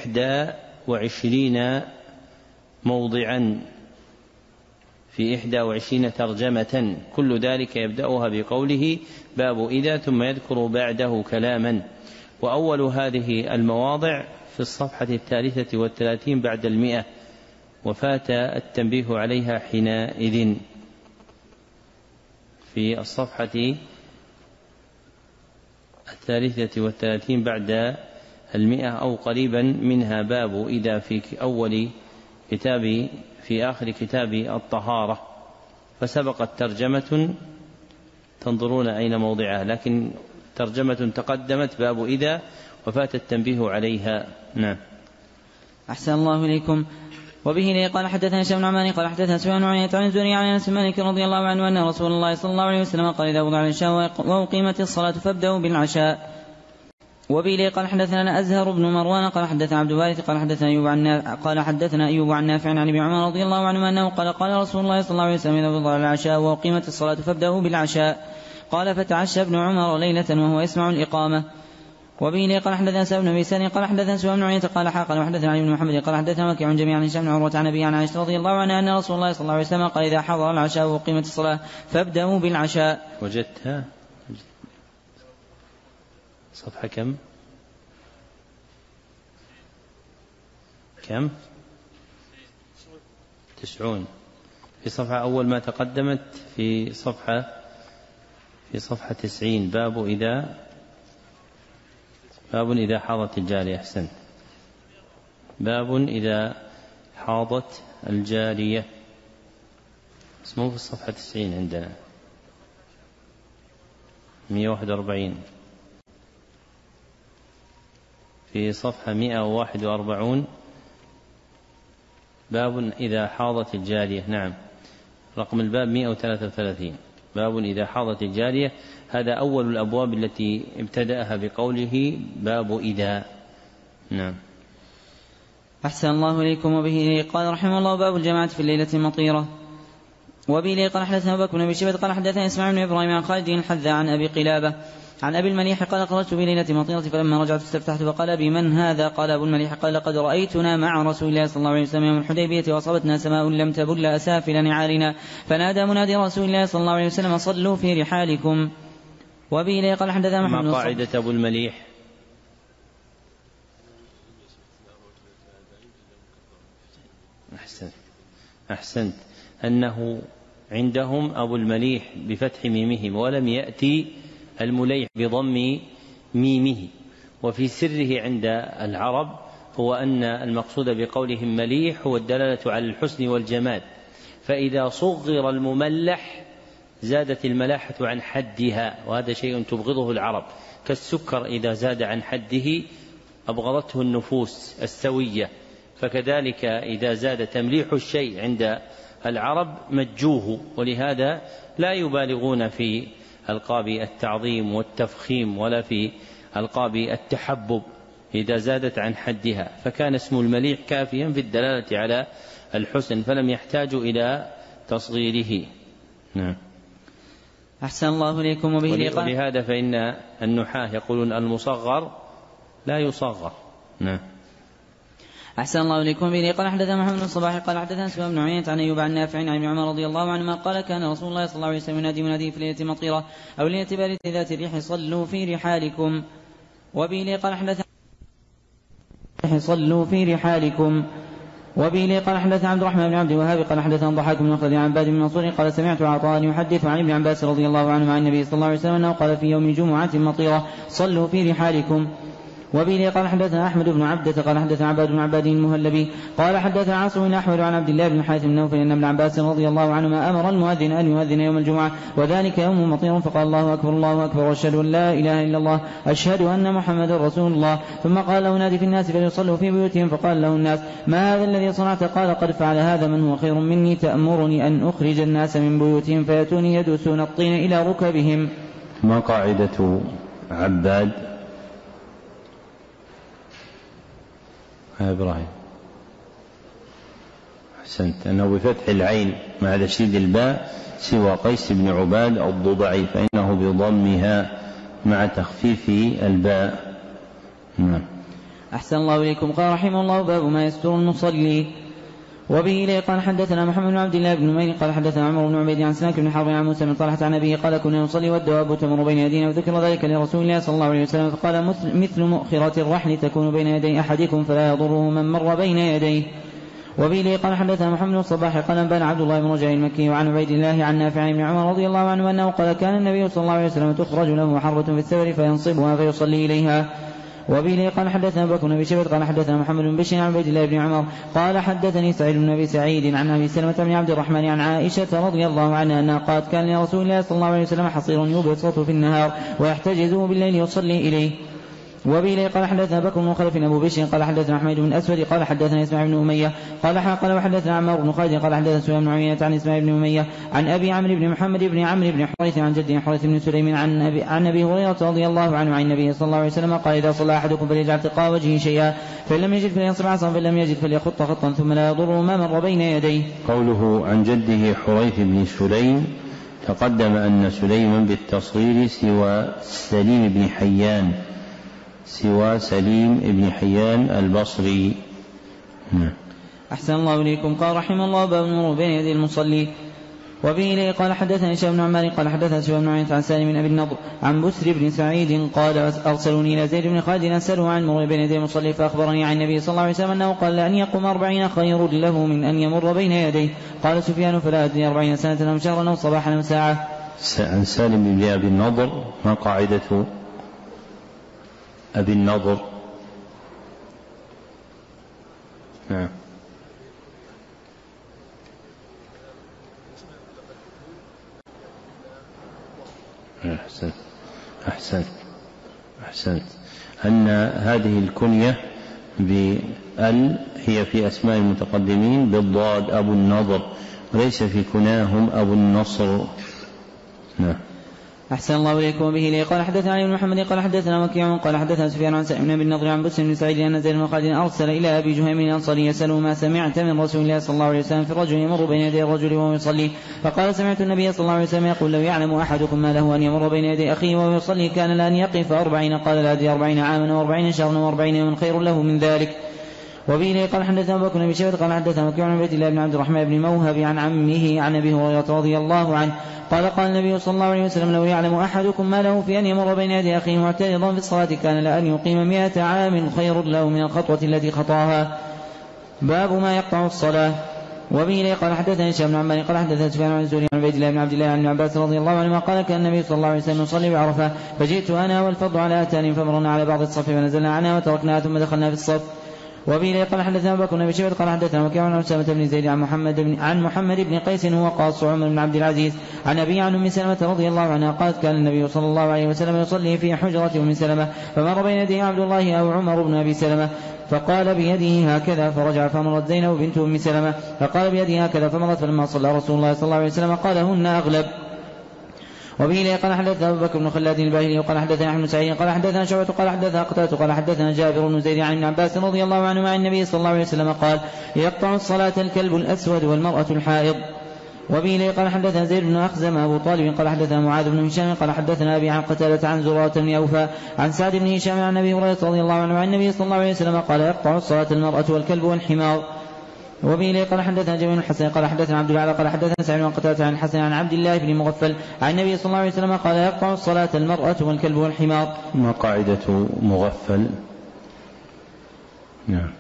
21 موضعا في 21 ترجمة، كل ذلك يبدأها بقوله باب إذا ثم يذكر بعده كلاما، وأول هذه المواضع في الصفحة 33 بعد 100، وفات التنبيه عليها حينئذ في الصفحة 33 بعد 100 أو قريبا منها، باب إذا في أول كتاب في آخر كتاب الطهارة، فسبقت ترجمة تنظرون أين موضعها، لكن ترجمة تقدمت باب إذا وفات التنبيه عليها. نعم. أحسن الله إليكم. وبه قال حدثنا هشام بن عمار قال حدثنا سفيان بن عيينة عن الزهري عن أنس بن مالك رضي الله عنه أن رسول الله صلى الله عليه وسلم قال إذا وضع العشاء وأقيمت الصلاة فابدأوا بالعشاء. وبه قال حدثنا أزهر بن مروان قال حدثنا عبد الوارث قال حدثنا أيوب عن نافع عن ابن عمر رضي الله عنه أنه قال رسول الله صلى الله عليه وسلم إذا وضع العشاء وأقيمت الصلاة فابدأوا بالعشاء. قال فتعشى ابن عمر ليلة وهو يسمع الإقامة. وبه قال حدثنا سعد بن بيسان قال حدثنا سفيان بن عيينة قال حاقل وحدثنا علي بن محمد قال حدثنا وكيع جميعا عن هشام بن عروة عن أبي عن عائشة رضي الله عنها أن رسول الله صلى الله عليه وسلم قال إذا حضر العشاء وقيمت الصلاة فابدأوا بالعشاء. وجدتها صفحة كم 90 في صفحة أول ما تقدمت في صفحة 90 باب إذا حاضت الجارية. أحسن، باب إذا حاضت الجارية. اسمه في الصفحة 90 عندنا 141 في صفحة 141 باب إذا حاضت الجارية. نعم، رقم الباب 133 باب إذا حاضت الجارية. هذا أول الأبواب التي ابتدأها بقوله باب إذا. نعم. أحسن الله إليكم. وبه قال رحمه الله باب الجماعة في الليلة المطيرة. وبه قال حدثنا أبو بكر بن شيبة قال حدثنا إسماعيل بن إبراهيم عن خالد الحذاء عن أبي قلابة عن أبي المليح قال خرجت بليلة مطيرة فلما رجعت استفتحت فقال أبي من هذا؟ قال أبو المليح قال لقد رأيتنا مع رسول الله صلى الله عليه وسلم يوم الحديبية وأصابتنا سماء لم تبل أسافل نعالنا فنادى منادي رسول الله صلى الله عليه وسلم صلوا في رحالكم. وبه قال حدثنا محمد ما قاعدة أبو المليح؟ أحسنت أنه عندهم أبو المليح بفتح ميمهم ولم يأتي المليح بضم ميمه. وفي سره عند العرب هو أن المقصود بقولهم مليح هو الدلالة على الحسن والجمال، فإذا صغر المملح زادت الملاحة عن حدها، وهذا شيء تبغضه العرب، كالسكر إذا زاد عن حده أبغضته النفوس السوية، فكذلك إذا زاد تمليح الشيء عند العرب مجوه، ولهذا لا يبالغون في ألقاب التعظيم والتفخيم ولا في ألقاب التحبب إذا زادت عن حدها، فكان اسم المليح كافيا في الدلالة على الحسن فلم يحتاج إلى تصغيره. نعم. أحسن الله إليكم. ولهذا فإن النحاة يقولون المصغر لا يصغر. نعم. أحسن الله إليكم. به قال حدثنا محمد بن الصباح قال حدثنا سفيان بن عيينة عن أيوب عن نافع عن ابن عمر رضي الله عنهما قال كان رسول الله صلى الله عليه وسلم ينادي منادي في ليلة مطيرة أو ليلة باردة ذات الريح صلوا في رحالكم. وبه قال حدثنا صلوا في رحالكم. وبه قال حدثنا عبد الرحمن بن عبد الوهاب قال حدثنا ضحاك بن مخلد عن عباد بن منصور قال سمعت عطاء يحدث عن ابن عباس رضي الله عنه عن النبي صلى الله عليه وسلم أنه قال في يوم جمعة مطيرة صلوا في رحالكم. وبه قال حدثنا أحمد بن عبدة قال حدثنا عباد بن عباد المهلبي قال حدثنا عاصم بن أحمد عن عبد الله بن حارث بن نوفل أن ابن عباس رضي الله عنهما أمر المؤذن أن يؤذن يوم الجمعة وذلك يوم مطير فقال الله أكبر الله أكبر وأشهد أن لا إله إلا الله أشهد أن محمد رسول الله. ثم قال له نادي في الناس فليصلوا في بيوتهم فقال له الناس ما هذا الذي صنعت؟ قال قد فعل هذا من هو خير مني تأمرني أن أخرج الناس من بيوتهم فيأتوني يدوسون الطين إلى ركبهم. ما قاعدة عباد إبراهيم؟ أحسنت، أنه بفتح العين مع تشديد الباء سوى قيس بن عباد الضبعي فإنه بضمها مع تخفيف الباء. نعم. أحسن الله إليكم. قال رحمه الله باب ما يستر المصلي. وبه إليه قال حدثنا محمد بن عبد الله بن نمير قال حدثنا عمر بن عبيد عن سماك بن حرب عن موسى بن طلحة عن أبيه قال كنا نصلي والدواب تمر بين يدينا وذكر ذلك لرسول الله صلى الله عليه وسلم فقال مثل مؤخرة الرحل تكون بين يدي أحدكم فلا يضره من مر بين يديه. وبه إليه قال حدثنا محمد بن الصباح قال أنبأنا عبد الله بن رجاء المكي وعن عبيد الله عن نافع بن عمر رضي الله عنه أنه قال كان النبي صلى الله عليه وسلم تخرج له حربة في الثور فينصبها فيصلي إليها. وبه قال حدثنا أبو بكر بن شيبة قال حدثنا محمد بن بشير عن عبيد الله بن عمر قال حدثني سعيد بن أبي سعيد عن أبي سلمة بن عبد الرحمن عن عائشة رضي الله عنها أنها قالت كان لرسول الله صلى الله عليه وسلم حصير يبسط في النهار ويحتجزه بالليل يصلي إليه. وبه قال حدثنا بكر بن خلف أبو بشر قال حدثنا حميد بن أسود قال حدثنا إسماعيل بن أمية قال وحدثنا عمار بن خالد قال حدثنا سفيان بن عيينة عن إسماعيل بن أمية عن أبي عمرو بن محمد بن عمرو بن حريث عن جده حريث بن سليم عن أبي هريرة رضي الله عنه عن النبي صلى الله عليه وسلم قال إذا صلى أحدكم فليجعل تلقاء وجهه شيئا فإن لم يجد فلينصب عصا فإن لم يجد فليخط خطا ثم لا يضر ما مر بين يديه. قوله عن جده حريث بن سليم تقدم أن سليما بالتصغير سوى سليم بن حيان البصري. أحسن الله إليكم. قال رحمه الله باب المرور بين يدي المصلي. وبه إليه قال حدثنا هشام بن عمار قال حدثنا سفيان بن عيينة عن سالم بن أبي النضر عن بسر بن سعيد قال أرسلوني إلى زيد بن خالد أسأله عن المرور بين يدي المصلي فأخبرني عن النبي صلى الله عليه وسلم أنه قال لأن يقوم 40 خير له من أن يمر بين يديه. قال سفيان فلا أدري 40 سنة أو شهرا أو صباحا أو ساعة. عن سالم بن أبي النضر ما قاعدة أبي النضر؟ نعم. أحسنت أن هذه الكنية بأل هي في أسماء المتقدمين بالضاد أبو النضر، وليس في كناهم أبو النصر. نعم. أحسن الله إليكم. وبه لي قال حدثنا علي بن محمد قال حدثنا وكيع قال حدثنا سفيان عن سعيد بن النضر عن بسر بن سعيد أن زيد بن خالد أرسل إلى أبي جهيم الأنصاري يسأله ما سمعت من رسول الله صلى الله عليه وسلم في الرجل يمر بين يدي الرجل وهو يصلي، فقال سمعت النبي صلى الله عليه وسلم يقول لو يعلم أحدكم ما له أن يمر بين يدي أخيه وهو يصلي كان لأن يقف 40، قال لا أدري 40 عاما و40 شهرا و40 يوما خير له من ذلك. وبه لي قال حدثنا أبو بكر بن شيبة قال حدثنا وكيع عن عبد الله بن عبد الرحمن بن موهب عن عمه عن أبي هريرة رضي الله عنه قال قال النبي صلى الله عليه وسلم لو يعلم أحدكم ما له في أن يمر بين يدي أخيه معترضا في الصلاة كان لأن يقيم 100 عام خير له من الخطوة التي خطاها. باب ما يقطع الصلاة. وبه لي قال حدثنا هشام بن عمار قال حدثنا سفيان عن الزهري عن عبد الله بن عبد الله عن ابن عباس رضي الله عنهما قال كان النبي صلى الله عليه وسلم يصلي بعرفة فجئت أنا والفضل على أتان فمرنا على بعض الصف فنزلنا عنها وتركناها ثم دخلنا في الصف. وبه لي قال حدثنا أبو بكر بن شيبة قال حدثنا وكيع عن أسامة بن زيد عن محمد بن قيس هو قاص عمر بن عبد العزيز عن أبي عن أم سلمة رضي الله عنها قالت كان النبي صلى الله عليه وسلم يصلي في حجرة أم سلمة فمر بين يديه عبد الله أو عمر بن أبي سلمة فقال بيده هكذا فرجع فمرت زينب بنت أم سلمة فقال بيده هكذا فمرت فلما صلى رسول الله صلى الله عليه وسلم قال هن أغلب. وبه لي قال حدثنا أبو بكر بن خلاد الباهلي قال حدثنا أحمد سعيد قال حدثنا شعبة قال حدثنا قتادة قال حدثنا جابر بن زيد عن ابن عباس رضي الله عنه عن النبي صلى الله عليه وسلم قال يقطع الصلاة الكلب الأسود والمرأة الحائض. وبه لي قال حدثنا زيد بن أخزم أبو طالب قال حدثنا معاذ بن هشام قال حدثنا أبي عن قتادة عن زرارة بن أوفى عن سعد بن هشام عن أبي هريرة رضي الله عنه عن النبي صلى الله عليه وسلم قال يقطع الصلاة المرأة والكلب والحمار. وبه لي قال حدثنا جميل الحسن قال حدثنا عبد العالى قال حدثنا سعيد بن قتادة عن الحسن عن عبد الله بن مغفل عن النبي صلى الله عليه وسلم قال يقطع الصلاة المرأة والكلب والحمار. ما قاعدة مغفل؟ نعم.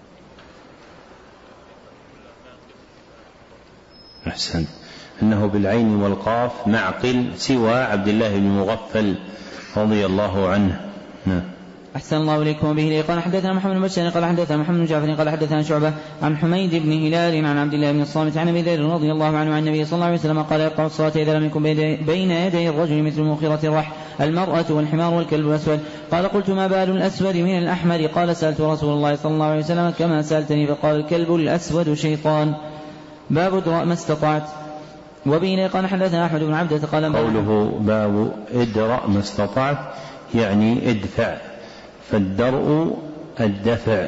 أحسن. أنه بالعين والقاف معقل سوى عبد الله بن مغفل رضي الله عنه. نعم. أحسن الله إليكم. به لي قال حدثنا محمد بن بشار قال حدثنا محمد بن جعفر قال حدثنا شعبة عن حميد بن هلال عن عبد الله بن الصامت عن أبي ذر رضي الله عنه عن النبي صلى الله عليه وسلم قال يقطع الصلاة إذا لم يكن بين يدي الرجل مثل مؤخرة الرحل المرأة والحمار والكلب الأسود. قال قلت ما بال الأسود من الأحمر؟ قال سألت رسول الله صلى الله عليه وسلم كما سألتني فقال الكلب الأسود شيطان. باب ادرأ ما استطعت. وبه لي قال حدثنا أحمد بن عبدة قال قوله باب ادرأ ما استطعت يعني ادفع، فالدرء الدفع.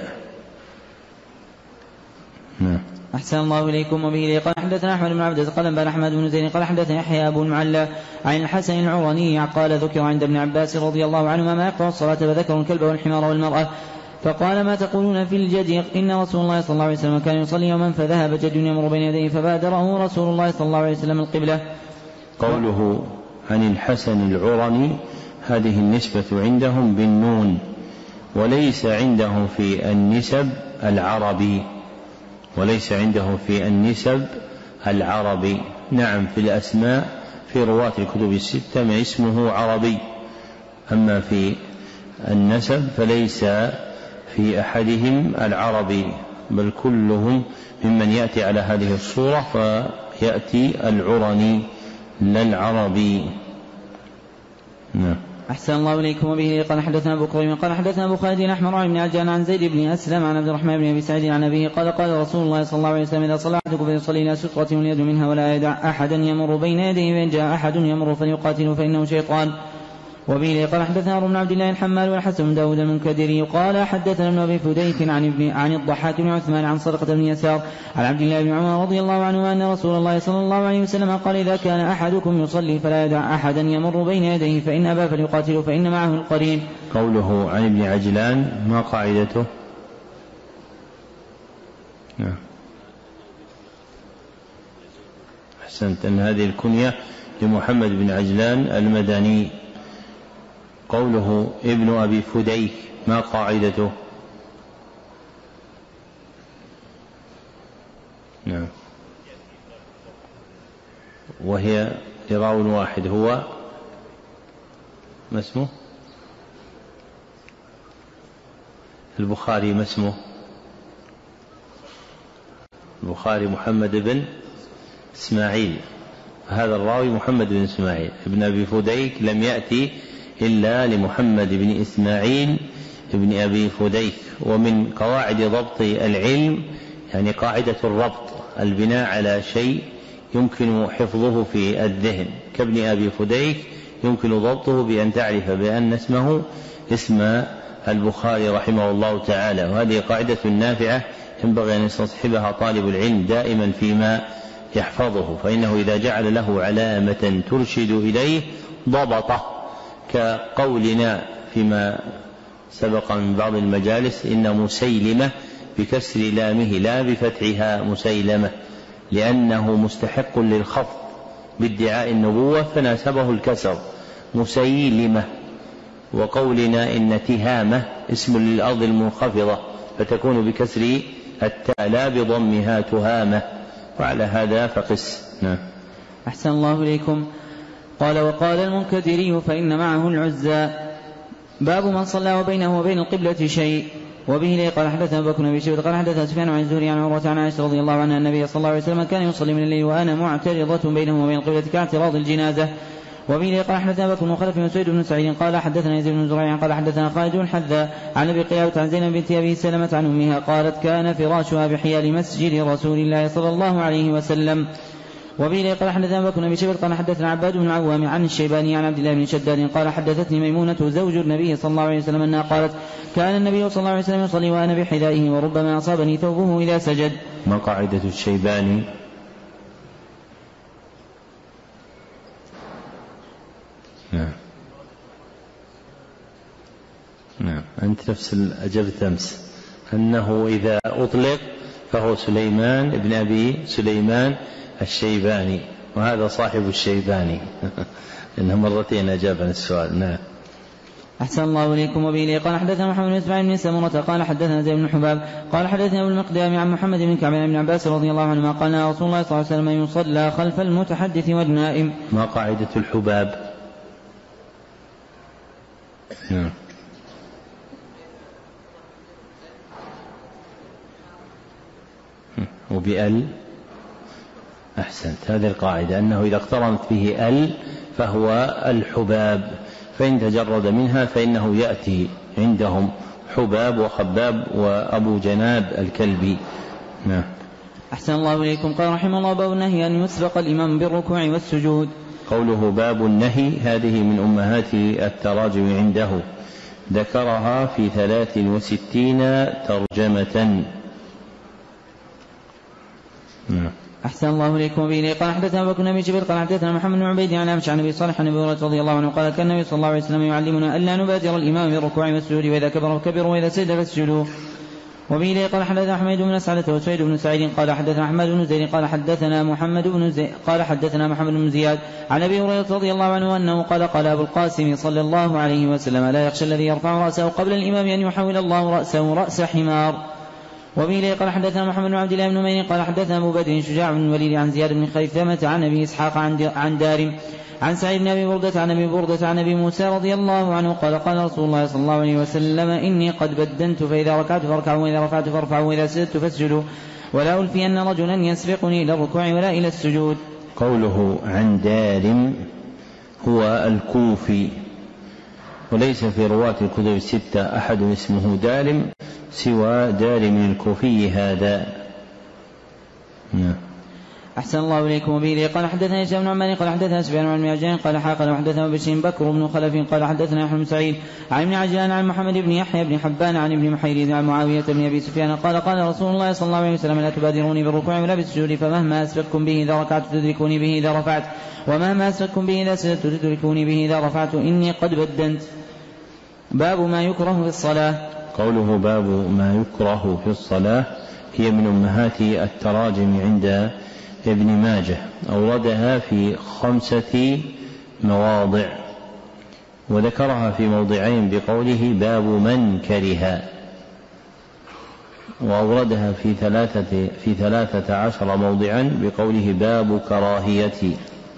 أحسن الله إليكم. وبه لي قال حدثنا أحمد بن عبدة قال بن أحمد بن زيد قال حدثنا يحيى أبو المعلى عن الحسن العراني قال ذكر عند ابن عباس رضي الله عنهما ما يقطع الصلاة فذكروا الكلب والحمار والمرأة فقال ما تقولون في الجدي؟ إن رسول الله صلى الله عليه وسلم كان يصلي يوما فذهب جد يمر بين يديه فبادره رسول الله صلى الله عليه وسلم القبلة. قوله عن الحسن العراني هذه النسبة عندهم بالنون، وليس عندهم في النسب العربي، وليس عنده في النسب العربي. نعم في الأسماء في رواة الكتب الستة ما اسمه عربي، أما في النسب فليس في أحدهم العربي، بل كلهم ممن يأتي على هذه الصورة فيأتي العرني لا العربي. نعم. أحسن الله إليكم. وبه قال حدثنا أبو كريم قال حدثنا أبو خالد أحمر عن عجان عن زيد بن أسلم عن عبد الرحمن بن أبي سعيد عن أبيه قال قال رسول الله صلى الله عليه وسلم إذا صلى أحدكم فليصلي إلى سترة واليد منها ولا يدع أحدا يمر بين يديه، فإن جاء أحد يمر فليقاتله فإنه شيطان. وبه قال حدثنا عمرو بن عبد الله الحمال والحسن بن داود المنكدري قال حدثنا ابن أبي فديك عن الضحاك بن عثمان عن صدقة بن يسار عن عبد الله بن عمر رضي الله عنه أن رسول الله صلى الله عليه وسلم قال إذا كان أحدكم يصلي فلا يدع أحدا يمر بين يديه، فإن أبى فليقاتله فإن معه القرين. قوله عن ابن عجلان ما قاعدته؟ أحسنت، أن هذه الكنية لمحمد بن عجلان المدني. قوله ابن أبي فديك ما قاعدته؟ نعم، وهي لراو واحد هو ما اسمه؟ البخاري ما اسمه؟ البخاري محمد بن إسماعيل هذا الراوي محمد بن إسماعيل ابن أبي فديك لم يأتي إلا لمحمد بن إسماعيل ابن أبي فديك. ومن قواعد ضبط العلم يعني قاعدة الربط البناء على شيء يمكن حفظه في الذهن، كابن أبي فديك يمكن ضبطه بأن تعرف بأن اسمه اسم البخاري رحمه الله تعالى. وهذه قاعدة نافعة ينبغي أن يستصحبها طالب العلم دائما فيما يحفظه، فإنه إذا جعل له علامة ترشد إليه ضبطه، كقولنا فيما سبق من بعض المجالس إن مسيلمة بكسر لامه لا بفتحها مسيلمة، لأنه مستحق للخفض بادعاء النبوة فناسبه الكسر مسيلمة. وقولنا إن تهامة اسم للأرض المنخفضة فتكون بكسر التاء لا بضمها تهامة، وعلى هذا فقس. أحسن الله إليكم. قال وقال المنكدري فإن معه العزى. باب من صلى وبينه وبين القبلة شيء. وبه لي قال حدثنا بكر بن شيبة قال حدثنا سفيان عن الزهري عن عروة عن عائشة رضي الله عنها النبي صلى الله عليه وسلم كان يصلي من الليل وأنا معترضة بينه وبين القبلة كاعتراض الجنازة. وبه لي قال حدثنا بكر بن خلف بن سعيد بن سعيد قال حدثنا يزيد بن زريع قال حدثنا خالد بن حذاء عن أبي قلابة عن زينب بنت أبي سلمة عن أمها قالت كان فراشها بحيال مسجد رسول الله صلى الله عليه وسلم. وبه لي قال حدثنا بكر بن شيبة قال حدثنا عباد بن العوام عن الشيباني عن عبد الله بن شداد قال حدثتني ميمونة زوج النبي صلى الله عليه وسلم أنها قالت كان النبي صلى الله عليه وسلم يصلي وأنا بحذائه وربما أصابني ثوبه إذا سجد. ما قاعدة الشيباني؟ نعم أنت نفس أجبت أمس أنه إذا أطلق فهو سليمان ابن أبي سليمان الشيباني، وهذا صاحب الشيباني إنه مرتين أجاب عن السؤال. نعم. أحسن الله إليكم. وبه لي قال حدثنا محمد بن إسماعيل بن سمرة قال حدثنا زيد بن حباب قال حدثنا أبو المقدام عن محمد بن كعب بن عباس رضي الله عنهما قال رسول الله صلى الله عليه وسلم يصلى خلف المتحدث والنائم. ما قاعدة الحباب؟ نعم. وبأل أحسنت. هذه القاعدة أنه إذا اقترنت به أل فهو الحباب، فإن تجرد منها فإنه يأتي عندهم حباب وخباب وأبو جناب الكلبي. نعم. أحسن الله إليكم. قال رحمه الله باب النهي أن يسبق الإمام بالركوع والسجود. قوله باب النهي هذه من أمهات التراجم عنده، ذكرها في 63 ترجمة. نعم. أحسن الله إليكم. وبه قال حدثنا بكر بن جبير قال حدثنا محمد بن عبيد عن أمش عن أبي صالح عن أبي هريرة رضي الله عنه قال كان النبي صلى الله عليه وسلم يعلمنا ألا نبادر الإمام بالركوع والسجود وإذا كبر فكبروا وإذا سجد فاسجدوا. وبه قال حدثنا حميد بن سعدة وسعيد بن سعيد قال حدثنا أحمد بن زيد قال حدثنا محمد بن زياد عن أبي هريرة رضي الله عنه أنه قال قال أبو القاسم صلى الله عليه وسلم لا يخشى الذي يرفع رأسه قبل الإمام أن يحول الله رأسه رأس حمار. وبه قال حدثنا محمد بن عبد الله بن نمير قال حدثنا أبو بدر شجاع بن الوليد عن زياد بن خيثمة عن أبي إسحاق عن دارم عن سعيد بن أبي بردة عن أبي موسى رضي الله عنه قال قال رسول الله صلى الله عليه وسلم إني قد بدنت فإذا ركعت فاركعوا وإذا رفعت فارفعوا وإذا سجدت فاسجدوا ولا ألفي أن رجلا يسبقني إلى الركوع ولا إلى السجود. قوله عن دارم هو الكوفي، وليس في رواة الكتب الستة أحد اسمه دارم سوى دارم الكوفي هذا. أحسن الله إليكم. وبه قال حدثنا هشام بن عمار قال حدثنا سفيان عن معجان قال حاقل وحدثنا بكر بن خلف قال حدثنا يحيى بن سعيد عن ابن عجلان عن محمد بن يحيى بن حبان عن ابن محيريز عن معاوية بن أبي سفيان قال قال رسول الله صلى الله عليه وسلم لا تبادروني بالركوع ولا بالسجود فمهما أسبقكم به إذا ركعت تدركوني به إذا رفعت ومهما أسبقكم به إذا سجدت تدركوني به إذا رفعت إني قد بدنت. باب ما يكره في الصلاة. قوله باب ما يكره في الصلاة هي من أمهات التراجم عند ابن ماجه، أوردها في 5 مواضع وذكرها في موضعين بقوله باب من كره، وأوردها في 13 موضعا بقوله باب كراهية.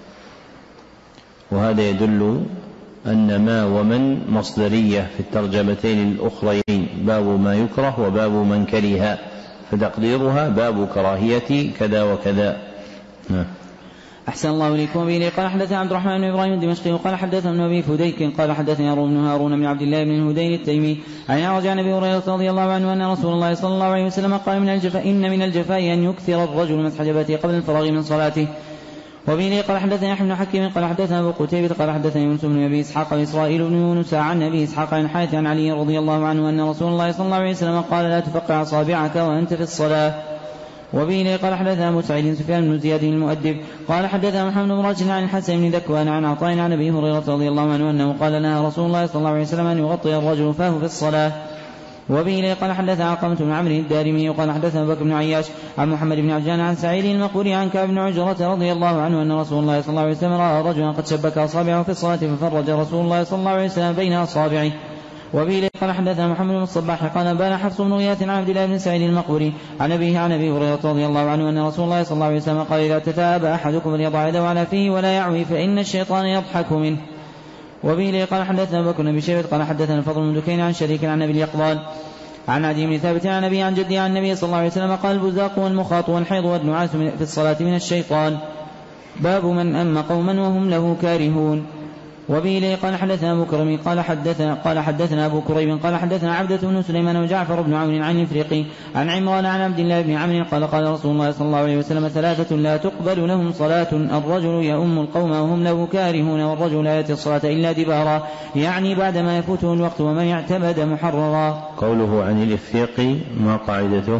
وهذا يدل أن ما ومن مصدرية في الترجمتين الأخرين، باب ما يكره وباب من كره، فتقديرها باب كراهية كذا وكذا. أحسن الله إليكم. وبه قال حدثنا عبد الرحمن بن إبراهيم الدمشقي قال حدثنا ابن أبي فديك قال حدثنا هارون بن عبد الله بن الهذيل التيمي عن أعرج عن أبي هريرة رضي الله عنه أن رسول الله صلى الله عليه وسلم قال إن من الجفاء أن يكثر الرجل مسح جبهته قبل الفراغ من صلاته. وبه قال حدثنا يحيى بن حكيم قال حدثنا أبو قتيبة قال حدثنا يونس بن أبي إسحاق وإسرائيل بن يونس عن أبي إسحاق عن حارث عن علي رضي الله عنه أن رسول الله صلى الله عليه وسلم قال لا تفقع أصابعك وأنت في الصلاة. وبه قال حدثنا أبو سعيد سفيان بن زياد المؤدب قال حدثنا محمد بن راشد عن الحسن بن ذكوان عن عطاء عن أبي هريرة رضي الله عنه أنه قال نهى رسول الله صلى الله عليه وسلم أن يغطي الرجل فاه في الصلاة. وبه قال حدثنا علقمة بن عمرو الدارمي وقال حدثنا بكر بن عياش عن محمد بن عجلان عن سعيد المقبوري عن كعب بن عجرة رضي الله عنه أن رسول الله صلى الله عليه وسلم رأى رجلا قد شبك أصابعه في الصلاة ففرج رسول الله صلى الله عليه وسلم بين أصابعه. وبه قال حدثنا محمد بن الصباح قال بان حفص بن غياث عن عبد الله بن سعيد المقبوري عن أبيه عن أبي هريرة رضي الله عنه أن رسول الله صلى الله عليه وسلم قال إذا تثاءب أحدكم فليضع يده على فيه ولا يعوي فإن الشيطان يضحك منه. وبه قال حدثنا بكر بن شيبة قال حدثنا الفضل بن دكين عن شريك عن أبي اليقظان عن عدي بن ثابت عن أبي عن جدي عن النبي صلى الله عليه وسلم قال البزاق والمخاط والحيض والنعاس في الصلاة من الشيطان. باب من أم قوما وهم له كارهون. وبه قال حدثنا أبو كريم قال حدثنا أبو كريب قال حدثنا عبدة بن سليمان وجعفر بن عون عن الإفريقي عن عمران عن عبد الله بن عمرو قال رسول الله صلى الله عليه وسلم ثلاثة لا تقبل لهم صلاة الرجل يؤم القوم وهم له كارهون والرجل لا يأتي الصلاة إلا دبارا يعني بعدما يفوته الوقت ومن اعتمد محررا. قوله عن الإفريقي ما قاعدته؟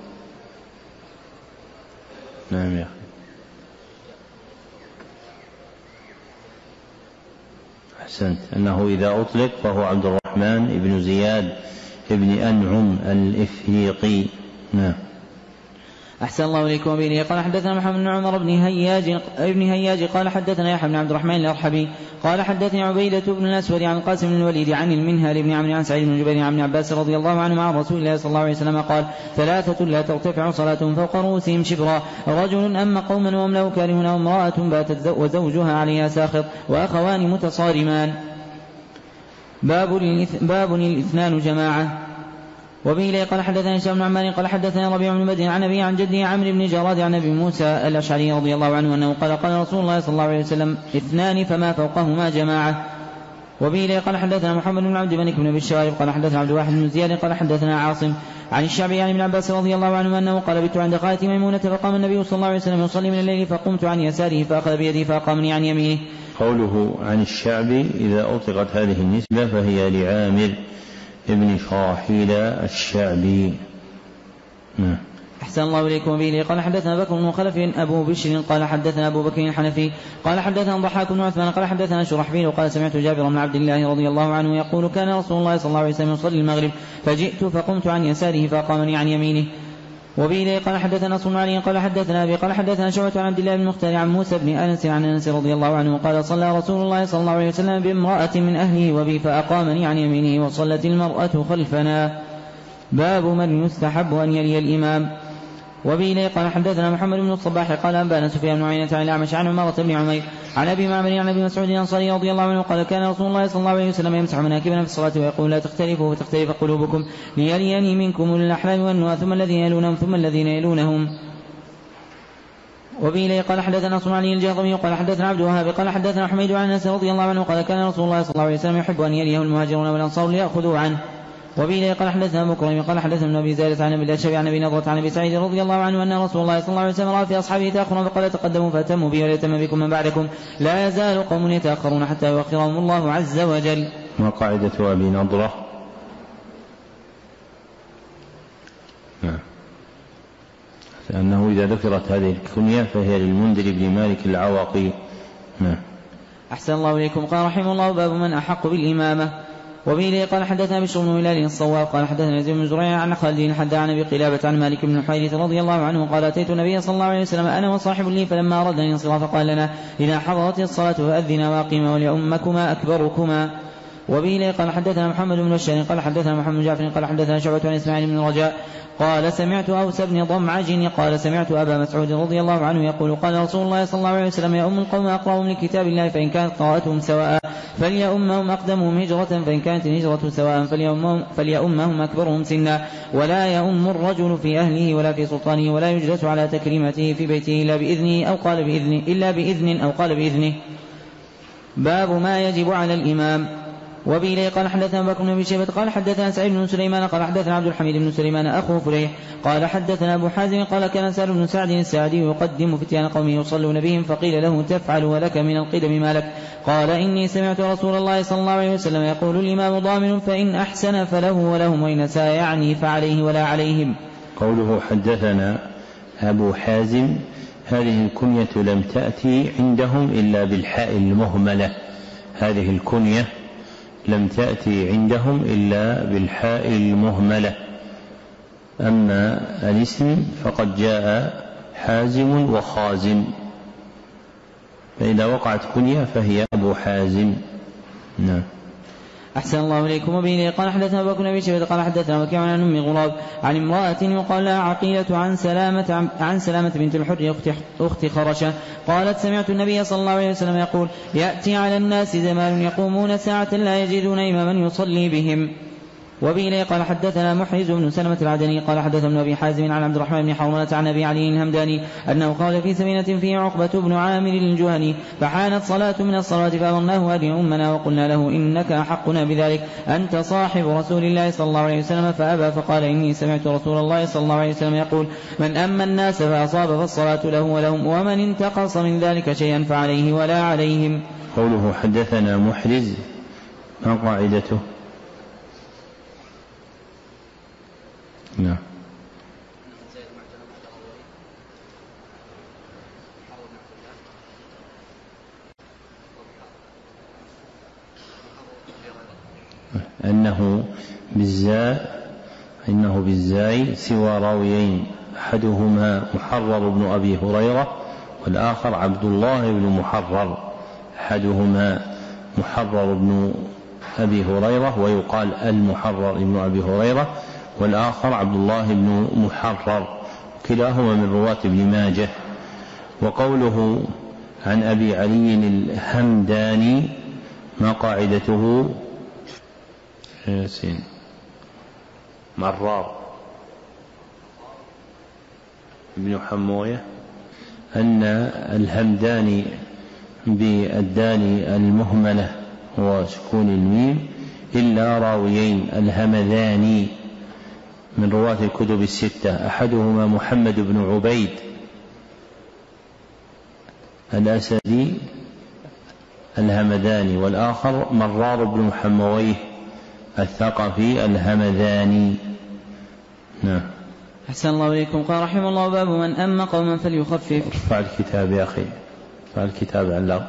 نعم يا أخي. أحسنت. أنه إذا أطلق فهو عبد الرحمن بن زياد بن أنعم الإفريقي. نعم. أحسن الله إليكم. وبه قال حدثنا محمد بن عمر بن هياج قال حدثنا يحيى بن عبد الرحمن الأرحبي قال حدثني عبيدة بن الأسود عن قاسم بن الوليد عن المنهال بن عمرو عن سعيد بن جبير عن ابن عباس رضي الله عنه عن رسول الله صلى الله عليه وسلم قال ثلاثة لا ترتفع صلاتهم فوق رؤوسهم شبرا رجل أم قوما وهم له كارهون وامرأة باتت وزوجها عليها ساخط وأخوان متصارمان. باب الاثنان جماعة. وبه قال حدثنا هشام بن عمار قال حدثنا ربيع بن بدر عن أبي عن جده عمرو بن جراد عن أبي موسى الأشعري رضي الله عنه أنه قال رسول الله صلى الله عليه وسلم اثنان فما فوقهما جماعة. وبه قال حدثنا محمد بن عبد الملك بن أبي الشوارب قال حدثنا عبد الواحد بن زياد قال حدثنا عاصم عن الشعبي عن ابن عباس رضي الله عنه أنه قال بت عند خالتي ميمونة فقام النبي صلى الله عليه وسلم يصلي من الليل فقمت عن يساره فأخذ بيدي فأقامني عن يمينه. قوله عن الشعبي إذا أطلقت هذه النسبة فهي لعامر ابن شراحيل الشعبي. أحسن الله إليكم. به قال حدثنا بكر بن خلف أبو بشر قال حدثنا أبو بكر الحنفي قال حدثنا ضحاك بن عثمان قال حدثنا شرحبيل قال سمعت جابر بن عبد الله رضي الله عنه يقول كان رسول الله صلى الله عليه وسلم يصلي المغرب فجئت فقمت عن يساره فأقامني عن يمينه. وبه قال حدثنا صلى عليه قال حدثنا أبي قال حدثنا شعبة عن عبد الله بن مختار عن موسى بن أنس عن أنس رضي الله عنه قال صلى رسول الله صلى الله عليه وسلم بامرأة من أهله وبي فأقامني عن يمينه وصلت المرأة خلفنا. باب من يستحب أن يلي الإمام. وبه قال حدثنا محمد بن الصباح قال أنبانا سفيان بن عيينة عن الأعمش عن عمارة بن عمير عن أبي معمر عن أبي مسعود الأنصاري رضي الله عنه قال كان رسول الله صلى الله عليه وسلم يمسح مناكبنا في الصلاة ويقول لا تختلفوا فتختلف قلوبكم ليليني منكم الأحلام والنوى ثم الذين يلونهم ثم الذين يلونهم. وبه قال حدثنا صنعاني الجهضمي قال حدثنا عبد الوهاب قال حدثنا حميد عن أنس رضي الله عنه قال كان رسول الله صلى الله عليه وسلم يحب أن يليه المهاجرون والأنصار ليأخذوا عنه. وبه قال حدثنا أبو كريم قال حدثنا ابن أبي زائدة عن أبي الأشعري عن أبي نضرة عن أبي سعيد رضي الله عنه أن رسول الله صلى الله عليه وسلم رأى في أصحابه تأخرا فقال تقدموا فأتموا به وليتم بكم من بعدكم لا يزال قوم يتأخرون حتى يؤخرهم الله عز وجل. ما قاعدة أبي نضرة؟ لأنه إذا ذكرت هذه الكنية فهي للمنذر بن مالك العواقي. أحسن الله إليكم. قال رحمه الله باب من أحق بالإمامة. وبه قال حدثنا بشر بن هلال الصواب قال حدثنا يزيد بن زريع عن خالد حد عن أبي قلابة عن مالك بن الحويرث رضي الله عنه قال أتيت النبي صلى الله عليه وسلم أنا وصاحب لي فلما أردنا الانصراف فقال لنا إذا حضرت الصلاة فأذنا واقيما وليؤمكما أكبركما. وبه قال حدثنا محمد بن بشار قال حدثنا محمد بن جعفر قال حدثنا شعبة عن إسماعيل بن رجاء قال سمعت أوس بن ضمعج قال سمعت أبا مسعود رضي الله عنه يقول قال رسول الله صلى الله عليه وسلم يؤم القوم أقرأهم لكتاب الله فإن كانت قراءتهم سواء فليؤمهم أقدمهم هجرة فإن كانت الهجرة سواء فليؤمهم أكبرهم سنا، ولا يؤم الرجل في أهله ولا في سلطانه، ولا يجلس على تكريمته في بيته إلا بإذن أو قال بإذنه. باب ما يجب على الإمام. وبه قال حدثنا بكر بن شيبة قال حدثنا سعيد بن سليمان قال حدثنا عبد الحميد بن سليمان أخو فليح قال حدثنا أبو حازم قال كان سهل بن سعد الساعدي يقدم فتيان قومه يصلون بهم فقيل له تفعل ولك من القدم ما لك؟ قال إني سمعت رسول الله صلى الله عليه وسلم يقول الإمام ضامن فإن أحسن فله ولهم وإن أساء يعني فعليه ولا عليهم. قوله حدثنا أبو حازم هذه الكنية لم تأتي عندهم إلا بالحاء المهملة، هذه الكنية لم تأتي عندهم إلا بالحاء المهملة، أما الاسم فقد جاء حازم وخازم، فإذا وقعت كنية فهي أبو حازم. نعم. أحسن الله إليكم. وبه قال حدثنا أبو بكر بن شيبة قال حدثنا وكيع عن أم غراب عن امرأة يقال لها عقيلة عن سلامة بنت الحر أخت خرشة قالت سمعت النبي صلى الله عليه وسلم يقول يأتي على الناس زمان يقومون ساعة لا يجدون إماما يصلي بهم. وبه قال حدثنا محرز بن سلمة العدني قال حدثنا ابن أبي حازم عن عبد الرحمن بن حرملة عن أبي علي الهمداني أنه قال في سفينة فيه عقبة بن عامر الجهني فحانت صلاة من الصلاة فأمرناه أن يؤمنا وقلنا له إنك أحقنا بذلك أنت صاحب رسول الله صلى الله عليه وسلم فأبى فقال إني سمعت رسول الله صلى الله عليه وسلم يقول من أما الناس فأصاب فالصلاة له ولهم ومن انتقص من ذلك شيئا فعليه ولا عليهم. قوله حدثنا محرز ما قاعدته؟ نعم. أنه بالزاي سوى راويين أحدهما محرر بن أبي هريرة والآخر عبد الله بن محرر، أحدهما محرر بن أبي هريرة ويقال المحرر بن أبي هريرة، والآخر عبد الله بن محرر، كلاهما من رواة ابن ماجه. وقوله عن أبي علي الهمداني ما قاعدته؟ مرار ابن حموية، أن الهمداني بالدال المهملة وسكون الميم إلا راويين الهمذاني من رواة الكتب الستة، أحدهما محمد بن عبيد الأسدي الهمداني، والآخر مرار بن حمويه الثقفي الهمذاني. نعم. أحسن الله إليكم. قال رحمه الله باب من أما قوما فليخفف. ارفع الكتاب يا أخي، ارفع الكتاب عن اللغو.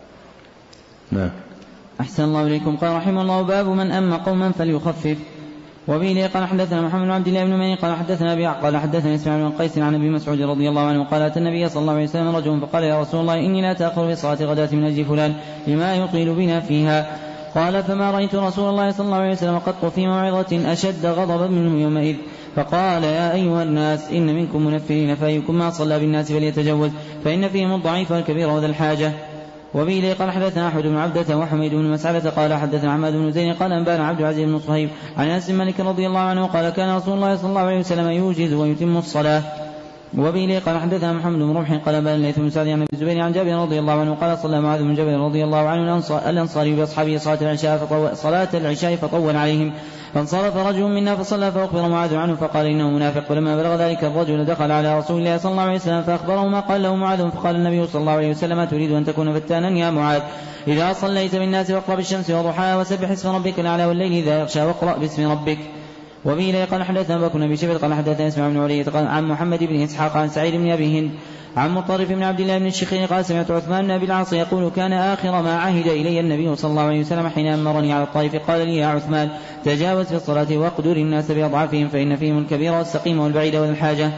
نعم. أحسن الله إليكم. قال رحمه الله باب من أما قوما فليخفف. وبه قال حدثنا محمد بن عبد الله بن مهدي قال حدثنا أبي قال حدثنا إسماعيل بن قيس عن أبي مسعود رضي الله عنه قال أتى النبي صلى الله عليه وسلم رجل فقال يا رسول الله إني لا تأخر في صلاة غداة من أجل فلان لما يطيل بنا فيها. قال فما رأيت رسول الله صلى الله عليه وسلم قط في موعظة أشد غضبا منه يومئذ. فقال يا أيها الناس إن منكم منفرين فأيكم ما صلى بالناس فليتجوز فإن فيهم الضعيف والكبير وذا الحاجة. وبه قال حدثنا أحمد بن عبدة وحميد بن مسعدة قال حدثنا عماد بن زين قال أنبانا عبد العزيز بن صهيب عن أنس مالك رضي الله عنه قال كان رسول الله صلى الله عليه وسلم يوجز ويتم الصلاة. وبه قال حدثنا محمد بن رمح قال أنبانا الليث بن سعد عن أبي الزبير عن جابر رضي الله عنه قال صلى معاذ بن جبل رضي الله عنه الأنصاري بأصحابه صلاة العشاء فطول عليهم فانصرف رجل منا فصلى فأخبر معاذ عنه فقال إنه منافق. فلما بلغ ذلك الرجل دخل على رسول الله صلى الله عليه وسلم فأخبره ما قال له معاذ فقال النبي صلى الله عليه وسلم تريد أن تكون فتانا يا معاذ إذا صليت بالناس واقرأ بالشمس وضحاها وسبح اسم ربك الأعلى والليل إذا يغشى واقرأ باسم ربك. وبه قال حدثنا بكر بن شيبة قال حدثنا اسماعيل بن علي عن محمد بن إسحاق عن سعيد بن أبي هند عن مطرف بن عبد الله بن الشخير قال سمعت عثمان بن أبي العاص يقول كان آخر ما عهد إلي النبي صلى الله عليه وسلم حين أمرني على الطائف قال لي يا عثمان تجاوز في الصلاة واقدر الناس بأضعافهم فإن فيهم الكبير والسقيم والبعيد والحاجة.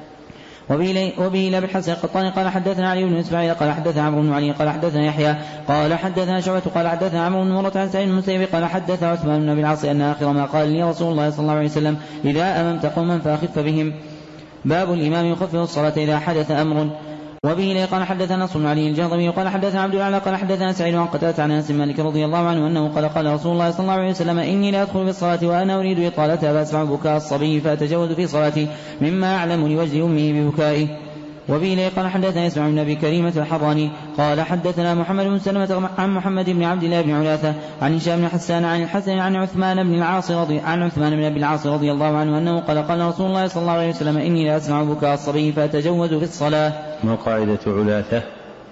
وبه لا بالحسن القطاني قال حدثنا علي بن إسماعيل قال حدثنا عمرو بن علي قال حدثنا يحيى قال حدثنا شعبة قال حدثنا عمرو بن مرة عن سعيد بن المسيب قال حدث عثمان بن أبي العاص أن آخر ما قال لي رسول الله صلى الله عليه وسلم إذا أممت قوما فأخف بهم. باب الإمام يخفف الصلاة إذا حدث أمر. وبه قال حدثنا نصر بن علي الجهضمي قال حدثنا عبد الأعلى قال حدثنا سعيد عن قتادة عن أنس مالك رضي الله عنه أنه قال رسول الله صلى الله عليه وسلم إني لا أدخل في الصلاة وأنا أريد إطالتها فأسمع بكاء الصبي فأتجوز في صلاتي مما أعلم لوجه أمه ببكائه. وبه قال حدثنا اسماعيل بن أبي كريمة الحراني قال حدثنا محمد بن سلمة عن محمد بن عبد الله بن علاثة عن هشام بن حسان عن الحسن عن عثمان بن أبي العاص رضي الله عنه أنه قال رسول الله صلى الله عليه وسلم إني لا أسمع بكاء الصبي فأتجوز في الصلاة. ما قاعدة علاثة؟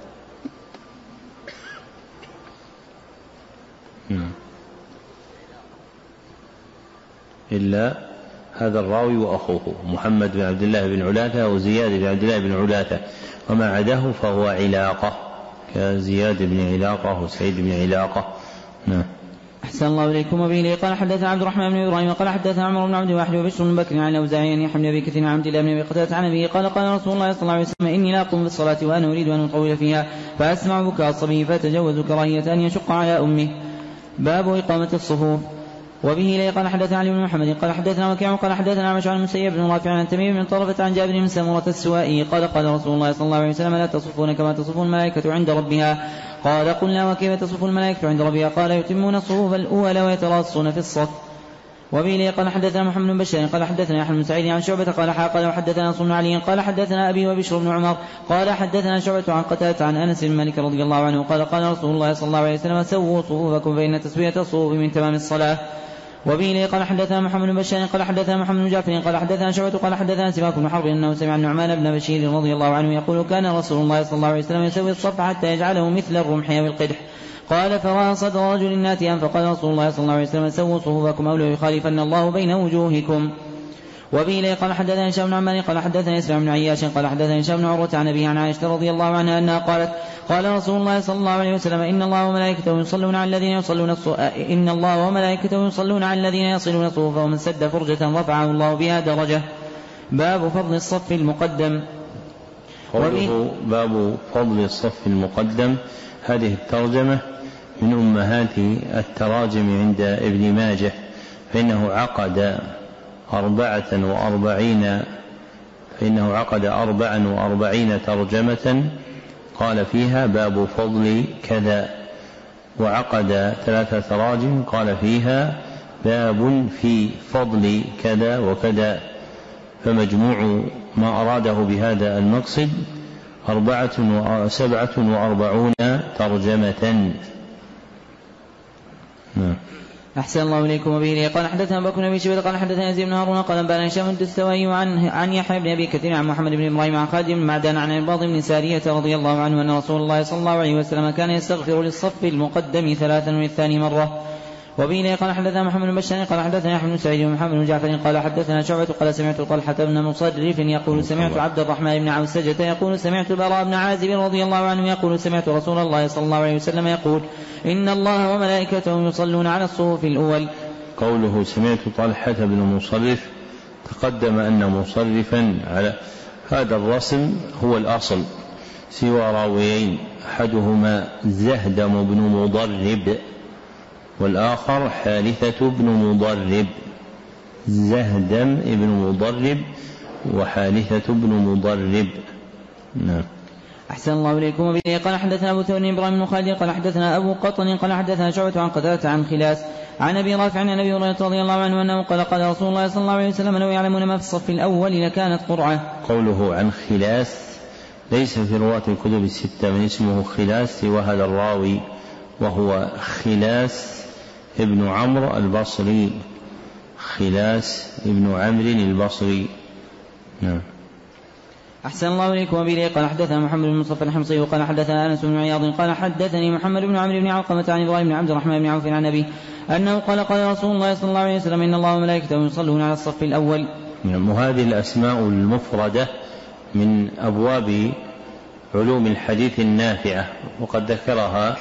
إلا هذا الراوي وأخوه محمد بن عبد الله بن علاثة وزياد بن عبد الله بن علاثة، وما عداه فهو علاقة كزياد بن علاقة وسعيد بن علاقة. نعم. أحسن الله إليكم. وبه قال حدثنا عبد الرحمن بن إبراهيم قال حدثنا عمر بن عبد الواحد وبشر بن بكر عن الأوزاعي عن يحيى بن أبي كثير عن عبد الله بن أبي قتادة عن أبيه قال رسول الله صلى الله عليه وسلم إني لا أقوم بالصلاة وأنا أريد أن أطول فيها فأسمع بكاء الصبي فأتجوز كراهية أن يشق على أمه. باب إقامة الصفوف. وبه قال حدثنا علي بن محمد قال حدثنا وكيع قال حدثنا عمش عن المسيب بن رافع عن تميم بن طرفة عن جابر بن سمرة السوائي قال رسول الله صلى الله عليه وسلم لا تصفون كما تصف الملائكة عند ربها. قال قلنا وكيف تصف الملائكة عند ربها؟ قال يتمون الصفوف الأولى ويتراصون في الصف. وبه قال حدثنا محمد بن بشار قال حدثنا يحيى بن سعيد عن شعبة قال وحدثنا نصر بن علي قال حدثنا أبي وبشر بن عمر قال حدثنا شعبة عن قتادة عن أنس بن مالك رضي الله عنه قال رسول الله صلى الله عليه وسلم سووا صفوفكم فإن تسوية الصفوف من تمام الصلاة. وبه قال حدثنا محمد بن بشار قال حدثنا محمد بن جعفر قال حدثنا شعبة قال حدثنا سماك بن حرب أنه سمع النعمان بن بشير رضي الله عنه يقول كان رسول الله صلى الله عليه وسلم يسوي الصف حتى يجعله مثل الرمح أو القدح. قال فرأى صدر رجل ناتئا فقال رسول الله صلى الله عليه وسلم سووا صفوفكم أو ليخالفن الله بين وجوهكم. وبه قال حدثنا هشام بن عمار قال حدثنا إسماعيل بن عياش قال حدثنا هشام بن عروة عن أبيه عن عائشة رضي الله عنها أنها قالت قال رسول الله صلى الله عليه وسلم إن الله وملائكته يصلون على الذين يصلون الصفوف ومن سد فرجة رفعه الله بها درجة. باب فضل الصف المقدم. قوله باب فضل الصف المقدم، هذه الترجمة من أمهات التراجم عند ابن ماجه، فإنه عقد 44 ترجمة قال فيها باب فضل كذا، وعقد 3 تراجم قال فيها باب في فضل كذا وكذا، فمجموع ما أراده بهذا المقصد 47 ترجمة. أحسن الله إليكم. وبه قال حدثنا بكر بن أبي شيبة قال حدثنا يزيد بن هارون قال أنبأنا هشام الدستوائي عن يحيى بن أبي كثير عن محمد بن إبراهيم عن خالد بن معدان عن الباض بن سارية رضي الله عنه أن رسول الله صلى الله عليه وسلم كان يستغفر للصف المقدم 3 والثاني مرة. وبه قال حدثنا محمد بن بشار قال حدثنا يحيى بن سعيد ومحمد بن جعفر قال حدثنا شعبة قال سمعت طلحة بن مصرف يقول سمعت عبد الرحمن بن عوسجة يقول سمعت براء بن عازب رضي الله عنه يقول سمعت رسول الله صلى الله عليه وسلم يقول إن الله وملائكته يصلون على الصفوف الأول. قوله سمعت طلحة بن مصرف، تقدم أن مصرفا على هذا الرسم هو الأصل، سوى راويين أحدهما زهدم بن مضرب والآخر حارثة بن مضرب، زهدم بن مضرب وحارثة بن مضرب. نعم. أحسن الله إليكم. وبه قال حدثنا أبو ثور إبراهيم بن خالد قال حدثنا أبو قطن قال حدثنا شعبة عن قتادة عن خلاس عن أبي رافع عن أبي هريرة رضي الله عنه أنه قال رسول الله صلى الله عليه وسلم لو يعلمون ما في الصف الأول لكانت قرعة. قوله عن خلاس ليس في رواة الكتب الستة من اسمه خلاس سوى هذا الراوي، وهو خلاس ابن عمرو البصري، خلاس ابن عمرو البصري. نعم. أحسن الله إليكم. وبه قال حدثنا محمد بن مصطفى الحمصي وقال حدثنا أنس بن عياض قال حدثني محمد بن عمرو بن علقمة عن إبراهيم بن عبد الرحمن بن عوف عن أبيه أنه قال رسول الله صلى الله عليه وسلم إن الله وملائكته يصلون على الصف الأول. نعم. وهذه الأسماء المفردة من أبواب علوم الحديث النافعة، وقد ذكرها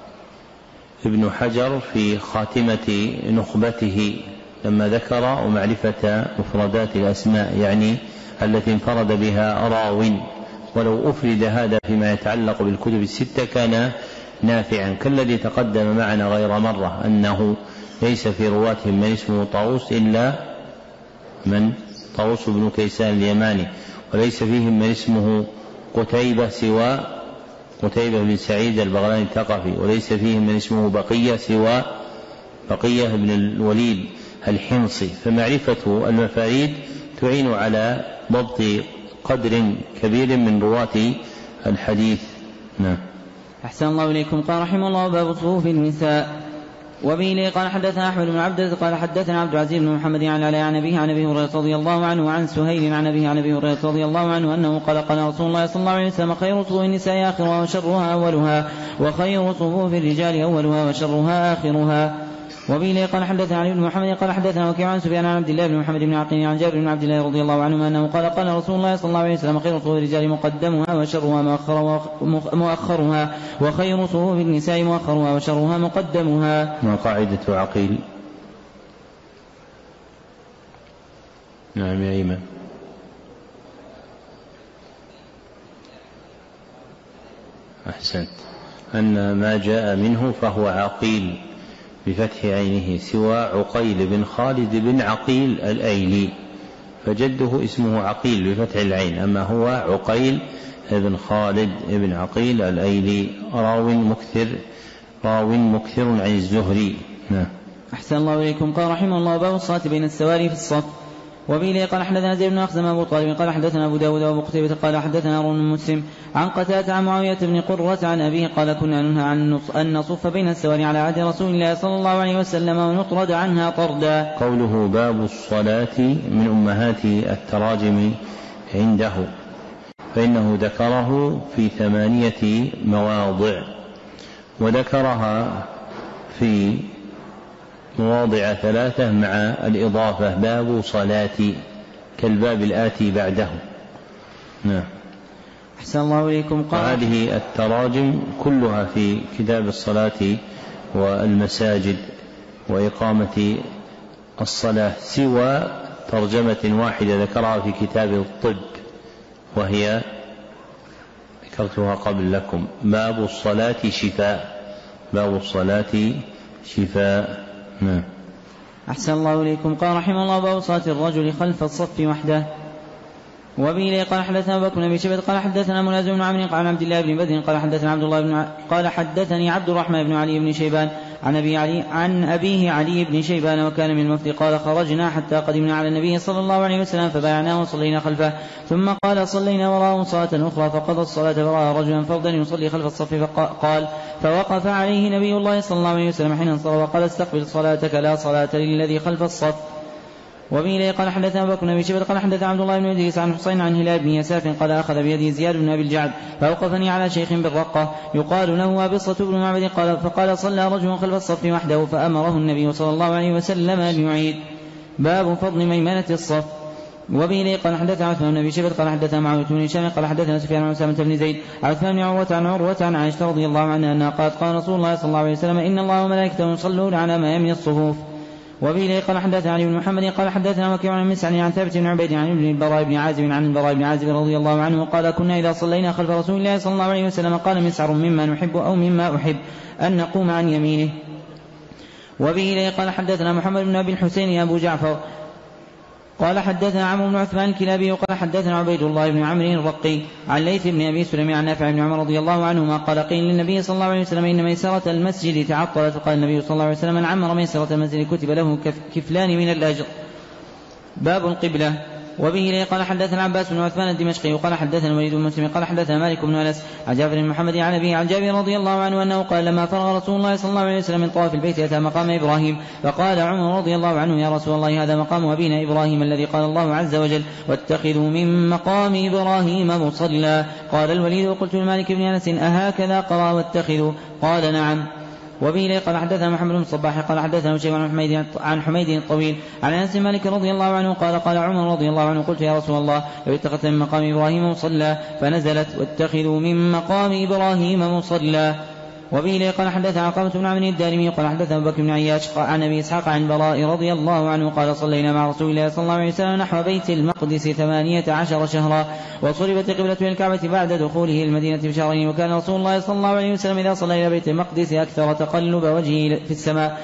ابن حجر في خاتمة نخبته لما ذكر ومعرفة مفردات الأسماء، يعني التي انفرد بها راو، ولو أفرد هذا فيما يتعلق بالكتب الستة كان نافعا، كالذي تقدم معنا غير مرة أنه ليس في رواتهم من اسمه طاووس إلا من طاووس بن كيسان اليماني، وليس فيهم من اسمه قتيبة سوى قتيبة بن سعيد البغلاني الثقفي، وليس فيه من اسمه بقية سوى بقية بن الوليد الحمصي. فمعرفة المفاريد تعين على ضبط قدر كبير من رواة الحديث. نعم. أحسن الله إليكم. قال رحمه الله: باب صفوف النساء. وبه قال حدثنا أحمد بن عبد قال حدثنا عبد العزيز بن محمد عن أبيه عن أبي هريرة رضي الله عنه وعن سهيل عن أبيه عن أبي هريرة رضي الله عنه أنه قال: قال رسول الله صلى الله عليه وسلم: خير صفوف النساء آخرها وشرها أولها، وخير صفوف الرجال أولها وشرها آخرها. وبه قال حدثنا علي بن محمد قال حدثنا وكيع عن سفيان عن عبد الله بن محمد بن عقيل عن جابر بن عبد الله رضي الله عنهما أنه قال: قال رسول الله صلى الله عليه وسلم: خير صفوف الرجال مقدمها وشرها مؤخرها، وخير صفوف النساء مؤخرها وشرها مقدمها. ما قاعدة عقيل؟ نعم يا إيمان. أحسنت. أن ما جاء منه فهو عقيل بفتح عينه، سوى عقيل بن خالد بن عقيل الأيلي، فجده اسمه عقيل بفتح العين، أما هو عقيل بن خالد بن عقيل الأيلي، راو مكثر عن الزهري. أحسن الله إليكم. قال رحمه الله: باب الصلاة بين السواري في الصف. وبه قال حدثنا زيد بن أخزم أبو طالب قال حدثنا أبو داود وأبو قتيبة قال حدثنا هارون بن مسلم عن قتادة عن معاوية بن قرة عن أبيه قال: كنا ننهى عن أن نصف بين السواري على عهد رسول الله صلى الله عليه وسلم ونطرد عنها طردا. قوله باب الصلاة من أمهات التراجم عنده، فإنه ذكره في 8 مواضع، وذكرها في مواضع 3 مع الإضافة: باب صلاة، كالباب الآتي بعده. نعم. أحسن الله إليكم. وهذه التراجم كلها في كتاب الصلاة والمساجد وإقامة الصلاة، سوى ترجمة واحدة ذكرها في كتاب الطب، وهي ذكرتها قبل لكم: باب الصلاة شفاء، باب الصلاة شفاء. نعم. أحسن الله إليكم. قال رحمه الله: باب صلاة الرجل خلف الصف وحده. وبه قال حدثنا أبو بكر بن شيبة قال حدثنا منازع بن عمرو قال عبد الله بن بدر قال حدثنا قال حدثني عبد الرحمن بن علي بن شيبان عن أبيه علي بن شيبان وكان من المفت قال: خرجنا حتى قدمنا على النبي صلى الله عليه وسلم فبايعناه وصلينا خلفه، ثم قال: صلينا وراءه صلاة أخرى فقضى الصلاة فرأى رجلا فردا يصلي خلف الصف فقال، فوقف عليه نبي الله صلى الله عليه وسلم حين انصرف وقال: استقبل صلاتك، لا صلاة للذي خلف الصف. وبه قال حدثنا أبو بكر بن شيبة قال حدثنا عبد الله بن إدريس عن حسين عن هلال بن يساف قال: أخذ بيدي زياد بن أبي الجعد فأوقفني على شيخ بالرقة يقال له وابصة بن معبد فقال: صلى رجل خلف الصف وحده فأمره النبي صلى الله عليه وسلم أن يعيد. باب فضل ميمنة الصف. وبه قال حدثنا عثمان بن أبي شيبة قال حدثنا معاوية بن هشام قال حدثنا سفيان عن أسامة بن زيد عن عثمان بن عروة عن عائشة رضي الله عنها أنها قالت: قال رسول الله صلى الله عليه وسلم: إن الله وملائكته يصلون على ميامن الصفوف. وبه قال حدثنا علي بن محمد قال حدثنا وكيع عن مسعر عن ثابت بن عبيد عن ابن البراء بن عازب عن البراء بن عازب رضي الله عنه قال: كنا إذا صلينا خلف رسول الله صلى الله عليه وسلم قال مسعر: مما نحب أو مما أحب أن نقوم عن يمينه. وبه قال حدثنا محمد بن أبي الحسين أبو جعفر قال حدثنا عمرو بن عثمان الكلابي قال حدثنا عبيد الله بن عمرو الرقي عن ليث بن أبي سليمان عن نافع بن عمر رضي الله عنهما قال: قيل للنبي صلى الله عليه وسلم: إن ميسرة المسجد تعطلت، فقال النبي صلى الله عليه وسلم: من عمر ميسرة المسجد كتب له كفلان من الأجر. باب القبلة. وبه قال حدثنا عباس بن عثمان الدمشقي قال حدثنا الوليد بن مسلم قال حدثنا مالك بن أنس عن جابر بن محمد عن أبيه عن جابر رضي الله عنه أنه قال: لما فرغ رسول الله صلى الله عليه وسلم من طواف البيت أتى مقام إبراهيم فقال عمر رضي الله عنه: يا رسول الله، هذا مقام أبينا إبراهيم الذي قال الله عز وجل: واتخذوا من مقام إبراهيم مصلى. قال الوليد: وقلت لمالك بن أنس: أهكذا قرأ واتخذوا؟ قال: نعم. وبه قال حدثنا محمد بن الصباح قال حدثنا شيخ عن حميد الطويل عن أنس مالك رضي الله عنه قال عمر رضي الله عنه: قلت يا رسول الله، لو اتخذت من مقام إبراهيم مصلى، فنزلت: واتخذوا من مقام إبراهيم مصلى. وبه قال حدثنا علقمة بن عمرو الدارمي قال حدثنا أبو بكر بن عياش عن أبي إسحاق عن براء رضي الله عنه قال: صلينا مع رسول الله صلى الله عليه وسلم نحو بيت المقدس 18 شهرا، وصرفت القبلة إلى الكعبة بعد دخوله المدينة بشهرين، وكان رسول الله صلى الله عليه وسلم إذا صلى إلى بيت المقدس أكثر تقلب وجهه في السماء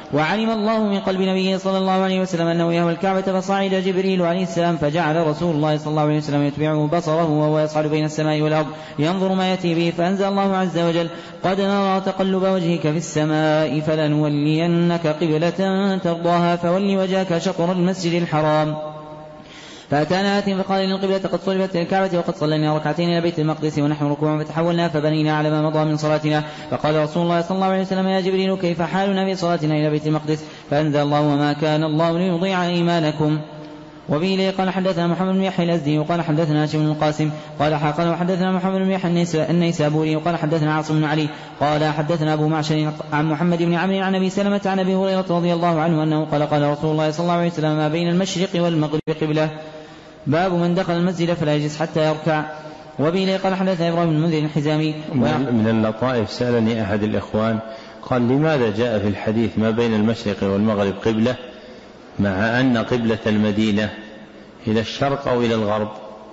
وعلم الله من قلب نبيه صلى الله عليه وسلم أنه يهوى الكعبة، فصعد جبريل عليه السلام فجعل رسول الله صلى الله عليه وسلم يتبعه بصره وهو يصعد بين السماء والأرض ينظر ما يأتي به، فأنزل الله عز وجل: قد نرى تقلب وجهك في السماء فلنولينك قبلة ترضاها فول وجهك شطر المسجد الحرام. فأتانا آت فقال إن القبلة قد صرفت إلى الكعبة وقد صلينا ركعتين إلى بيت المقدس ونحن ركوع، فتحولنا فبنينا على ما مضى من صلاتنا. فقال رسول الله صلى الله عليه وسلم: يا جبريل كيف حالنا في صلاتنا إلى بيت المقدس؟ فأنزل الله: وما كان الله ليضيع إيمانكم. وبه قال حدثنا محمد بن يحيى الأزدي وقال حدثنا هاشم بن القاسم قال وحدثنا محمد بن يحيى النيسابوري وقال حدثنا عاصم بن علي قال حدثنا أبو معشر عن محمد بن عمرو عن أبي سلمة عن أبي هريرة رضي الله عنه أنه قال رسول الله صلى الله عليه وسلم: ما بين المشرق والمغرب قبلة. باب من دخل المسجد فلا يجلس حتى يركع. وبه قال حدثنا إبراهيم بن المنذر الحزامي. من اللطائف سألني أحد الإخوان قال: لماذا جاء في الحديث ما بين المشرق والمغرب قبلة مع أن قبلة المدينة إلى الشرق أو إلى الغرب؟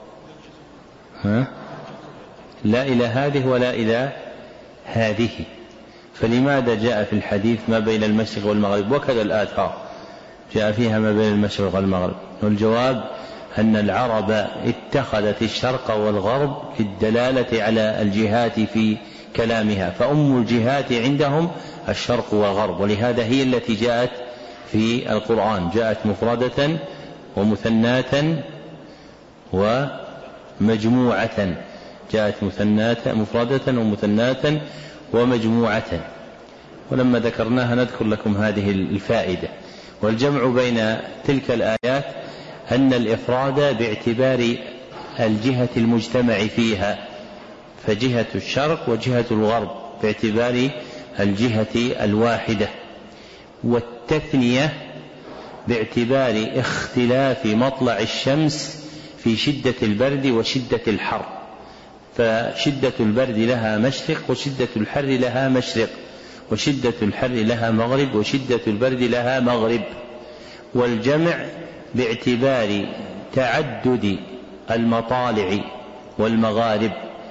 لا إلى هذه ولا إلى هذه، فلماذا جاء في الحديث ما بين المشرق والمغرب؟ وكذا الآثار جاء فيها ما بين المشرق والمغرب. والجواب أن العرب اتخذت الشرق والغرب للدلالة على الجهات في كلامها، فأم الجهات عندهم الشرق والغرب، ولهذا هي التي جاءت في القرآن، جاءت مفردة ومثناة ومجموعة، جاءت مفردة ومثناة ومجموعة. ولما ذكرناها نذكر لكم هذه الفائدة. والجمع بين تلك الآيات أن الإفراد باعتبار الجهة المجتمع فيها، فجهة الشرق وجهة الغرب باعتبار الجهة الواحدة، والتثنية باعتبار اختلاف مطلع الشمس في شدة البرد وشدة الحر، فشدة البرد لها مشرق وشدة الحر لها مشرق، وشدة الحر لها مغرب وشدة البرد لها مغرب. والجمع باعتبار تعدد المطالع والمغارب،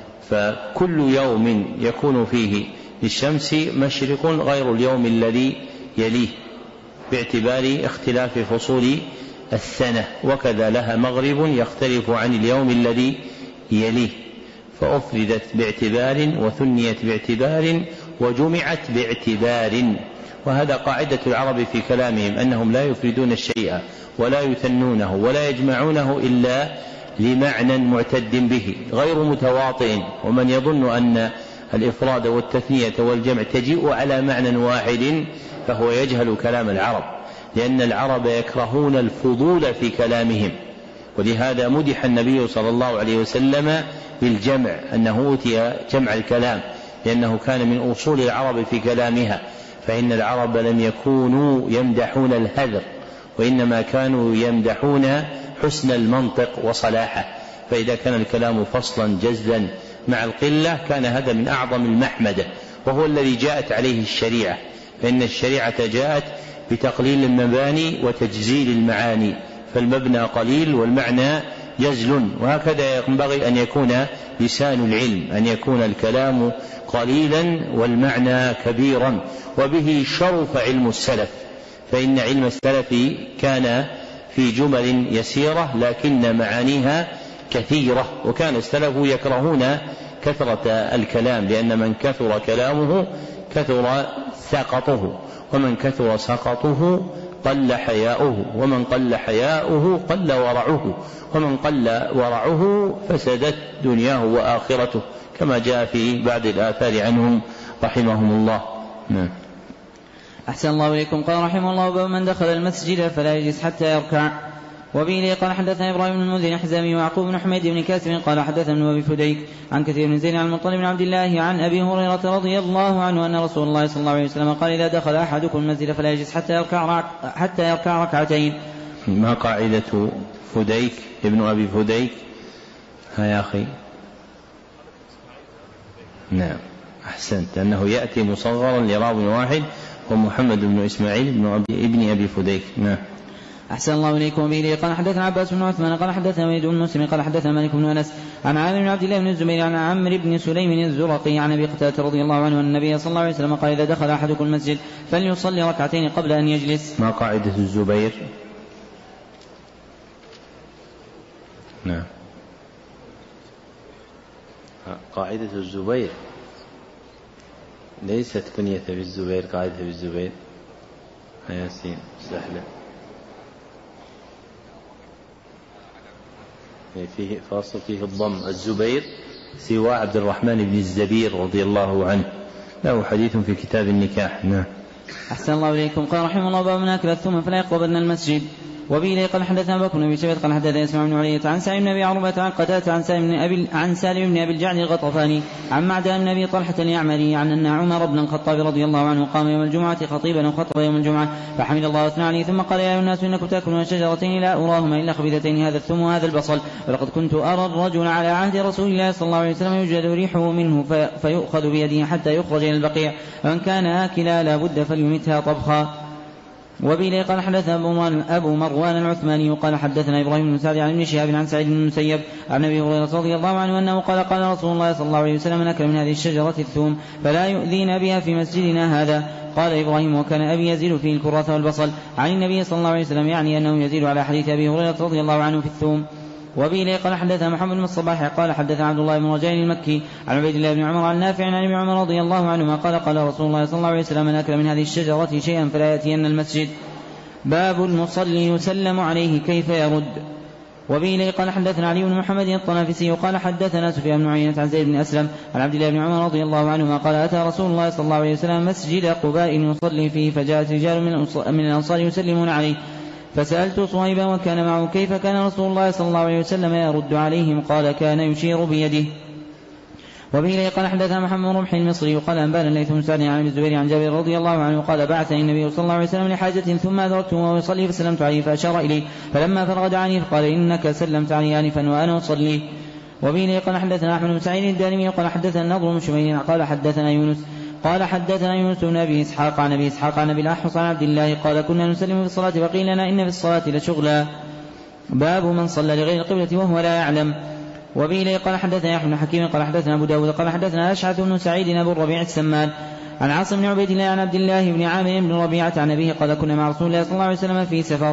فكل يوم يكون فيه للشمس مشرق غير اليوم الذي يليه باعتبار اختلاف فصول السنة، وكذا لها مغرب يختلف عن اليوم الذي يليه، فأفردت باعتبار وثنيت باعتبار وجمعت باعتبار. وهذا قاعدة العرب في كلامهم، أنهم لا يفردون الشيء ولا يثنونه ولا يجمعونه إلا لمعنى معتد به غير متواطئ. ومن يظن أن الإفراد والتثنية والجمع تجيء على معنى واحد فهو يجهل كلام العرب، لأن العرب يكرهون الفضول في كلامهم. ولهذا مدح النبي صلى الله عليه وسلم بالجمع، أنه أوتي جمع الكلام، لأنه كان من أصول العرب في كلامها. فإن العرب لم يكونوا يمدحون الهذر، وإنما كانوا يمدحون حسن المنطق وصلاحه. فإذا كان الكلام فصلا جزا مع القلة كان هذا من أعظم المحمدة، وهو الذي جاءت عليه الشريعة، فإن الشريعة جاءت بتقليل المباني وتجزيل المعاني، فالمبنى قليل والمعنى جزل. وهكذا ينبغي أن يكون لسان العلم، أن يكون الكلام قليلا والمعنى كبيرا. وبه شرف علم السلف، فإن علم السلف كان في جمل يسيرة لكن معانيها كثيرة، وكان السلف يكرهون كثرة الكلام، لأن من كثر كلامه كثر سقطه، ومن كثر سقطه قل حياؤه، ومن قل حياؤه قل ورعه، ومن قل ورعه فسدت دنياه وآخرته، كما جاء في بعض الآثار عنهم رحمهم الله. أحسن الله إليكم. قال رحمه الله: باب من دخل المسجد فلا يجلس حتى يركع. وبه قال حدثنا إبراهيم بن المنذر الحزامي ويعقوب بن حميد بن كاسم قال حدثنا ابن أبي فديك عن كثير بن زيد عن المطلب بن عبد الله عن أبي هريرة رضي الله عنه أن رسول الله صلى الله عليه وسلم قال: إذا دخل أحدكم المسجد فلا يجلس حتى يركع ركعتين. ما قاعدة فديك ابن أبي فديك؟ يا أخي نعم أحسنت، أنه يأتي مصغرا لراو واحد ومحمد بن إسماعيل ابن أبي فديك. نعم. أحسن الله إليكم. وبه قال حدثنا عباس بن عثمان قال حدثنا وليد بن مسلم قال حدثنا مالك بن أنس عن عامر بن عبد الله بن الزبير عن عمرو بن سليم الزرقي عن أبي قتادة رضي الله عنه أن النبي صلى الله عليه وسلم قال إذا دخل أحدكم المسجد فليصلي ركعتين قبل أن يجلس. ما قاعدة الزبير؟ نعم، قاعدة الزبير ليست كنية بالزبير، قاعدة بالزبير ياسين سهلة فيه فاصل فيه الضم. الزبير سوى عبد الرحمن بن الزبير رضي الله عنه، له حديث في كتاب النكاح. نعم. أحسن الله إليكم. قال رحمه الله باب من أكل الثوم فلا يقربن المسجد. وبه قال حدثنا بكر بن أبي شيبة قال حدثنا اسماعيل بن علية عن سعيد بن أبي عروبة عن قتادة عن سالم بن أبي الجعد الغطفاني عن معدان بن أبي طلحة اليعمري عن أن عمر بن الخطاب رضي الله عنه قام يوم الجمعة خطيبا وخطب يوم الجمعة فحمد الله واثنى عليه ثم قال يا أيها الناس إنكم تأكلون شجرتين لا أراهما إلا خبيثتين هذا الثوم وهذا البصل ولقد كنت أرى الرجل على عهد رسول الله صلى الله عليه وسلم يوجد ريحه منه فيؤخذ بيده حتى يخرج إلى البقيع فمن كان آكلا لا بد فليمتها طبخا. وبه قال حدثنا أبو مروان العثماني قال حدثنا إبراهيم بن سعد عن ابن شهاب عن سعيد بن المسيب عن أبي هريرة رضي الله عنه أنه قال رسول الله صلى الله عليه وسلم من أكل من هذه الشجرة الثوم فلا يؤذين بها في مسجدنا هذا. قال إبراهيم وكان أبي يزيد فيه الكراث والبصل عن النبي صلى الله عليه وسلم يعني أنه يزيد على حديث أبي هريرة رضي الله عنه في الثوم. وبه قال حدثنا محمد بن الصباح قال حدثنا عبد الله بن رجاء المكي عن عبيد الله بن عمر عن نافع عن ابن عمر رضي الله عنهما قال رسول الله صلى الله عليه وسلم من أكل من هذه الشجرة شيئا فلا يأتين المسجد. باب المصلي يسلم عليه كيف يرد. وبه قال حدثنا علي بن محمد الطنافسي قال حدثنا سفيان بن عيينة عن زيد بن أسلم عن عبد الله بن عمر رضي الله عنهما قال أتى رسول الله صلى الله عليه وسلم مسجد قباء يصلي فيه فجاءت رجال من الأنصار يسلمون عليه فسألت صهيبا وكان معه كيف كان رسول الله صلى الله عليه وسلم يرد عليهم قال كان يشير بيده. وبه قال حدثنا محمد بن رمح المصري وقال أنبانا الليث بن سعد عن الزبير عن جابر رضي الله عنه قال بعثني النبي صلى الله عليه وسلم لحاجة ثم أدركته وهو يصلي فسلمت عليه فأشار إليه فلما فرغ دعاني فقال إنك سلمت علي آنفا وأنا أصلي. وبه قال حدثنا أحمد بن سعيد الدارمي قال حدثنا النضر بن شميل قال حدثنا يونس بن أبي إسحاق عن أبي إسحاق عن أبي الأحوص عن عبد الله قال كنا نسلم في الصلاة فقيل لنا إن في الصلاة لشغلا. باب من صلى لغير القبلة وهو لا يعلم. وبه قال حدثنا يحيى بن حكيم قال حدثنا أبو داود قال حدثنا أشعث بن سعيد أبو الربيع السمان عن عاصم بن عبيد الله عن عبد الله بن عامر بن ربيعة عن أبيه قال كنا مع رسول الله صلى الله عليه وسلم في سفر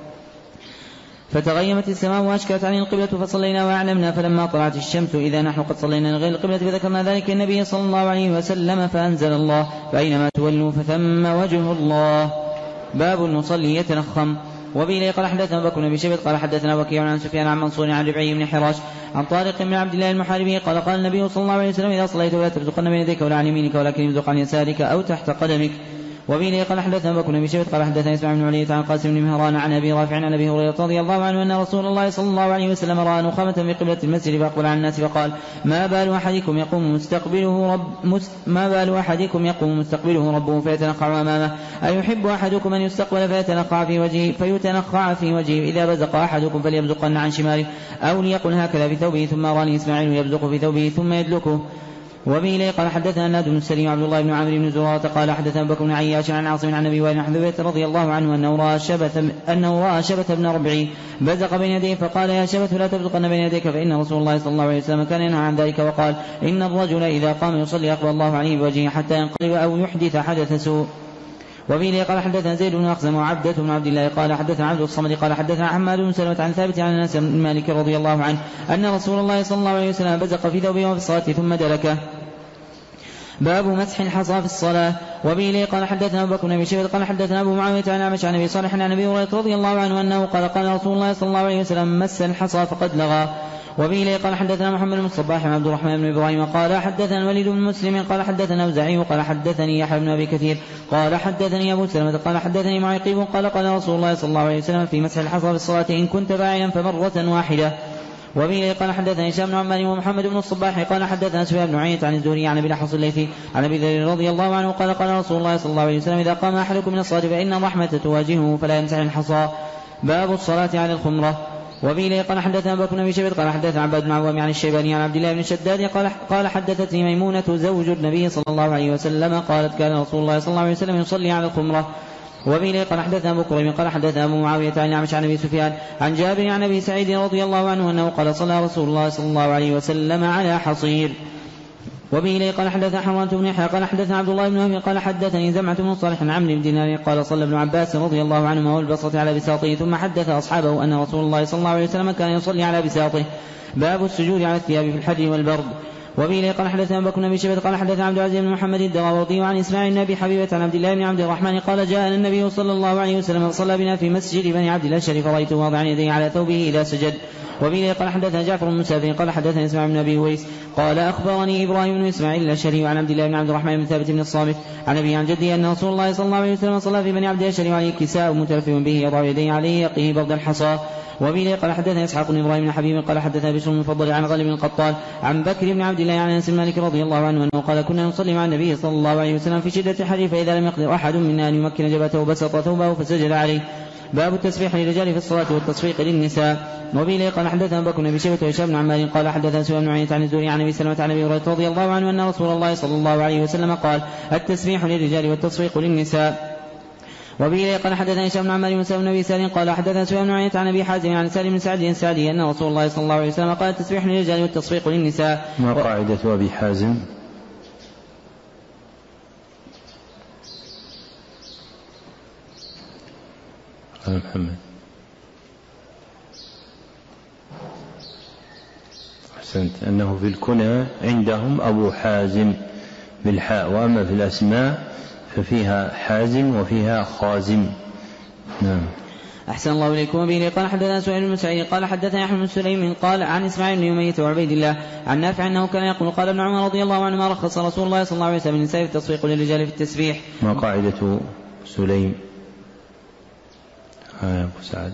فتغيمت السماء وأشكلت علينا القبلة فصلينا وأعلمنا فلما طلعت الشمس إذا نحن قد صلينا لغير القبلة فذكرنا ذلك النبي صلى الله عليه وسلم فأنزل الله فأينما تولوا فثم وجه الله. باب المصلي يتنخم. وبه قال حدثنا بكر بن أبي شيبة قال حدثنا وكيع عن سفيان عن منصور عن ربعي بن حراش عن طارق بن عبد الله المحاربي قال النبي صلى الله عليه وسلم إذا صليت ولا تبزقن بين يديك ولا عن يمينك ولكن يبزق عن يسارك أو تحت قدمك. وبه قال حدثنا بكر بن أبي شيبة قال حدثنا اسماعيل بن علية عن قاسم بن مهران عن أبي رافع عن أبي هريرة رضي الله عنه أن رسول الله صلى الله عليه وسلم رأى نخامة في قبلة المسجد فأقبل على الناس فقال ما بال أحدكم يقوم مستقبله ربه فيتنخع أمامه أيحب أحدكم أن يستقبل فيتنخع في وجهه إذا بزق أحدكم فليبزقن عن شماله أو ليقل هكذا بثوبه ثم راني إسماعيل يبزق في ثوبه ثم يدلكه. وبه قال حدثنا الناد بن السليم عبد الله بن عمرو بن زرارة قال حدثنا بكر بن عياش عن عاصم عن أبي وائل حذيفة رضي الله عنه أنه رأى شبث بن ربعي بزق بين يديه فقال يا شبث لا تبزقن بين يديك فإن رسول الله صلى الله عليه وسلم كان ينهى عن ذلك وقال إن الرجل إذا قام يصلي أقبل الله عليه بوجهه حتى ينقلب أو يحدث حدث سوء. وبه قال حدثنا زيد بن أخزم وعبدة بن عبد الله قال حدثنا عبد الصمد قال حدثنا حماد بن سلمة عن ثابت عن أنس بن مالك رضي الله عنه أن رسول الله صلى الله عليه وسلم بزق في ثوبه وفي الصلاة ثم دلكه. باب مسح الحصى في الصلاة. وبه قال حدثنا أبو بكر بن أبي شيبة قال حدثنا أبو معاوية عن أعمش عن أبي صالح عن أبي هريرة رضي الله عنه أنه قال رسول الله صلى الله عليه وسلم مس الحصى فقد لغى. وبه قال حدثنا محمد بن الصباح عن عبد الرحمن بن إبراهيم قال حدثنا الوليد بن مسلم قال حدثنا أوزاعي قال حدثني يحيى بن أبي كثير قال حدثني أبو سلمة قال حدثني معيقيب قال رسول الله صلى الله عليه وسلم في مسح الحصى في الصلاة إن كنت فاعلا فمرة واحدة. وبه قال حدثنا هشام بن عمار ومحمد بن الصباح قال حدثنا سفيان بن عيينة عن الزهري عن أبي الأحوص الليثي عن أبي ذر رضي الله عنه قال رسول الله صلى الله عليه وسلم إذا قام أحدكم من الصلاة فإن الرحمة تواجهه فلا يمسح الحصى. باب الصلاة على الخمرة. وبه قال حدثنا بكر بن أبي شيبة قال حدثنا عباد بن عوام عن الشيباني عن عبد الله بن شداد قال حدثتني ميمونة زوج النبي صلى الله عليه وسلم قالت كان رسول الله صلى الله عليه وسلم يصلي على الخمرة وبه قال حدثنا أبو كريم قال حدثنا أبو معاوية عن الأعمش عن أبي سفيان عن جابر عن أبي سعيد رضي الله عنه أنه قال صلى رسول الله صلى الله عليه وسلم على حصير. وبه قال حدثنا حرمة بن يحيى قال حدثنا عبد الله بن وهب قال حدثني زمعة بن صالح عن عمرو بن دينار قال صلى ابن عباس رضي الله عنهما والبسطة على بساطه ثم حدث أصحابه أن رسول الله صلى الله عليه وسلم كان يصلي على بساطه. باب السجود على الثياب في الحر والبرد. وبه قال حدثنا بكر بن أبي شيبة قال حدثنا عبد العزيز بن محمد الدراوردي عن إسماعيل بن أبي حبيبة عن عبد الله بن عبد الرحمن قال جاءنا النبي صلى الله عليه وسلم فصلى بنا في مسجد بني عبد الأشهر فرأيته واضعا يديه على ثوبه إذا سجد. وبه قال حدثنا جعفر بن مسافر قال حدثنا إسماعيل بن أبي هويس قال أخبرني إبراهيم بن إسماعيل الأشهري وعن عبد الله بن عبد الرحمن بن ثابت بن الصامت عن أبي عن جدي أن رسول الله صلى الله عليه وسلم صلى في بني عبد الأشهر وعليه كساء متلف به يضع يديه عليه يقيه برد الحصى. وبه قال حدثنا إسحاق بن إبراهيم بن حبيب قال حدثنا بشر بن فضل عن غالب بن القطان عن بكر بن عبد الله عن أنس بن مالك رضي الله عنه أنه قال كنا نصلي مع النبي صلى الله عليه وسلم في شدة الحر فإذا لم يقدر أحد منا أن يمكن جبهته بسط ثوبه فسجد عليه. باب التسبيح للرجال في الصلاة والتصفيق للنساء. وبه قال حدثنا بكر بن أبي شيبة وهشام بن عمار قال حدثنا سفيان بن عيينة عن الزهري عن أبي سلمة عن أبي هريرة رضي الله عنه أن رسول الله صلى الله عليه وسلم قال التسبيح للرجال والتصفيق للنساء. وبه قال حدثنا هشام بن عمار بن أبي سالم قال حدثنا سفيان بن عيينة عن أبي حازم عن سالم بن سعد السعدي أن رسول الله صلى الله عليه وسلم قال التسبيح للرجال والتصفيق للنساء. ما قاعدة أبي حازم؟ محمد أحسنت. أنه في الكنى عندهم أبو حازم بالحاء، وأما في الأسماء ففيها حازم وفيها خازم. نعم. أحسن الله إليكم. وبه قال حدثنا سهيل بن سعيد قال حدثنا يحيى بن سليم قال عن إسماعيل بن أمية وعبيد الله عن نافع أنه كان يقول قال ابن عمر رضي الله عنهما رخص رسول الله صلى الله عليه وسلم للنساء في التصفيق للرجال في التسبيح. ما قاعدة سليم؟ أبو سعد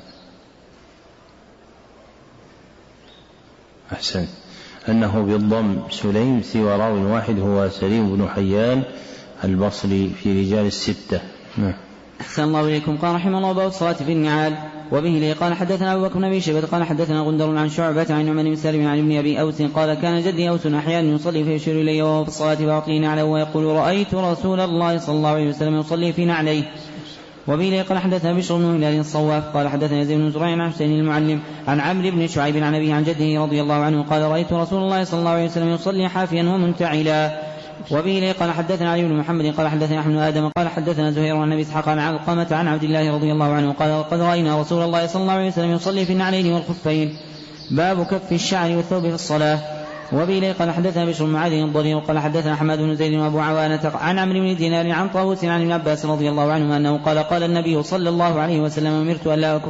أحسن. أنه بالضم سليم سوى راو واحد هو سليم بن حيان البصري في رجال الستة. أحسن الله إليكم. قال رحمه الله باب الصلاة في النعال. وبه قال حدثنا أبو بكر بن أبي شيبة قال حدثنا غندر عن شعبة عن نعمان بن سالم عن ابن أبي أوس قال كان جدي أوس أحيانا يصلي فيشير إلي وهو في الصلاة فأعطيه نعله ويقول رأيت رسول الله صلى الله عليه وسلم يصلي في نعليه. وبه قال حدثنا بشر بن هلال الصواف قال حدثنا يزيد بن زريع عن حسين المعلم عن عمرو بن شعيب عن أبيه عن جده رضي الله عنه قال رأيت رسول الله صلى الله عليه وسلم يصلي حافيا ومنتعلا. وبه قال حدثنا علي بن محمد قال حدثنا أحمد بن آدم قال حدثنا زهير عن أبي إسحاق عن علقمة عن عبد الله رضي الله عنه قال قد رأينا رسول الله صلى الله عليه وسلم يصلي في النعلين والخفين. باب كف الشعر والثوب في الصلاة. وبه قال حدثنا بشر بن معاذ الضرير قال حدثنا حماد بن زيد وابو عوانة عن عمرو بن دينار عن طاووس عن ابن عباس رضي الله عنهما انه قال قال النبي صلى الله عليه وسلم امرت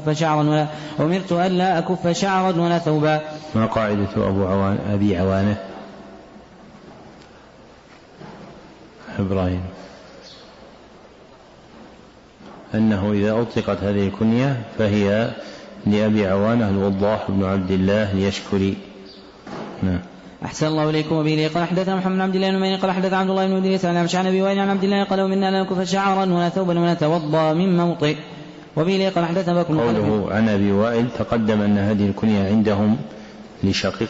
الا اكف شعرا ولا ثوبا. ما قاعدة ابي عوانة؟ ابراهيم انه اذا اطلقت هذه الكنية فهي لابي عوانة الوضاح بن عبد الله اليشكري. نعم. أحسن الله إليكم. وبه قال حدثنا محمد بن عبد الله بن قال حدث عبد الله بن إدريس عن أبي عن أبي وائل عن عبد الله قال ومنا لا نكف شعرا ولا ثوبا ولا نتوضأ من موطئ. وبه قال حدثنا بكر قوله عن أبي وائل تقدم أن هذه الكنية عندهم لشقيق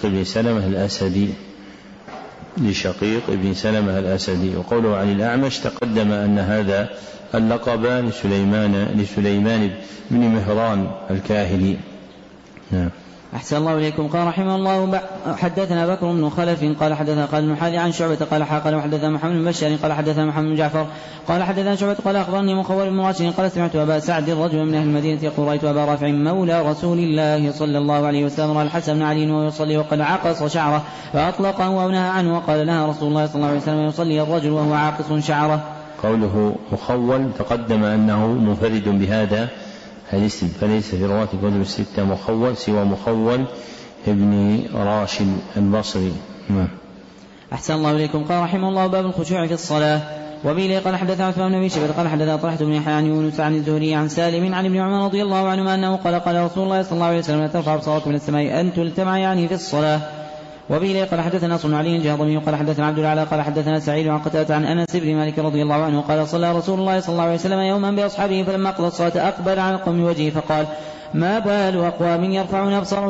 بن سلمة الأسدي. وقوله عن الأعمش تقدم أن هذا اللقب لسليمان بن مهران الكاهلي. نعم. أحسن الله إليكم. قال رحمه الله حدثنا بكر بن خلف قال حدثنا خالد بن حاذي عن شعبة قال وحدثنا محمد بن بشار قال حدثنا محمد بن جعفر قال حدثنا شعبة قال أخبرني مخول بن راشد قال سمعت أبا سعد رجل من أهل المدينة يقول رأيت أبا رافع مولى رسول الله صلى الله عليه وسلم رأى الحسن بن علي وهو يصلي وقد عقص شعره فأطلقه ونهى عنه وقال لها رسول الله صلى الله عليه وسلم يصلي الرجل وهو عاقص شعره. قوله مخول تقدم أنه منفرد بهذا الاسم فليس في رواة الكتب الستة مخول سوى مخول ابن راشد البصري. أحسن الله إليكم. قال رحمه الله باب الخشوع في الصلاة. وبه قال حدثنا عثمان بن أبي شيبة قال حدثنا طلحة بن يحيى عن يونس عن الزهري عن سالم عن ابن عمر رضي الله عنهما أنه قال رسول الله صلى الله عليه وسلم لا ترفع أبصاركم من السماء أن تلتمع يعني في الصلاة. وبه قال حدثنا نصر بن علي الجهضمي قال حدثنا عبد الأعلى قال حدثنا سعيد عن قتادة عن أنس بن مالك رضي الله عنه قال صلى رسول الله صلى الله عليه وسلم يوما بأصحابه فلما قضى الصلاة أقبل على القوم وجهه فقال ما بال أقوام يرفعون أبصارهم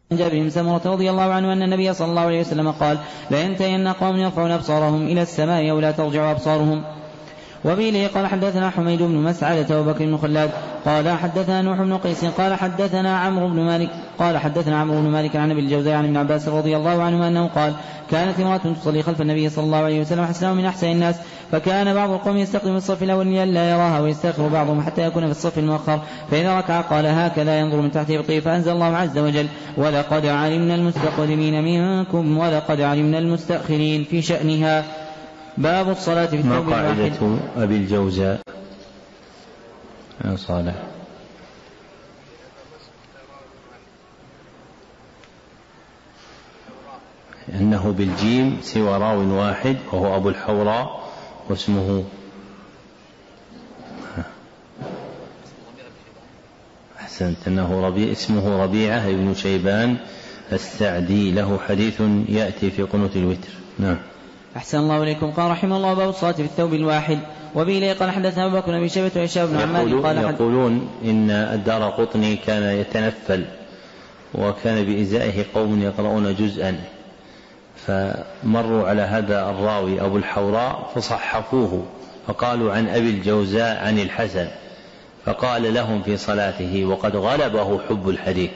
عن جابر بن سمرة رضي الله عنه أن النبي صلى الله عليه وسلم قال: لا ينتهين قوم يرفعون أبصارهم إلى السماء أو لا ترجع أبصارهم. وبه قال حدثنا حميد بن مسعدة وبكر بن خلاد قال حدثنا نوح بن قيس قال حدثنا عمرو بن مالك عن ابي الجوزاء عن ابن عباس رضي الله عنه أنه قال: كانت امرأة تصلي خلف النبي صلى الله عليه وسلم حسنة من أحسن الناس، فكان بعض القوم يستقدم الصف الأول لئلا يراها، ويستأخر بعضهم حتى يكون في الصف المؤخر، فإذا ركع قال هكذا ينظر من تحت إبطه، فأنزل الله عز وجل: ولقد علمنا المستقدمين منكم ولقد علمنا المستأخرين في شأنها. باب الصلاة في الثوب الواحد. ما قاعدة أبي الجوزاء يا صالح؟ أنه بالجيم سوى راو واحد وهو أبو الحوراء واسمه أحسنت أنه اسمه ربيعة بن شيبان السعدي، له حديث يأتي في قنوت الوتر. نعم. أحسن الله إليكم. قال رحمه الله: باب الصلاة في الثوب الواحد. وبه قال حدثنا أبو بكر بن أبي شيبة وهشام بن عمار قال يقولون إن الدارقطني كان يتنفل، وكان بإزائه قوم يقرؤون جزءا، فمروا على هذا الراوي أبو الحوراء فصحفوه، فقالوا عن أبي الجوزاء عن الحسن، فقال لهم في صلاته وقد غلبه حب الحديث: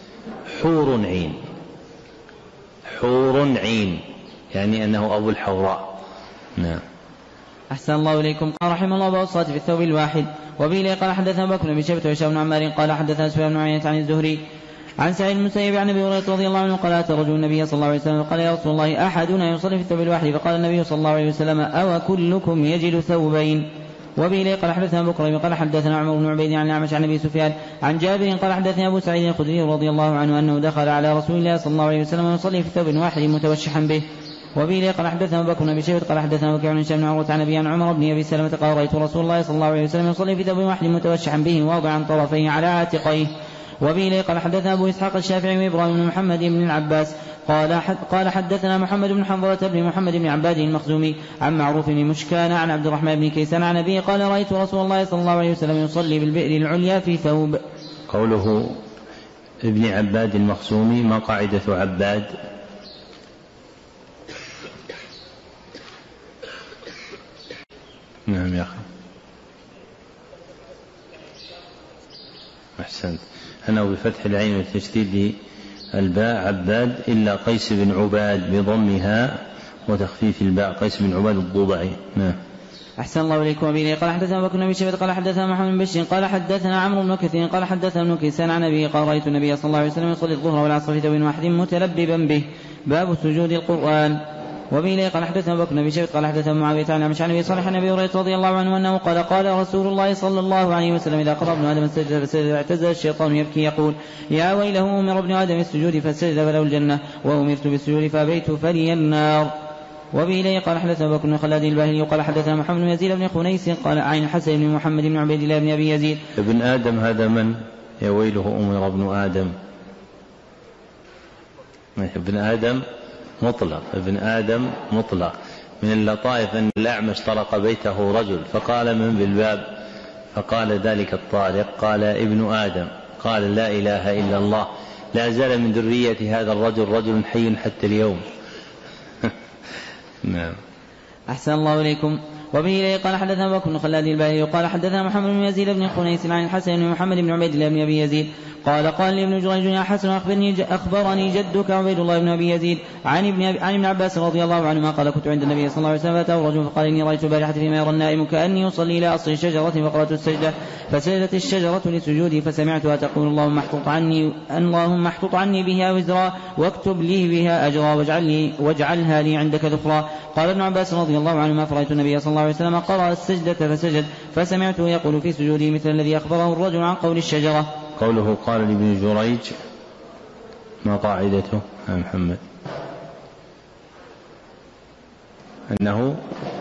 حور عين، يعني أنه أبو الحوراء. نعم. أحسن الله إليكم. قال رحمه الله: باب الصلاة في الثوب الواحد. وبه قال حدثنا أبو بكر بن شيبة وهشام بن عمار قال حدثنا سفيان بن عيينة عن الزهري عن سعيد بن المسيب عن ابي هريرة رضي الله عنه قال: أتى رجل النبي صلى الله عليه وسلم قال: يا رسول الله، أحدنا يصلي في الثوب الواحد؟ فقال النبي صلى الله عليه وسلم: أو كلكم يجد ثوبين؟ وبه قال حدثنا أبو بكر قال حدثنا عمر بن عبيد عن الأعمش عن أبي سفيان عن جابر قال حدثني أبو سعيد الخدري رضي الله عنه أنه دخل على رسول الله صلى الله عليه وسلم يصلي في ثوب واحد متوشحا به. وبه قال حدثنا أبو بكر بن أبي شيبة قال حدثنا وكيع بن هشام بن عروة عن أبي عن عمر بن أبي سلمة قال: رأيت رسول الله صلى الله عليه وسلم يصلي في ثوب واحد متوشحا به واضعا طرفيه على عاتقيه. وبه قال حدثنا أبو إسحاق الشافعي وإبراهيم بن محمد بن العباس قال حدثنا محمد بن حنظلة بن محمد بن عباد المخزومي عن معروف بن مشكان عن عبد الرحمن بن كيسان عن أبيه قال: رأيت رسول الله صلى الله عليه وسلم يصلي بالبئر العليا في ثوب. قوله ابن عباد المخزومي، ما قاعدة عباد؟ نعم يا أخي، أحسنت. أنا بفتح العين وتشديد الباء عباد، إلا قيس بن عباد بضمها وتخفيف الباء، قيس بن عباد الضبعي. نعم. أحسن الله إليكم. وبه قال حدثنا أبو بكر بن أبي شيبة قال حدثنا محمد بن بشير قال حدثنا عمرو بن كثير قال حدثنا ابن كيسان عن أبيه قال: رأيت النبي صلى الله عليه وسلم يصلي الظهر والعصر في ثوب واحد متلببا به. باب سجود القرآن. وبه قال حدثنا أبو بكر بن أبي شيبة قال حدثنا معاوية عن أبي سعيد صالح عن أبي هريرة رضي الله عنه أنه قال رسول الله صلى الله عليه وسلم: إذا قرأ ابن آدم السجد فسجد اعتزل الشيطان يبكي يقول: يا ويله، أمر ابن آدم السجود فسجد فله الجنة، وأمرت بالسجود فأبيت فلي النار. وبه قال حدثنا أبو بكر بن خلاد الباهلي قال حدثنا محمد بن يزيد بن خنيس قال عن الحسن بن محمد بن عبيد الله بن أبي يزيد. ابن آدم هذا من؟ يا ويله أمر ابن آدم. ابن آدم مطلق، ابن آدم مطلق. من اللطائف أن الأعمش طرق بيته رجل فقال: من بالباب؟ فقال ذلك الطارق: قال ابن آدم. قال: لا إله إلا الله، لا زال من ذرية هذا الرجل رجل حي حتى اليوم. نعم. أحسن الله إليكم. وبه قال حدثنا أبو بكر بن خلاد الباهلي قال حدثنا محمد بن يزيد بن خنيس عن الحسن بن محمد بن عبيد الله بن أبي يزيد قال لي ابن جريج: يا حسن، أخبرني جدك عبيد الله بن أبي يزيد عن ابن عباس رضي الله عنهما قال: كنت عند النبي صلى الله عليه وسلم فأتاه رجل فقال: إني رأيت البارحة فيما يرى النائم كأني يصلي إلى أصل شجرة فقرأت السجدة فسجدت الشجرة لسجودي فسمعتها تقول: اللهم احطط عني بها وزرا واكتب لي بها أجرا واجعلها لي عندك ذخرا. قال ابن عباس رضي الله عنهما: فرأيت النبي صلى الله عليه وسلم قرأ السجدة فسجد فسمعته يقول في سجوده مثل الذي أخبره الرجل عن قول الشجرة. قوله قال لابن جريج، ما قاعدته يا محمد؟ أنه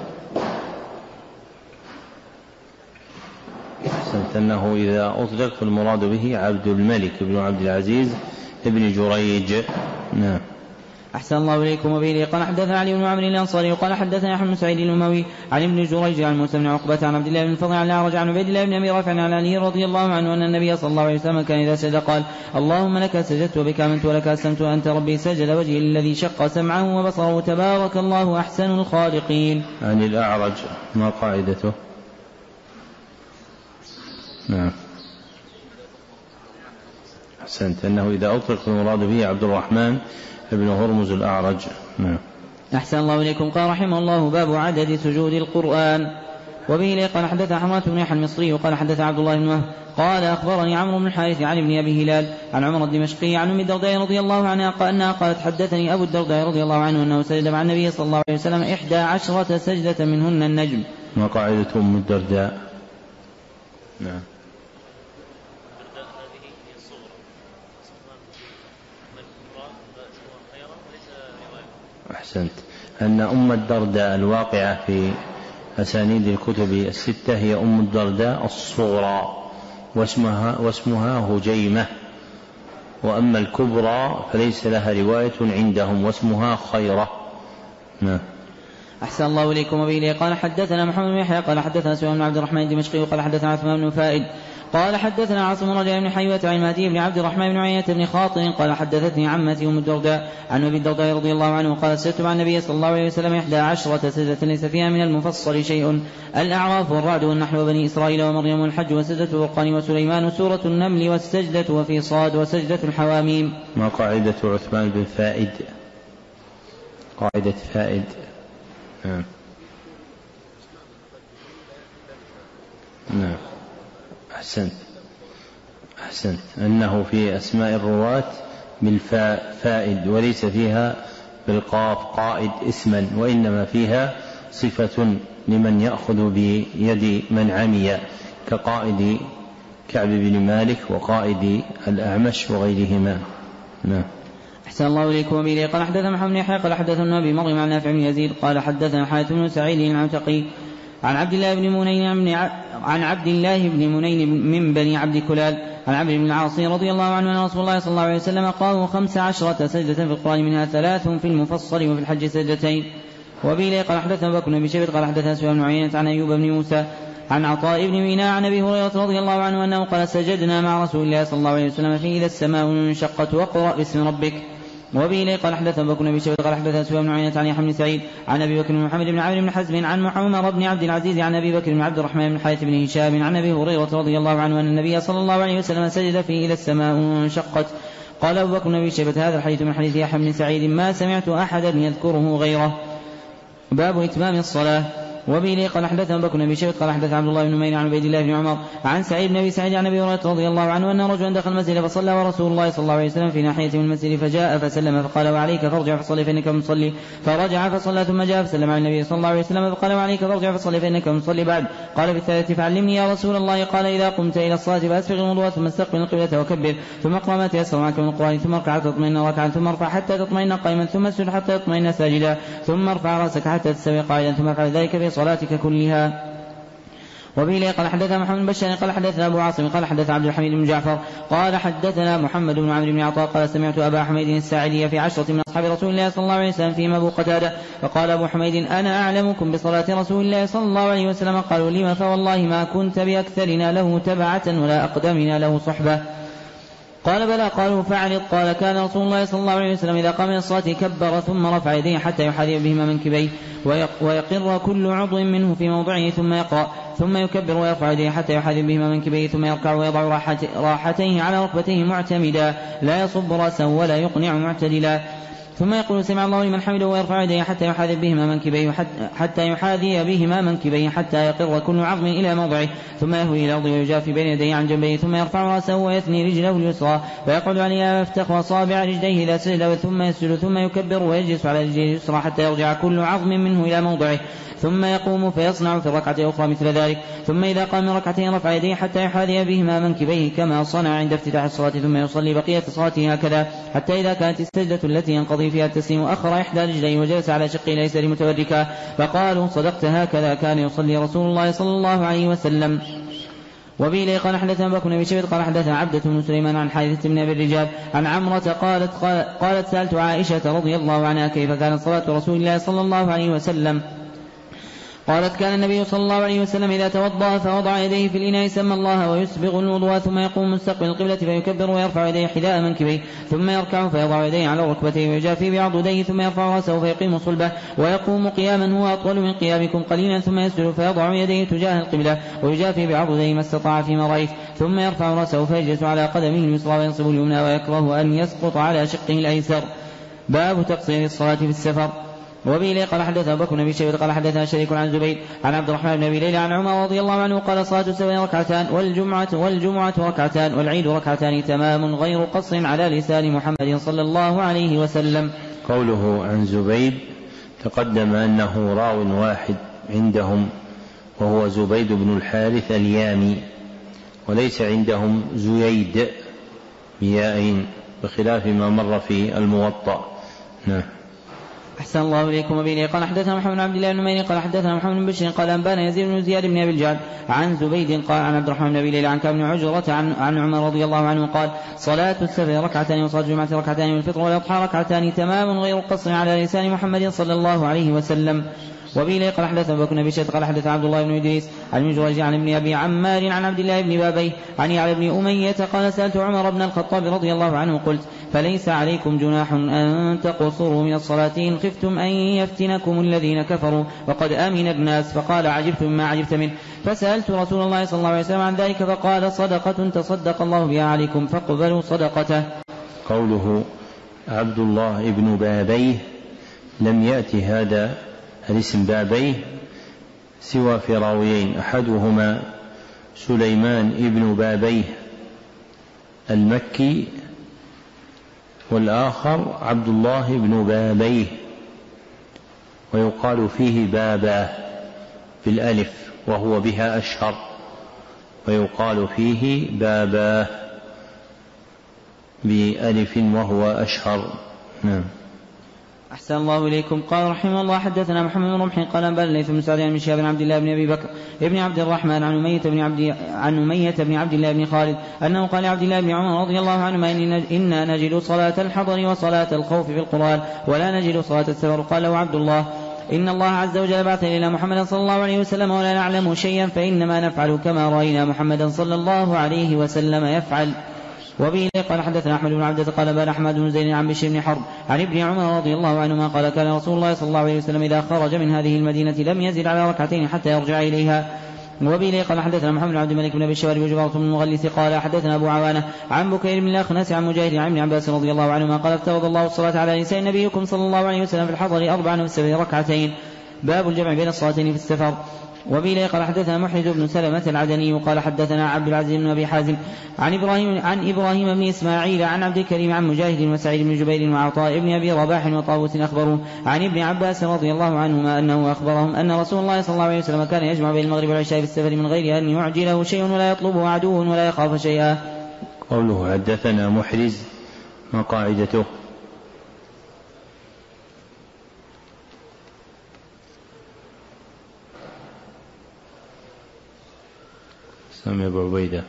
أنه إذا أطلق فالمراد به عبد الملك بن عبد العزيز ابن جريج. نعم. أحسن الله إليكم. وبه قال حدثنا علي بن عمرو الأنصاري قال حدثنا أحمد بن سعيد الأموي عن ابن جريج عن موسى بن عقبة عن عبد الله بن الفضل عن الأعرج عن عبيد الله بن أبي رافع عن علي رضي الله عنه أن النبي صلى الله عليه وسلم كان إذا سجد قال اللهم لك سجدت وبك آمنت ولك أسلمت وأنت ربي. سجد وجهي الذي شق سمعه وبصره تبارك الله أحسن الخالقين. عن الأعرج ما قاعدته؟ نعم أحسنت، أنه إذا أطلق المراد به عبد الرحمن بن هرمز الأعرج. نعم. أحسن الله إليكم. قال رحمه الله باب عدد سجود القرآن. وبه قال حدث حمرة بن يحيى المصري وقال حدث عبد الله بن وهب قال أخبرني عمرو بن الحارث عن ابن أبي هلال عن عمر الدمشقي عن أم الدرداء رضي الله عنها أنها قالت حدثني أبو الدرداء رضي الله عنه أنه سجد مع النبي صلى الله عليه وسلم 11 سجدة منهن النجم. ما قاعدة أم الدرداء؟ نعم. أحسنت، أن أم الدرداء الواقعة في أسانيد الكتب الستة هي أم الدرداء الصغرى واسمها هجيمة، وأما الكبرى فليس لها رواية عندهم واسمها خيرة. نعم. أحسن الله إليكم. وبه قال حدثنا محمد بن يحيى قال حدثنا سفيان بن عبد الرحمن الدمشقي وقال حدثنا عثمان بن فائد قال حدثنا عاصم رجاء بن حيوة عن مهدي بن عبد الرحمن بن عيينة بن خاطر قال حدثتني عمتي أم الدرداء عن أبي الدرداء رضي الله عنه قال سجدت مع النبي صلى الله عليه وسلم 11 سجدة ليس فيها من المفصل شيء، الأعراف والرعد والنحل وبني إسرائيل ومريم والحج وسجدة الفرقان وسليمان سورة النمل والسجدة وفي صاد وسجدة الحواميم. ما قاعدة عثمان بن فائد؟ قاعدة فائد. نعم. نعم. أحسنت أنه في أسماء الرواة بالفاء فائد وليس فيها بالقاف قائد اسما، وإنما فيها صفة لمن يأخذ بيد من عمي كقائد كعب بن مالك وقائد الأعمش وغيرهما. نعم. أحسن الله إليكم. وبه قال حدثنا محمد بن يحيى قال حدثنا أبي مريم عن نافع بن يزيد قال حدثنا حاتم بن سعيد العتقي عن عبد الله بن منين من بني عبد كلال عن عمرو بن العاص رضي الله عنه أن رسول الله صلى الله عليه وسلم قام 15 سجدة في القرآن منها 3 في المفصل وفي الحج سجدتين. وبه قال حدثنا بكر بن شيبة قال حدثنا سفيان بن عيينة عن أيوب بن موسى عن عطاء بن ميناء عن أبي هريرة رضي الله عنه أنه قال سجدنا مع رسول الله صلى الله عليه وسلم في إذا السماء انشقت واقرأ باسم ربك. وبه قال حدثنا بكر بن شيبة قال حدثنا سفيان بن عيينة عن يحيى بن سعيد عن أبي بكر بن محمد بن عمرو بن حزم عن عمر بن عبد العزيز عن أبي بكر بن عبد الرحمن بن الحارث بن هشام عن أبي هريرة رضي الله عنه أن النبي صلى الله عليه وسلم سجد في إذا السماء انشقت. قال أبو بكر بن شيبة هذا الحديث من حديث يحيى بن سعيد ما سمعت أحدا يذكره غيره. باب إتمام الصلاة. وبه قال حدثنا بكر بن شيبة قال حدث عبد الله بن نمير عن عبيد الله بن عمر عن سعيد بن أبي سعيد عن أبي هريرة رضي الله عنه أن رجلا دخل المسجد فصلى ورسول الله صلى الله عليه وسلم في ناحية من المسجد فجاء فسلم فقال وعليك فارجع فصلي فإنك مصلي، فرجع فصلى ثم جاء فسلم على النبي صلى الله عليه وسلم فقال وعليك فارجع فصلي فإنك مصلي بعد. قال في الثالثة فعلمني يا رسول الله. قال إذا قمت إلى الصلاة فأسبغ الوضوء ثم استقبل القبلة وكبر ثم اقرأ ما تيسر معك من القرآن ثم اركع تطمئن ركعا ثم ارفع حتى تطمئن قائما ثم اسجد حتى تطمئن ساجدا ثم ارفع رأسك حتى تستوي قاعدا ثم افعل ذلك في صلاتك كلها. وبه قال حدثنا محمد بن بشار قال حدثنا أبو عاصم قال حدثنا عبد الحميد بن جعفر قال حدثنا محمد بن عمرو بن عطاء قال سمعت أبا حميد الساعدي في 10 من أصحاب رسول الله صلى الله عليه وسلم فيما أبو قتادة فقال أبو حميد أنا أعلمكم بصلاة رسول الله صلى الله عليه وسلم. قالوا لما؟ فوالله ما كنت بأكثرنا له تبعة ولا أقدمنا له صحبة. قال بلى. قالوا فعلت. قال كان رسول الله صلى الله عليه وسلم إذا قام إلى الصلاة كبر ثم رفع يديه حتى يحاذي بهما منكبيه ويقر كل عضو منه في موضعه ثم يقرأ ثم يكبر ويرفع يديه حتى يحاذي بهما منكبيه ثم يركع ويضع راحتيه على ركبتيه معتمدا لا يصب رأسه ولا يقنع معتدلا ثم يقول سمع الله لمن حمده ويرفع يديه حتى يحاذي بهما منكبيه حتى يقر كل عظم إلى موضعه ثم يهوي إلى الأرض ويجافي بين يديه عن جنبيه ثم يرفع رأسه ويثني رجله اليسرى فيقعد عليها ويفتح أصابع رجليه إذا سجد ثم يسجد ثم يكبر ويجلس على رجله اليسرى حتى يرجع كل عظم منه إلى موضعه ثم يقوم فيصنع في الركعة الأخرى مثل ذلك ثم إذا قام من ركعتين رفع يديه حتى يحاذي بهما منكبيه كما صنع عند افتتاح الصلاة ثم يصلي بقية صلاته هكذا حتى إذا كانت السجدة التي ينقضي فيها التسليم أخر إحدى رجليه وجلس على شقه الأيسر متوركا فقالوا صدقت هكذا كان يصلي رسول الله صلى الله عليه وسلم. وبه لي قال حدثنا بكر بن شبيب قال حدثنا عبدة بن سليمان عن حارثة بن أبي الرجال عن عمرة قالت سألت عائشة رضي الله عنها كيف كانت صلاة رسول الله صلى الله عليه وسلم؟ قالت كان النبي صلى الله عليه وسلم إذا توضأ فوضع يديه في الإناء سمى الله ويسبغ الوضوء ثم يقوم مستقبل القبلة فيكبر ويرفع يديه حذاء منكبيه ثم يركع فيضع يديه على ركبتيه ويجافي بعضديه ثم يرفع رأسه فيقيم صلبه ويقوم قياما هو أطول من قيامكم قليلا ثم يسجد فيضع يديه تجاه القبلة ويجافي بعضديه ما استطاع فيما رأيت ثم يرفع رأسه فيجلس على قدمه اليسرى وينصب اليمنى ويكره أن يسقط على شقه الأيسر. باب تقصير الصلاة في السفر. وبه لي قال حدثنا بكر بن شبيب قال حدثنا شريك عن زبيد عن عبد الرحمن بن أبي ليلى عن عمر رضي الله عنه قال صلاة السبع ركعتان والجمعة ركعتان والعيد ركعتان تمام غير قصر على لسان محمد صلى الله عليه وسلم. قوله عن زبيد تقدم أنه راو واحد عندهم وهو زبيد بن الحارث اليامي وليس عندهم زييد بياءين بخلاف ما مر في الموطأ. نعم. أحسن الله إليكم. وبه قال حدثنا محمد بن عبد الله بن نمير قال حدثنا محمد بن بشير قال أنبانا يزيد بن زياد بن أبي الجعد عن زبيد قال عن عبد الرحمن بن أبي ليلى عن كعب بن عجرة عن عمر رضي الله عنه قال صلاة السفر ركعتان وصلاة الجمعة ركعتان والفطر والأضحى ركعتان تمام غير قصر على لسان محمد صلى الله عليه وسلم. وبه قال حدثنا بكر بن شيخ قال حدث عبد الله بن إدريس عن مجرج عن ابن أبي عمار عن عبد الله بن بابيه عن يعلى بن أمية قال سألت عمر بن الخطاب رضي الله عنه قلت فليس عليكم جناح أن تقصروا من الصلاة إن خفتم أن يفتنكم الذين كفروا وقد آمن الناس فقال عجبت مما عجبت منه فسألت رسول الله صلى الله عليه وسلم عن ذلك فقال صدقة تصدق الله بها عليكم فاقبلوا صدقته. قوله عبد الله بن بابيه لم يأتي هذا الاسم بابيه سوى في راويين أحدهما سليمان ابن بابيه المكي والآخر عبد الله بن بابيه ويقال فيه بابا بالألف وهو بها أشهر ويقال فيه بابا بألف وهو أشهر. نعم. أحسن الله إليكم. قال رحمه الله حدثنا محمد بن رمح قال أنبأنا الليث بن سعد عن شهاب بن عبد الله بن أبي بكر ابن عبد الرحمن عن أمية بن عبد الله بن خالد أنه قال لعبد الله بن عمر رضي الله عنهما إنا نجد صلاة الحضر وصلاة الخوف في القرآن ولا نجد صلاة السفر. قال له عبد الله إن الله عز وجل بعث إلى محمد صلى الله عليه وسلم ولا نعلم شيئا فإنما نفعل كما رأينا محمدا صلى الله عليه وسلم يفعل. وبه قال حدثنا أحمد بن عبدة قال بان أحمد بن زيد عن بشير بن حرب عن ابن عمر رضي الله عنهما قال كان رسول الله صلى الله عليه وسلم إذا خرج من هذه المدينة لم يزد على ركعتين حتى يرجع إليها. وبه قال حدثنا محمد بن عبد الملك بن أبي الشوارب وجبارة بن المغلس قال حدثنا أبو عوانة عن بكير بن الأخنس عن مجاهد عن ابن عباس رضي الله عنهما قال افترض الله الصلاة على نساء نبيكم صلى الله عليه وسلم في الحضر 4 وفي السفر ركعتين. باب الجمع بين الصلاتين في السفر. وبه قال حدثنا محرز بن سلمة العدني قال حدثنا عبد العزيز بن أبي حازم عن إبراهيم بن إسماعيل عن عبد الكريم عن مجاهد وسعيد بن جبير وعطاء بن أبي رباح وطاووس أخبروا عن ابن عباس رضي الله عنهما أنه أخبرهم أن رسول الله صلى الله عليه وسلم كان يجمع بين المغرب والعشاء في السفر من غير أن يعجله شيء ولا يطلبه عدو ولا يخاف شيئا. قوله حدثنا محرز ما قاعدته؟ سامي أبو عبيدة.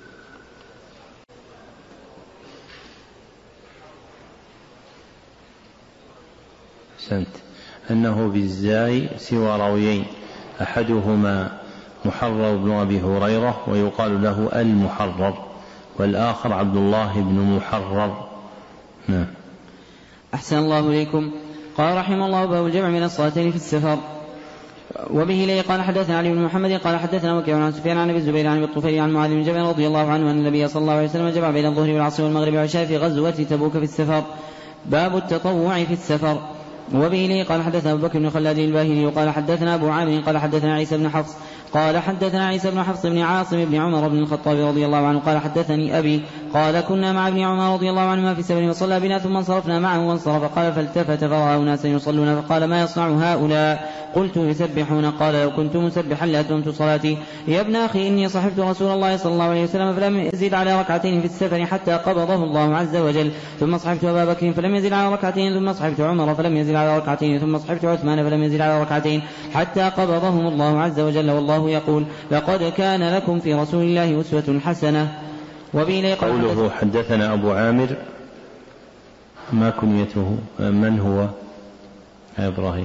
سنت أنه بالزاي سوى راويين أحدهما محرر بن أبي هريرة ويقال له المحرر والآخر عبد الله بن محرر. نعم. أحسن الله إليكم. قال رحمه الله باب الجمع من الصلاتين في السفر. وبه لي قال حدثنا علي بن محمد قال حدثنا وكيع عن سفيان عن ابي الزبير عن ابي الطفيل عن معاذ بن جبل رضي الله عنه ان النبي صلى الله عليه وسلم جمع بين الظهر والعصر والمغرب والعشاء في غزوة تبوك في السفر. باب التطوع في السفر. وبه لي قال حدثنا أبو بكر بن خلاد الباهلي قال حدثنا أبو عامر قال حدثنا عيسى بن حفص قال حدثنا عيسى بن حفص بن عاصم بن عمر بن الخطاب رضي الله عنه قال حدثني أبي قال كنا مع ابن عمر رضي الله عنهما في سفر وصلى بنا ثم انصرفنا معه وانصرف قال فالتفت فرأى أناسا يصلون فقال ما يصنع هؤلاء؟ قلت يسبحون. قال لو كنت مسبحا لأتممت صلاتي. يا ابن أخي إني صحبت رسول الله صلى الله عليه وسلم فلم يزد على ركعتين في السفر حتى قبضه الله عز وجل ثم صحبت أبا بكر فلم يزد على ركعتين ثم صحبت عمر فلم يزد على ركعتين ثم صحبت عثمان فلم يزل على ركعتين حتى قبضهم الله عز وجل والله يقول لقد كان لكم في رسول الله أسوة حسنة. قوله حدثنا أبو عامر ما كنيته من هو إبراهيم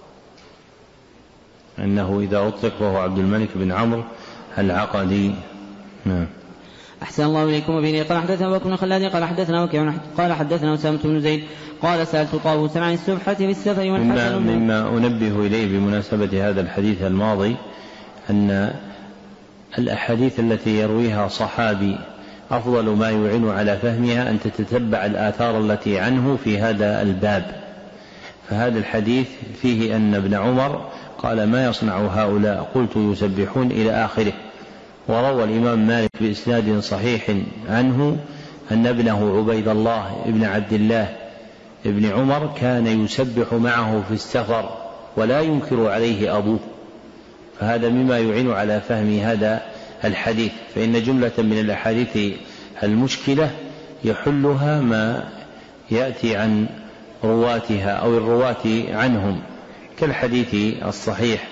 أنه إذا أطلق فهو عبد الملك بن عمرو العقدي. نعم. أحسن الله إليكم. وبه قال حدثنا أبو بكر بن خلاد قال حدثنا وكيع قال حدثنا أسامة بن زيد قال سألت طاووسا عن السبحة في السفر والحسن. مما أنبه إليه بمناسبة هذا الحديث الماضي أن الأحاديث التي يرويها صحابي أفضل ما يعين على فهمها أن تتتبع الآثار التي عنه في هذا الباب. فهذا الحديث فيه أن ابن عمر قال ما يصنع هؤلاء قلت يسبحون إلى آخره. وروى الإمام مالك بإسناد صحيح عنه أن ابنه عبيد الله ابن عبد الله ابن عمر كان يسبح معه في السفر ولا ينكر عليه أبوه. فهذا مما يعين على فهم هذا الحديث. فإن جملة من الأحاديث المشكلة يحلها ما يأتي عن رواتها أو الرواة عنهم كالحديث الصحيح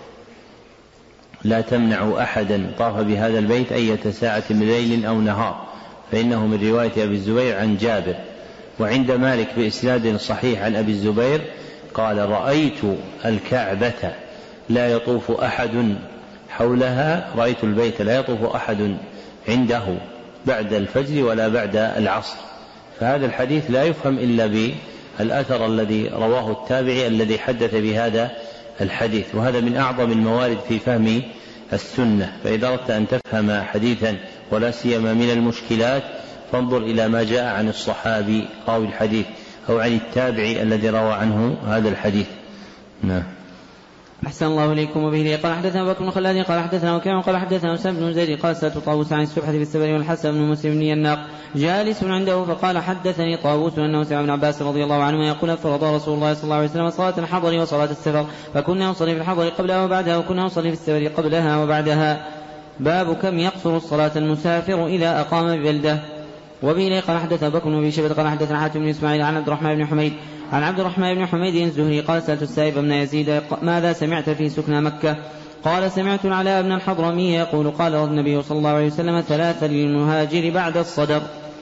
لا تمنع أحدا طاف بهذا البيت أية ساعة من ليل أو نهار فإنه من رواية أبي الزبير عن جابر. وعند مالك بإسناد صحيح عن أبي الزبير قال رأيت الكعبة لا يطوف أحد حولها رأيت البيت لا يطوف أحد عنده بعد الفجر ولا بعد العصر. فهذا الحديث لا يفهم إلا بالأثر الذي رواه التابعي الذي حدث بهذا الحديث. وهذا من أعظم الموارد في فهم السنة. فإذا أردت أن تفهم حديثا ولا سيما من المشكلات فانظر إلى ما جاء عن الصحابي راوي الحديث أو عن التابعي الذي روى عنه هذا الحديث. نعم. أحسن الله إليكم. وبه قال حدثنا أبو بكر بن خلاد قال حدثنا وكيع قال حدثنا أسامة بن زيد قال سألت طاووس عن السبحة في السفر والحسن بن مسلم بن يناق جالس عنده فقال حدثني طاووس أنه سمع ابن عباس رضي الله عنهما يقول فرض رسول الله صلى الله عليه وسلم صلاة الحضر وصلاة السفر فكنا نصلي في الحضر قبلها وبعدها وكنا نصلي في السفر قبلها وبعدها. باب كم يقصر الصلاة المسافر إذا أقام ببلدة. وبه قال حدثنا بكر بن شيبة قال حدثنا حاتم بن إسماعيل عن عبد الرحمن بن حميد الزهري قال سألت السائب بن يزيد ماذا سمعت في سكنى مكة؟ قال سمعت العلاء بن الحضرمي يقول قال النبي صلى الله عليه وسلم 3 للمهاجر بعد الصدر.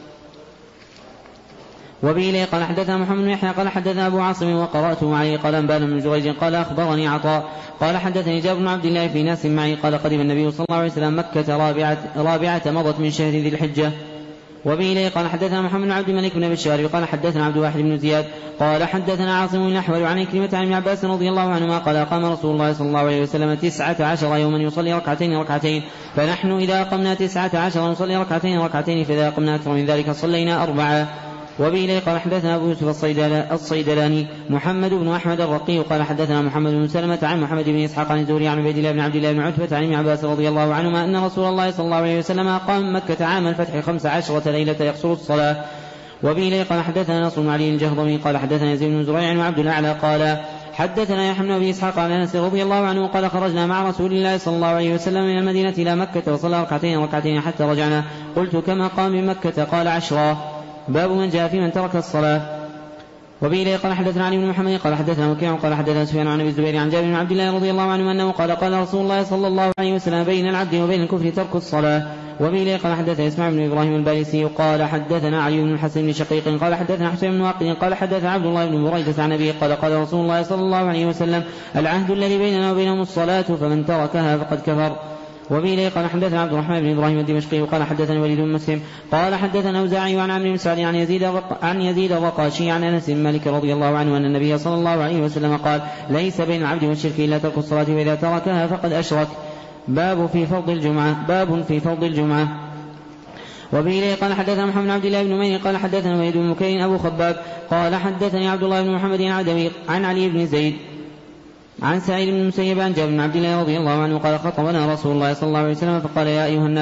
وبه قال حدثنا محمد بن يحيى قال حدثنا أبو عاصم وقرأته عليه قال أنبانا بن جريج قال أخبرني عطاء قال حدثني جابر بن عبد الله في ناس معي قال قدم النبي صلى الله عليه وسلم مكة رابعة مضت من شهر ذي الحجة. وبه قال حدثنا محمد بن عبد الملك بن بشار قال حدثنا عبد الواحد بن زياد قال حدثنا عاصم بن أحول عن كلمة عن ابن عباس رضي الله عنهما قال قام رسول الله صلى الله عليه وسلم 19 يوما يصلي ركعتين فنحن إذا قمنا 19 نصلي ركعتين فإذا قمنا أكثر من ذلك صلينا 4. وبه قال حدثنا أبو يوسف الصيدلاني محمد بن أحمد الرقي قال حدثنا محمد بن سلمة عن محمد بن إسحاق عن الزهري عن عبد الله بن عتبة عن ابن عباس رضي الله عنهما أن رسول الله صلى الله عليه وسلم أقام مكة عام الفتح 15 ليلة يقصر الصلاة. وبه قال حدثنا نصر بن علي الجهضمي قال حدثنا يزيد بن زريع وعبد الأعلى قال حدثنا يحيى بن أبي إسحاق عن أنس رضي الله عنه قال خرجنا مع رسول الله صلى الله عليه وسلم من المدينة إلى مكة وصلى ركعتين حتى رجعنا قلت كما قام من مكة قال 10. باب من جاء في من ترك الصلاة. وبه قال حدثنا علي بن محمد قال حدثنا وكيع قال حدثنا سفيان عن ابي الزبير عن جابر بن عبد الله رضي الله عنه انه قال رسول الله صلى الله عليه وسلم بين العبد وبين الكفر ترك الصلاة. وبه قال حدثنا اسماعيل بن ابراهيم البارسي قال حدثنا علي بن الحسن بن شقيق قال حدثنا حسين بن واقد قال حدثنا عبد الله بن بريدة عن ابيه قال رسول الله صلى الله عليه وسلم العهد الذي بيننا وبينهم الصلاة فمن تركها فقد كفر. وبه قال حدثنا عبد الرحمن بن إبراهيم الدمشقي قال حدثنا وليد بن مسلم قال حدثنا أوزاعي عن عمرو بن سعد عن يزيد الرقاشي عن أنس بن مالك رضي الله عنه أن النبي صلى الله عليه وسلم قال ليس بين العبد والشرك إلا ترك الصلاة وإذا تركها فقد أشرك. باب في فضل الجمعة. وبه قال حدثنا محمد بن عبد الله بن مين قال حدثنا وليد بن مكين أبو خباب قال حدثني عبد الله بن محمد العدوي عن علي بن زيد عن سعيد بن المسيب عن جابر بن عبد الله رضي الله عنه قال خطبنا رسول الله صلى الله عليه وسلم فقال يا أيها الناس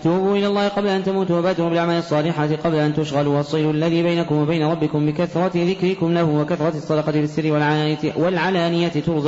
توبوا إلى الله قبل أن تموتوا وبادروا بالأعمال الصالحات قبل أن تشغلوا، والصيل الذي بينكم وبين ربكم بكثرة ذكركم له وكثرة الصدقة في السر والعلانية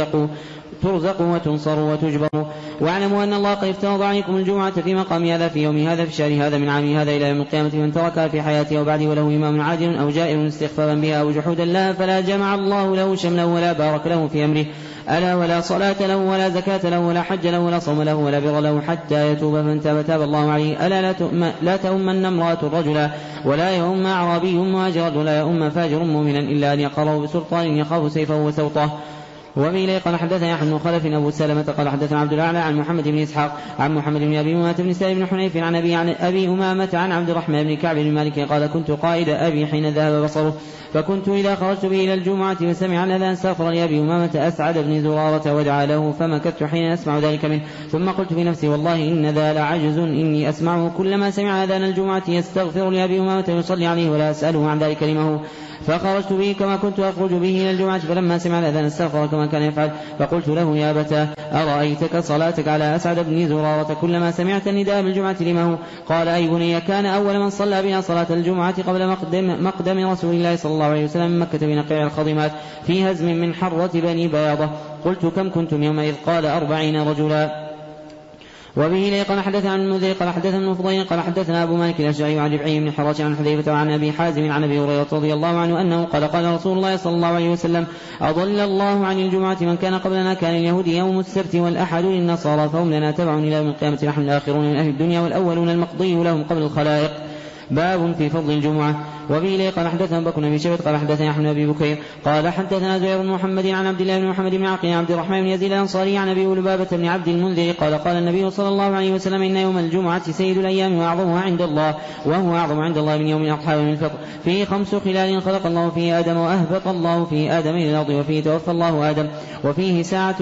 ترزقوا وتنصروا وتجبروا. واعلموا أن الله قد افترض عليكم الجمعة في مقام هذا في يوم هذا في الشهر هذا من عام هذا إلى يوم القيامة، من تركها في حياته وبعده وله إمام عادل أو جائر استخفافا بها أو جحودا لها فلا جمع الله له شمله ولا بارك له في أمره، ألا ولا صلاة له ولا زكاة له ولا حج له ولا صوم له ولا بر له حتى يتوب، فمن تاب الله عليه. ألا لا تؤمن امرأة رجلا ولا يؤم أعرابي مهاجرا ولا يؤم فاجر مؤمنا إلا أن يقره بسلطان يخاف سيفه وسوطه. وبه قال حدثنا يحيى بن خلف أبو سلمة قال حدثنا عبد الأعلى عن محمد بن إسحاق عن محمد بن أبي أمامة بن سالم بن حنيف عن أبي أمامة عن عبد الرحمن بن كعب بن مالك قال كنت قائد أبي حين ذهب بصره، فكنت إذا خرجت به إلى الجمعة فسمع الأذان استغفر لي أبي أمامة أسعد بن زرارة ودعا له، فمكثت حين أسمع ذلك منه، ثم قلت في نفسي والله إن ذا لعجز إني أسمعه كلما سمع أذان الجمعة يستغفر لأبي أمامة ويصلي عليه ولا أسأله عن ذلك لمه، فخرجت به كما كنت أخرج به إلى الجمعة، فلما سمع الأذان استغفر كما كان يفعل، فقلت له يا أبتاه أرأيتك صلاتك على أسعد بن زرارة كلما سمعت النداء بالجمعة لمه؟ قال أي بني كان أول من صلى بنا صلاة الجمعة قبل مقدم رسول الله صلى الله عليه وسلم من مكة بنقيع الخضمات في هزم من حرة بني بياضة. قلت كم كنتم يومئذ؟ قال 40 رجلا. وبه لي قال حدثنا عن المنذر قال حدثنا المفضل قال حدثنا أبو مالك الأشجعي عن ربعي بن حراش عن حذيفة وعن أبي حازم عن أبي هريرة رضي الله عنه أنه قال قال رسول الله صلى الله عليه وسلم أضل الله عن الجمعة من كان قبلنا كان اليهود يوم السبت والأحد للنصارى فهم لنا تبع إلى يوم القيامة نحن الآخرون من أهل الدنيا والأولون المقضي لهم قبل الخلائق. باب في فضل الجمعة. وبه لي قال حدثنا بكر بن شيبة قال حدثنا أحمد بن أبي بكير قال حدثنا زهير بن محمد عن عبد الله بن محمد بن عقيل عن عبد الرحمن بن يزيد الأنصاري عن أبي لبابة بن عبد المنذر قال قال النبي صلى الله عليه وسلم إن يوم الجمعة سيد الأيام وأعظمها عند الله، وهو أعظم عند الله من يوم الأضحى ومن الفطر، فيه 5 خلال خلق الله فيه آدم وأهبط الله فيه آدم إلى الأرض، وفيه توفى الله آدم، وفيه ساعة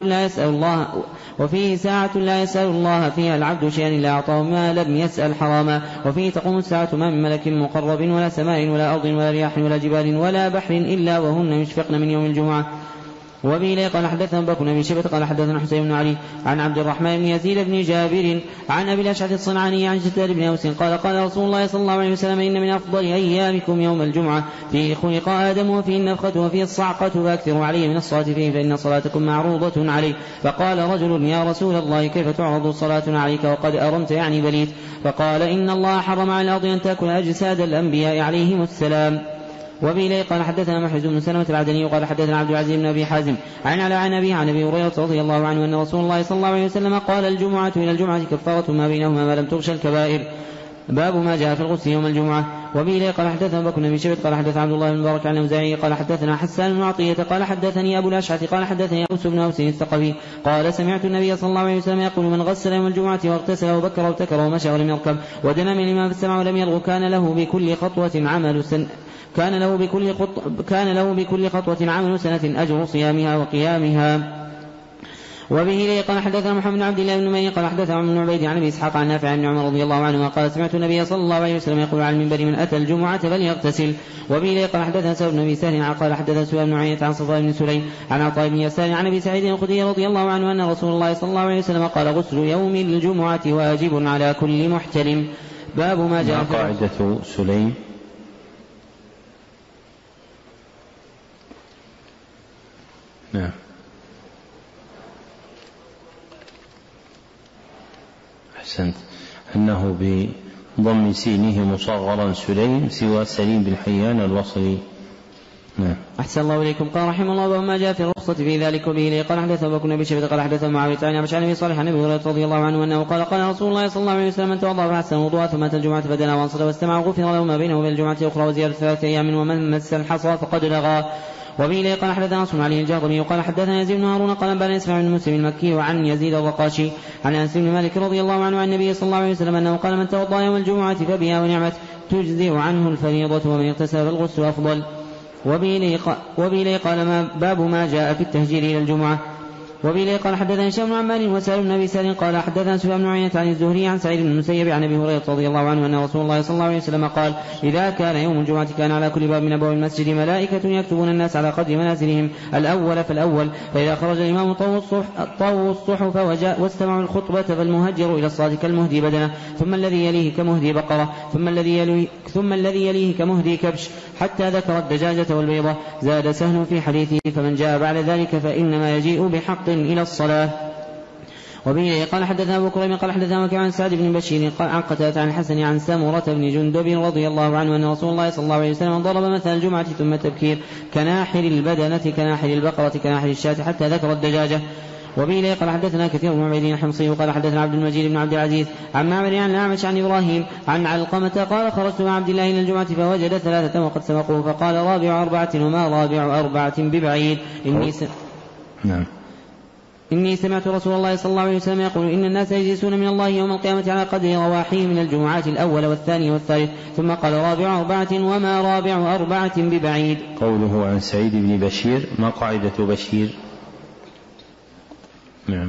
لا يسأل الله فيها العبد شيئا إلا أعطاه ما لم يسأل حراما، وفيه تقوم الساعة ما من ملك مقرب ولا سماء ولا أرض ولا رياح ولا جبال ولا بحر إلا وهن يشفقن من يوم الجمعة. وبه لي قال حدثنا بكر بن شيبة قال حدثنا حسين بن علي عن عبد الرحمن بن يزيد بن جابر عن أبي الأشعث الصنعاني عن جدار بن أوس قال قال رسول الله صلى الله عليه وسلم إن من أفضل أيامكم يوم الجمعة فيه خلق آدم وفيه النفخة وفيه الصعقة فأكثروا عليه من الصلاة فيه فإن صلاتكم معروضة عليه. فقال رجل يا رسول الله كيف تعرض الصلاة عليك وقد أرمت يعني بليت؟ فقال إن الله حرم على الأرض أن تأكل أجساد الأنبياء عليهم السلام. وبه لي قال حدثنا محرز بن سلمة العدني قال حدثنا عبد العزيز بن أبي حازم عن أبي هريرة رضي الله عنه أن رسول الله صلى الله عليه وسلم قال الجمعة إلى الجمعة كفارة ما بينهما ما لم تغش الكبائر. باب ما جاء في الغسل يوم الجمعة. وبه لي قال حدثنا بكر بن شيبة قال حدثنا عبد الله بن مبارك عن الأوزاعي قال حدثنا حسان بن عطية قال حدثني أبو الأشعث قال حدثني أوس بن أوس الثقفي قال سمعت النبي صلى الله عليه وسلم يقول من غسل يوم الجمعة واغتسل وبكر وابتكر ومشى ولم يركب ودنا من الإمام في السمع ولم يلغ كان له بكل خطوة عمل سنة أجر صيامها وقيامها. وبه لي قال حدثنا محمد بن عبد الله بن نمير قال حدثنا عمرو بن عبيد عن ابي اسحاق عن نافع عن عمر رضي الله عنه قال سمعت النبي صلى الله عليه وسلم يقول على المنبر من اتى الجمعه فليغتسل. وبه لي قال حدثنا سعد بن ابي سهل قال حدثنا سفيان بن عيينة عن صفوان بن سليم عن عطاء بن يسار عن ابي سعيد الخدري رضي الله عنه ان رسول الله صلى الله عليه وسلم قال غسل يوم الجمعه واجب على كل محتلم. باب ما جاء في قاعدة سليم. نعم. أحسنت. أنه بضم سينه مصغرا سليم سوى سليم بن حيان البصري. نعم. أحسن الله إليكم. قال رحمه الله باب ما جاء في الرخصة في ذلك. وبه لي قال حدثنا بكر بن شيبة قال حدثنا معاوية عن أبي صالح عن أبي هريرة رضي الله عنه أنه قال قال رسول الله صلى الله عليه وسلم من توضأ فأحسن وضوءه ثم أتى الجمعة فدنا وانصت واستمع غفر له ما بينه وبين الجمعة الأخرى وزيادة 3 أيام ومن مس الحصى فقد لغى. وبه لي قال حدثنا نصر علي الجهضمي قال حدثنا يزيد بن هارون قال بن اسماعيل بن مسلم المكي وعن يزيد الرقاشي عن انس بن مالك رضي الله عنه عن النبي صلى الله عليه وسلم انه قال من توضأ يوم الجمعة فبها ونعمت تجزئ عنه الفريضة ومن اغتسل فالغسل أفضل. وبه لي قال باب ما جاء في التهجير إلى الجمعة. وبه قال حدثنا هشام بن عمار وسهل بن ابي سهل قال حدثنا سفيان بن عيينة عن الزهري عن سعيد بن المسيب عن ابي هريرة رضي الله عنه ان رسول الله صلى الله عليه وسلم قال اذا كان يوم الجمعة كان على كل باب من ابواب المسجد ملائكة يكتبون الناس على قدر منازلهم الاول فالاول، فاذا خرج الامام طووا الصحف واستمعوا الخطبة فالمهجر الى الصلاة كالمهدي بدنه، ثم الذي يليه كمهدي بقرة، ثم الذي يليه كمهدي كبش، حتى ذكر الدجاجة والبيضة. زاد سهل في حديثه فمن جاء بعد ذلك فإنما يجيء بحق إلى الصلاة. وبه قال حدثنا أبو كريم قال حدثنا وكيع عن سعد بن بشير عن قتادة عن الحسن عن سمرة بن جندب رضي الله عنه أن رسول الله صلى الله عليه وسلم ضرب مثل الجمعة ثم التبكير كناحر البدنة كناحر البقرة كناحر الشاة حتى ذكر الدجاجة. وبه قال حدثنا كثير بن عبيد الحمصي قال حدثنا عبد المجيد بن عبد العزيز عن معمر عن الأعمش عن إبراهيم عن علقمة قال خرجت مع عبد الله إلى الجمعة فوجد 3 وقد سبقوه فقال رابع 4 وما رابع 4 ببعيد إني سمعت رسول الله صلى الله عليه وسلم يقول إن الناس يجلسون من الله يوم القيامة على قدر رواحهم من الجمعات الأول والثاني والثالث، ثم قال رابع 4 وما رابع 4 ببعيد. قوله عن سعيد بن بشير ما قاعدة بشير؟ نعم.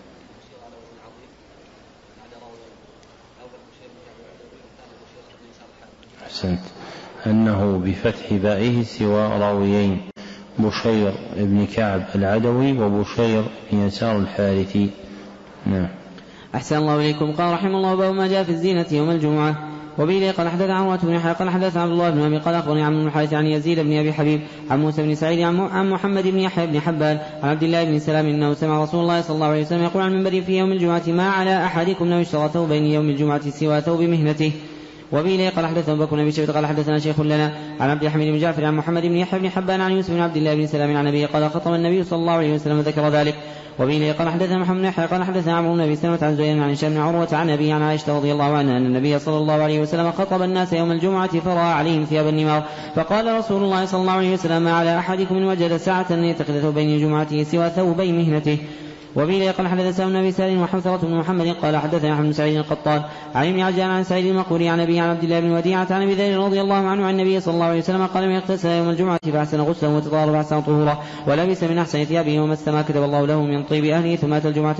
أحسنت. أنه بفتح بائه سوى راويين بشير بن كعب العدوي وبشير بن يسار الحارثي. نعم. أحسن الله إليكم. قال رحمه الله باب ما جاء في الزينة يوم الجمعة. وبه قال حدثنا عروة بن يحيى قال حدثنا عبد الله بن أبي قال أخبرني عمرو بن الحارث عن يزيد بن أبي حبيب عن موسى بن سعيد عن محمد بن يحيى بن حبان عن عبد الله بن سلام أنه سمع رسول الله صلى الله عليه وسلم يقول عن المنبر في يوم الجمعة ما على أحدكم لو اشترى ثوبين يوم الجمعة سوى ثوب مهنته. وبه قال حدثنا أبو بكر بن شيبة قال حدثنا شيخ لنا عن عبد الحميد بن جعفر عن محمد بن يحيى بن حبان عن يوسف بن عبد الله بن سلام عن أبيه قال خطب النبي صلى الله عليه وسلم ذكر ذلك. وبه قال حدثنا محمد بن يحيى قال حدثنا عمرو بن أبي سلمة عن زهير عن هشام بن عروة عن أبيه عن عائشة رضي الله عنها أن النبي صلى الله عليه وسلم خطب الناس يوم الجمعة فرأى عليهم ثياب النمار فقال رسول الله صلى الله عليه وسلم ما على أحدكم من وجد ساعة أن يتخذ ثوبين جمعته سوى ثوبي مهنته. وبه قال حدثنا بن أبي سالم وحوثرة بن محمد قال حدثنا أحمد بن سعيد القطان عن ابن عجلان عن سعيد المقبوري عن أبي عن عبد الله بن وديعة عن أبي ذر رضي الله عنه عن النبي صلى الله عليه وسلم قال من اغتسل يوم الجمعة فأحسن غسله وتطهر فأحسن طهوره ولبس من أحسن ثيابه ومس ما كتب الله له من طيب أهله ثم أتى الجمعة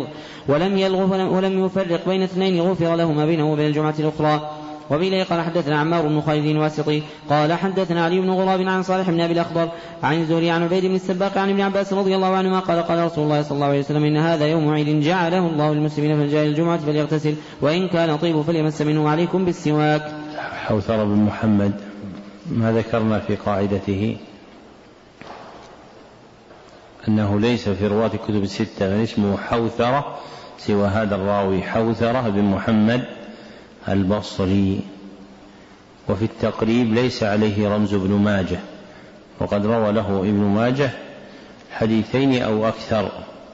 ولم يفرق بين اثنين غفر له ما بينه وبين الجمعة الأخرى. وبه قال حدثنا عمار بن خالد الواسطي قال حدثنا علي بن غراب عن صالح بن أبي الأخضر عن الزهري عن عبيد بن السباق عن ابن عباس رضي الله عنهما قال قال رسول الله صلى الله عليه وسلم إن هذا يوم عيد جعله الله للمسلمين فمن جاء الجمعة فليغتسل وإن كان طيب فليمس منه عليكم بالسواك. حوثر بن محمد ما ذكرنا في قاعدته أنه ليس في رواة كتب الستة من اسمه حوثرة سوى هذا الراوي حوثرة بن محمد البصري. وفي التقريب ليس عليه رمز ابن ماجه وقد روى له ابن ماجه حديثين أو أكثر.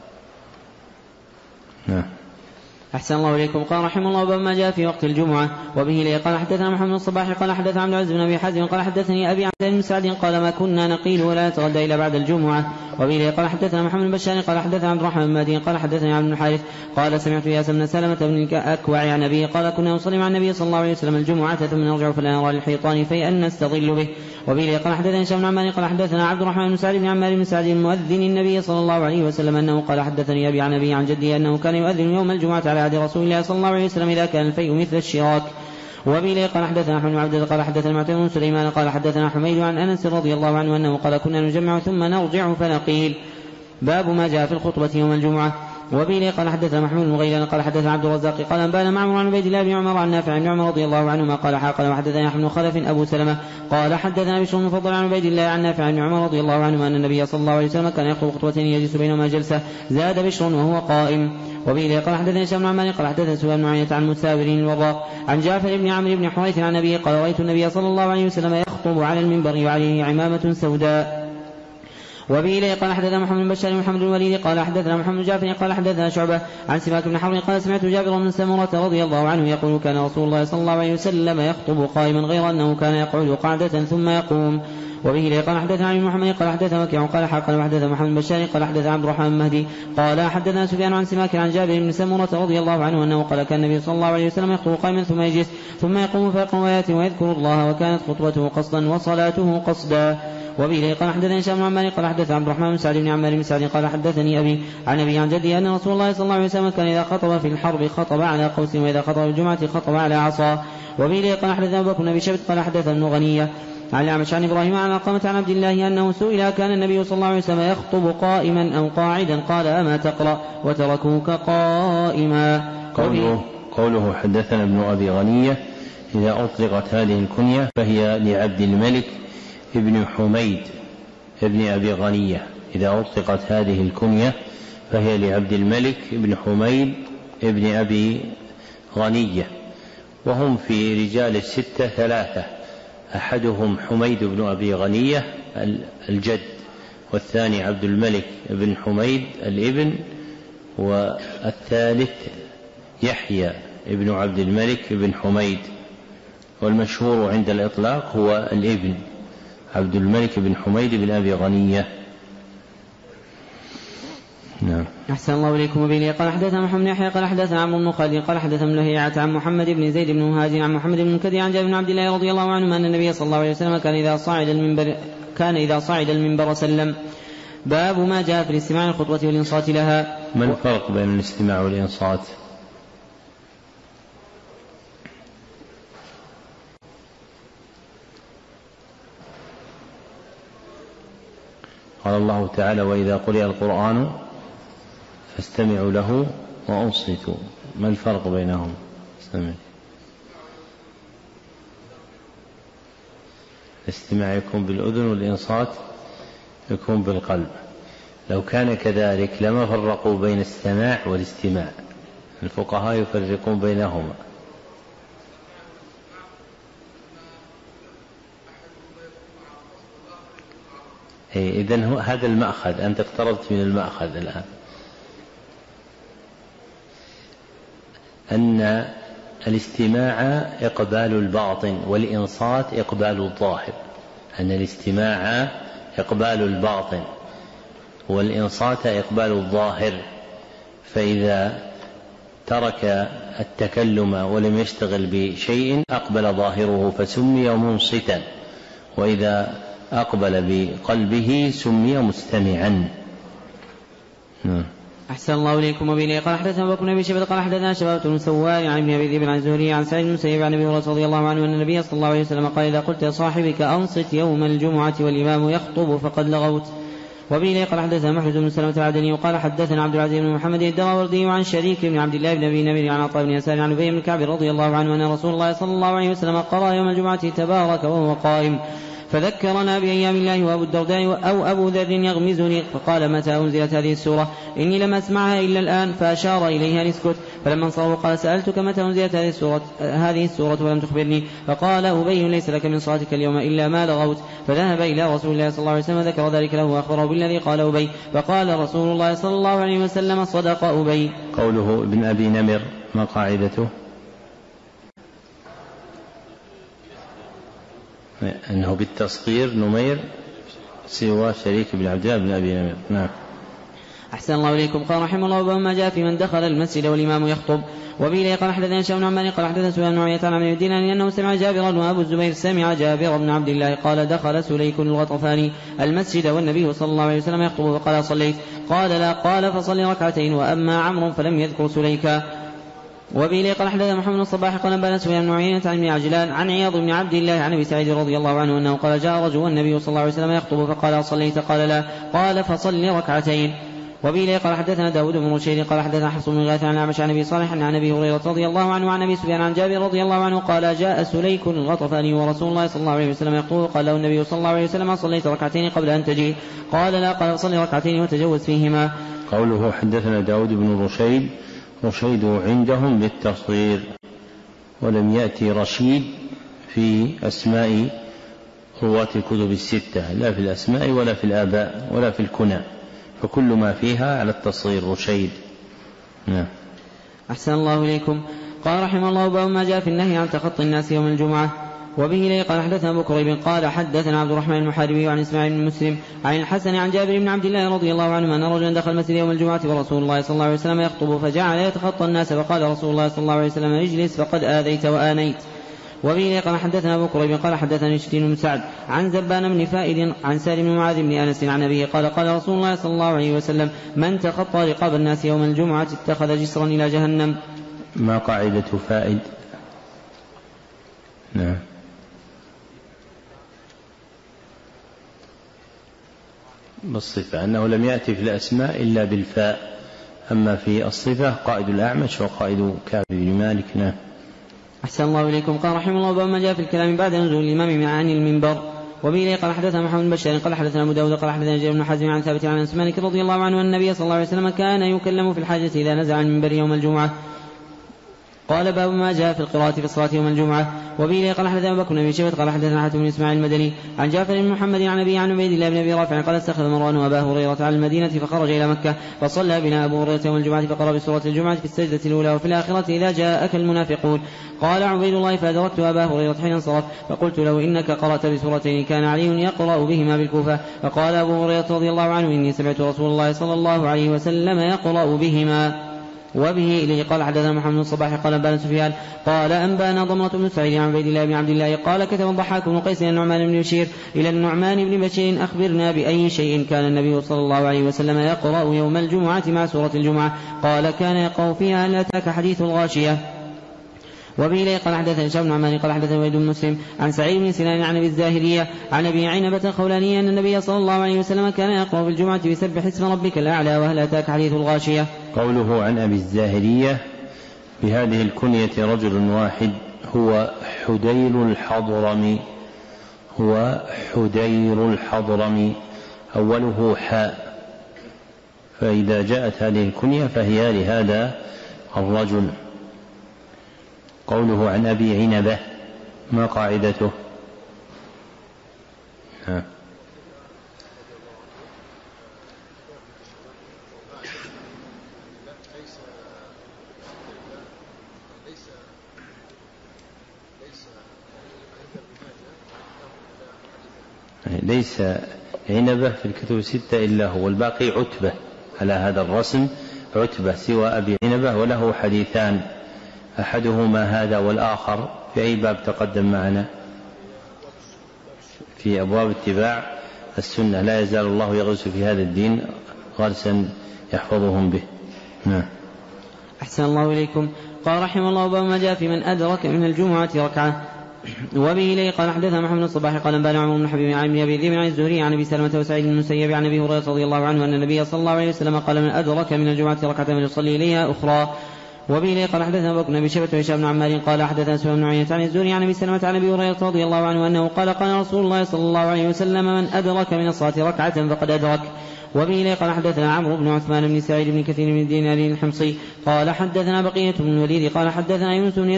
أحسن الله إليكم. قال رحمه الله باب ما جاء في وقت الجمعة. وبه قال حدثنا محمد الصباح قال حدثنا عبد العزيز بن أبي حازم قال حدثني أبي عن بن سعد قال ما كنا نقيل ولا نتغدى إلا بعد الجمعة. وبه قال حدثنا محمد بن بشار قال حدثنا عبد الرحمن بن مهدي قال حدثني عبد بن الحارث قال سمعت ياس بن سلمة بن الأكوع عن أبيه قال كنا نصلي مع النبي صلى الله عليه وسلم الجمعة ثم نرجع فلا نرى للحيطان فأن نستظل به. وبه قال حدثنا هشام بن عمار قال حدثنا عبد الرحمن بن سعد بن عمار بن سعد مؤذن النبي صلى الله عليه وسلم أنه قال حدثني أبي عن أبي عن جدي أنه كان يؤذن يوم الجمعة على عهد رسول الله صلى الله عليه وسلم إذا كان الفيء مثل الشراك. وبه قال حدثنا أحمد بن عبد قال حدثنا معتمر بن سليمان قال حدثنا حميد عن أنس رضي الله عنه أنه قال كنا نجمع ثم نرجع فنقيل. باب ما جاء في الخطبة يوم الجمعة. وبه قال حدثنا محمود بن غيلان قال حدثنا عبد الرزاق قال أنبانا معمر عن عبيد الله بن عمر عن نافع بن عمر رضي الله عنهما قال قال وحدثنا يحيى بن خلف أبو سلمة قال حدثنا بشر بن فضل عن عبيد الله عن نافع بن عمر رضي الله عنهما أن النبي صلى الله عليه وسلم كان يخطب خطبتين يجلس بينهما جلسة زاد بشر وهو قائم. وبه قال حدثنا هشام بن عمار قال حدثنا سفيان بن عيينة عن مساور الوراق عن جعفر بن عمرو بن حريث عن أبيه قال رأيت النبي صلى الله عليه وسلم يخطب على المنبر وعليه عمامة سوداء. وبه قال حدثنا محمد بن بشار محمد الوليد قال حدثنا محمد بن جعفر قال حدثنا شعبة عن سماك بن حرب قال سمعت جابر بن سمرة رضي الله عنه يقول كان رسول الله صلى الله عليه وسلم يخطب قائما غير أنه كان يقعد قعدة ثم يقوم. وبه قال حدثنا عن محمد قال حدثنا وكيع قال حقا وحدثنا محمد بن بشار قال حدثنا عبد الرحمن المهدي قال حدثنا سفيان عن سماك عن جابر بن سمرة رضي الله عنه أنه قال كان النبي صلى الله عليه وسلم يخطب قائما ثم يجلس ثم يقوم فيقرأ آيات ويذكر الله وكانت خطبته قصدا وصلاته قصدا. وبه قال حدثني هشام بن عمار قال حدث عبد الرحمن بن سعد بن عمار بن سعد قال حدثني أبي عن أبي عن جدي أن رسول الله صلى الله عليه وسلم كان إذا خطب في الحرب خطب على قوس وإذا خطب في الجمعة خطب على عصا. وبه قال حدثنا أبو بكر بن أبي شيبة قال حدث ابن غنية عن الأعمش عن إبراهيم عن علقمة عن عبد الله أنه سئل كان النبي صلى الله عليه وسلم يخطب قائما أو قاعدا قال أما تقرأ وتركوك قائما. قوله حدثنا ابن أبي غنية إذا أطلقت هذه الكنية فهي لعبد الملك ابن حميد ابن أبي غنية. إذا أطلقت هذه الكنية فهي لعبد الملك ابن حميد ابن أبي غنية، وهم في رجال الستة ثلاثة، أحدهم حميد بن أبي غنية الجد، والثاني عبد الملك بن حميد الابن، والثالث يحيى ابن عبد الملك بن حميد، والمشهور عند الإطلاق هو الابن عبد الملك بن حميد بن أبي غنية. نعم. أحسن الله إليكم. وبه قال حدثنا محمد بن يحيى قال حدثنا عمرو بن خالد قال حدثنا ابن لهيعة عن محمد بن زيد بن مهاجر عن محمد بن منكدر عن جابر بن عبد الله رضي الله عنه أن النبي صلى الله عليه وسلم كان إذا صعد المنبر سلم. باب ما جاء في الاستماع للخطبة والإنصات لها. ما الفرق بين الاستماع والإنصات؟ قال الله تعالى وإذا قرئ القرآن فاستمعوا له وأنصتوا. ما الفرق بينهم؟ الاستماع يكون بالأذن والإنصات يكون بالقلب. لو كان كذلك لما فرقوا بين السماع والاستماع، الفقهاء يفرقون بينهما. إذن هذا المأخذ، أنت اقتربت من المأخذ الآن، أن الاستماع إقبال الباطن والإنصات إقبال الظاهر. أن الاستماع إقبال الباطن والإنصات إقبال الظاهر، فإذا ترك التكلم ولم يشتغل بشيء أقبل ظاهره فسمي منصتا، وإذا أقبل بقلبه سمي مستمعا. أحسن الله إليكم. وبه قال حدثنا أبو بكر بن أبي شيبة قال حدثنا شباب بن سوار عن ابن أبي ذئب عن الزهري عن سعيد بن المسيب عن أبي هريرة رضي الله عنه أن النبي صلى الله عليه وسلم قال إذا قلت لصاحبك أنصت يوم الجمعة والإمام يخطب فقد لغوت. وبه قال حدثنا محمد بن سلمة العدني وقال حدثنا عبد العزيز بن محمد الدراوردي عن شريك بن عبد الله بن أبي نمر عن عطاء بن يسار عن أبي بن كعب رضي الله عنه أن رسول الله صلى الله عليه وسلم قرأ يوم الجمعة تبارك وهو قائم، فذكرنا بأيام الله وأبو الدرداء أو أبو ذر يغمزني فقال متى أنزلت هذه السورة؟ إني لم أسمعها إلا الآن، فأشار إليها أن اسكت. فلما انصرفوا قال سألتك متى أنزلت هذه السورة ولم تخبرني؟ فقال أبي ليس لك من صلاتك اليوم إلا ما لغوت. فذهب إلى رسول الله صلى الله عليه وسلم ذكر ذلك له وأخبره بالذي قال أبي، فقال رسول الله صلى الله عليه وسلم صدق أبي. قوله ابن أبي نمر ما قاعدته؟ أنه بالتصغير نمير سوى شريك بن عبد الله بن أبي نمر. نعم. أحسن الله إليكم. قال رحمه الله باب ما جاء في من دخل المسجد والإمام يخطب. وبه قال حدثنا هشام بن عمار قال حدثنا سفيان بن عيينة عن عبد الدين أنه سمع جابرا وأبو الزبير سمع جابر بن عبد الله قال دخل سليك الغطفاني المسجد والنبي صلى الله عليه وسلم يخطب فقال صليت؟ قال لا. قال فصل ركعتين. وأما عمرو فلم يذكر سليكا. وبه قال حدثنا محمد الصباح قال أنبأنا سفيان بن عيينة عن ابن عجلان عن عياض بن عبد الله عن أبي سعيد رضي الله عنه أنه قال جاء رجل والنبي صلى الله عليه وسلم يخطب فقال صليت؟ قال لا. قال فصل ركعتين. وبه قال حدثنا داود بن رشيد قال حدثنا حفص بن غياث عن الأعمش عن أبي صالح عن أبي هريرة رضي الله عنه وعن أبي سفيان عن جابر رضي الله عنه قال جاء سليك الغطفاني ورسول الله صلى الله عليه وسلم يخطب قال له النبي صلى الله عليه وسلم صليت ركعتين قبل أن تجي؟ قال لا. قال فصل ركعتين وتجوز فيهما. قوله حدثنا داود بن رشيد، رشيد عندهم بالتصغير، ولم يأتي رشيد في أسماء رواة الكتب الستة، لا في الأسماء ولا في الآباء ولا في الكنى، فكل ما فيها على التصغير رشيد. نعم. أحسن الله إليكم. قال رحمه الله باب ما جاء في النهي عن تخطي الناس يوم الجمعة. وبه قال حدثنا أبو كريب قال حدثنا عبد الرحمن المحاربي عن إسماعيل بن مسلم عن الحسن عن جابر بن عبد الله رضي الله عنه أن رجلا دخل المسجد يوم الجمعة ورسول الله صلى الله عليه وسلم يخطب فجعل يتخطى الناس فقال رسول الله صلى الله عليه وسلم اجلس فقد آذيت وآنيت. وبه قال حدثنا أبو كريب قال حدثني شتين بن سعد عن زبان بن فائد عن سالم بن معاذ بن أنس عن أبيه قال قال رسول الله صلى الله عليه وسلم من تخطى رقاب الناس يوم الجمعة اتخذ جسرا إلى جهنم. ما قاعدة فائد؟ نعم. بالصفة أنه لم يأتي في الأسماء إلا بالفاء، أما في الصفة قائد الأعمش وقائد كعب بن مالك. نعم. أحسن الله إليكم. قال رحمه الله باب ما جاء في الكلام بعد نزول الإمام عن المنبر. وبه قال حدثنا محمد بن بشار قال حدثنا أبو داود قال حدثنا جابر بن حازم عن ثابت عن أنس مالك رضي الله عنه أن النبي صلى الله عليه وسلم كان يكلم في الحاجة إذا نزع عن المنبر يوم الجمعة. قال باب ما جاء في القراءة في الصلاة يوم الجمعة. وبه قال حدثنا أبو بكر بن أبي شيبة قال حدثنا حاتم بن إسماعيل المدني عن جعفر بن محمد عن أبي عن عبيد الله بن أبي رافع قال استخذ مروان وأبا هريرة على المدينة فخرج إلى مكة فصلى بنا أبو هريرة يوم الجمعة فقرأ بسورة الجمعة في السجدة الأولى وفي الآخرة إذا جاءك المنافقون. قال عبيد الله فأدركت أبا هريرة حين انصرف فقلت له إنك قرأت بسورتين كان علي يقرأ بهما بالكوفة. فقال أبو هريرة رضي الله عنه إني سمعت رسول الله صلى الله عليه وسلم يقرأ بهما. وبه إليه قال حدثنا محمد بن الصباح قال أنبانا سفيان قال أنبانا ضمرة بن سعيد عن عبيد الله بن عبد الله قال كتب الضحاك بن قيس إلى النعمان بن بشير أخبرنا بأي شيء كان النبي صلى الله عليه وسلم يقرأ يوم الجمعة مع سورة الجمعة. قال كان يقرأ فيها هل أتاك حديث الغاشية. وبه إليه قال حدثنا هشام بن عمان قال حدثنا وليد بن مسلم عن سعيد بن سنان عن أبي الزاهرية عن أبي عنبة الخولانية أن النبي صلى الله عليه وسلم كان يقرأ في الجمعة بسبح اسم ربك الأعلى وهل أتاك حديث الغاشية. قوله عن أبي الزاهرية بهذه الكنية رجل واحد هو حدير الحضرمي أوله حاء، فإذا جاءت هذه الكنية فهي لهذا الرجل. قوله عن أبي عنبة ما قاعدته؟ ليس عنبة في الكتب الستة إلا هو، والباقي عتبة على هذا الرسم، عتبة سوى أبي عنبة وله حديثان أحدهما هذا والآخر في أي باب تقدم معنا؟ في أبواب اتباع السنة. لا يزال الله يغرس في هذا الدين غرسا يحفظهم به. أحسن الله إليكم. قال رحمه الله باب ما جاء في من أدرك من الجمعة ركعة. وبه إليه قال حدثنا محمد الصباح قال أنبانا عمرو بن حبيب عن أبي ذئب عن الزهري عن أبي سلمة وسعيد بن المسيب عن أبي هريرة رضي الله عنه أن النبي صلى الله عليه وسلم قال من أدرك من الجمعة ركعة فليصلي إليها أخرى. وبه إليه قال حدثنا أبو بكر بن أبي شيبة وهشام بن عمار قال حدثنا سفيان بن عيينة عن الزهري عن أبي سلمة عن أبي هريرة رضي الله عنه أنه قال قال رسول الله صلى الله عليه وسلم من أدرك من الصلاة ركعة فقد أدرك. وبه إليه قال حدثنا عمرو بن عثمان بن سعيد بن كثير بن دينار الحمصي قال حدثنا بقية بن الوليد قال حدثنا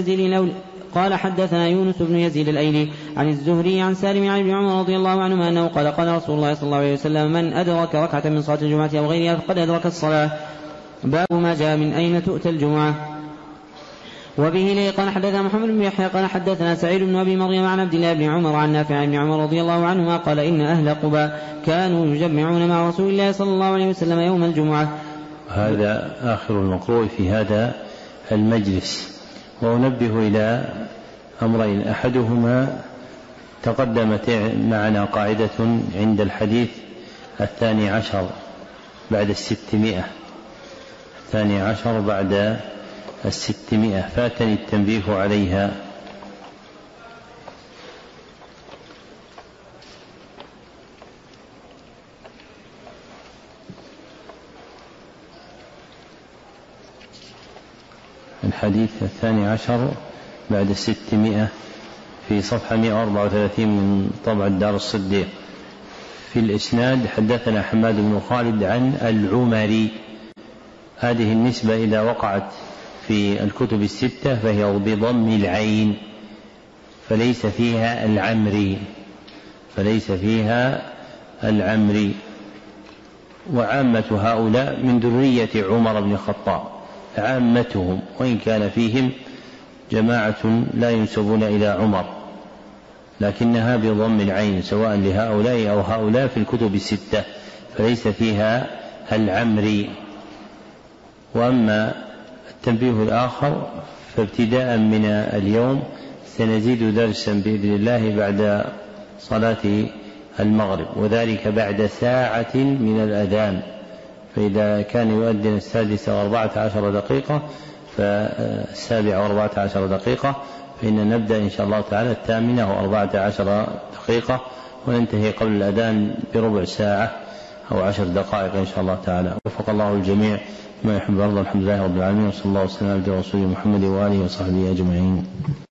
يونس بن يزيد الأيلي عن الزهري عن سالم عن ابن عمر رضي الله عنهما أنه قال قال رسول الله صلى الله عليه وسلم من أدرك ركعة من صلاة الجمعة أو غيرها فقد أدرك الصلاة. باب ما جاء من أين تؤتى الجمعة. وبه إليه قال حدثنا محمد بن يحيى قال حدثنا سعيد بن أبي مريم عن عبد الله بن عمر عن نافع عن ابن عمر رضي الله عنهما قال إن أهل قباء كانوا يجمعون مع رسول الله صلى الله عليه وسلم يوم الجمعة. هذا آخر المقروء في هذا المجلس. وأنبه إلى أمرين، أحدهما تقدمت معنا قاعدة عند الحديث 12 بعد 12 بعد 600 فاتني التنبيه عليها. الحديث 12 بعد 600 في صفحة 134 من طبع الدار الصديق. في الإسناد حدثنا حماد بن خالد عن العمري. هذه النسبة إذا وقعت في الكتب الستة فهي بضم العين فليس فيها العمري. وعامة هؤلاء من ذرية عمر بن الخطاب، عامتهم، وإن كان فيهم جماعة لا ينسبون إلى عمر، لكنها بضم العين سواء لهؤلاء أو هؤلاء في الكتب الستة، فليس فيها العمري. وأما التنبيه الآخر فابتداء من اليوم سنزيد درسا بإذن الله بعد صلاة المغرب، وذلك بعد ساعة من الأذان، فإذا كان يؤذن 6:14 ف7:14 فإن نبدأ إن شاء الله تعالى 8:14 وننتهي قبل الأذان بربع ساعة أو 10 دقائق إن شاء الله تعالى. وفق الله الجميع ما يحب ويرضى. الحمد لله رب العالمين، وصلى الله وسلم على رسول محمد وآله وصحبه أجمعين.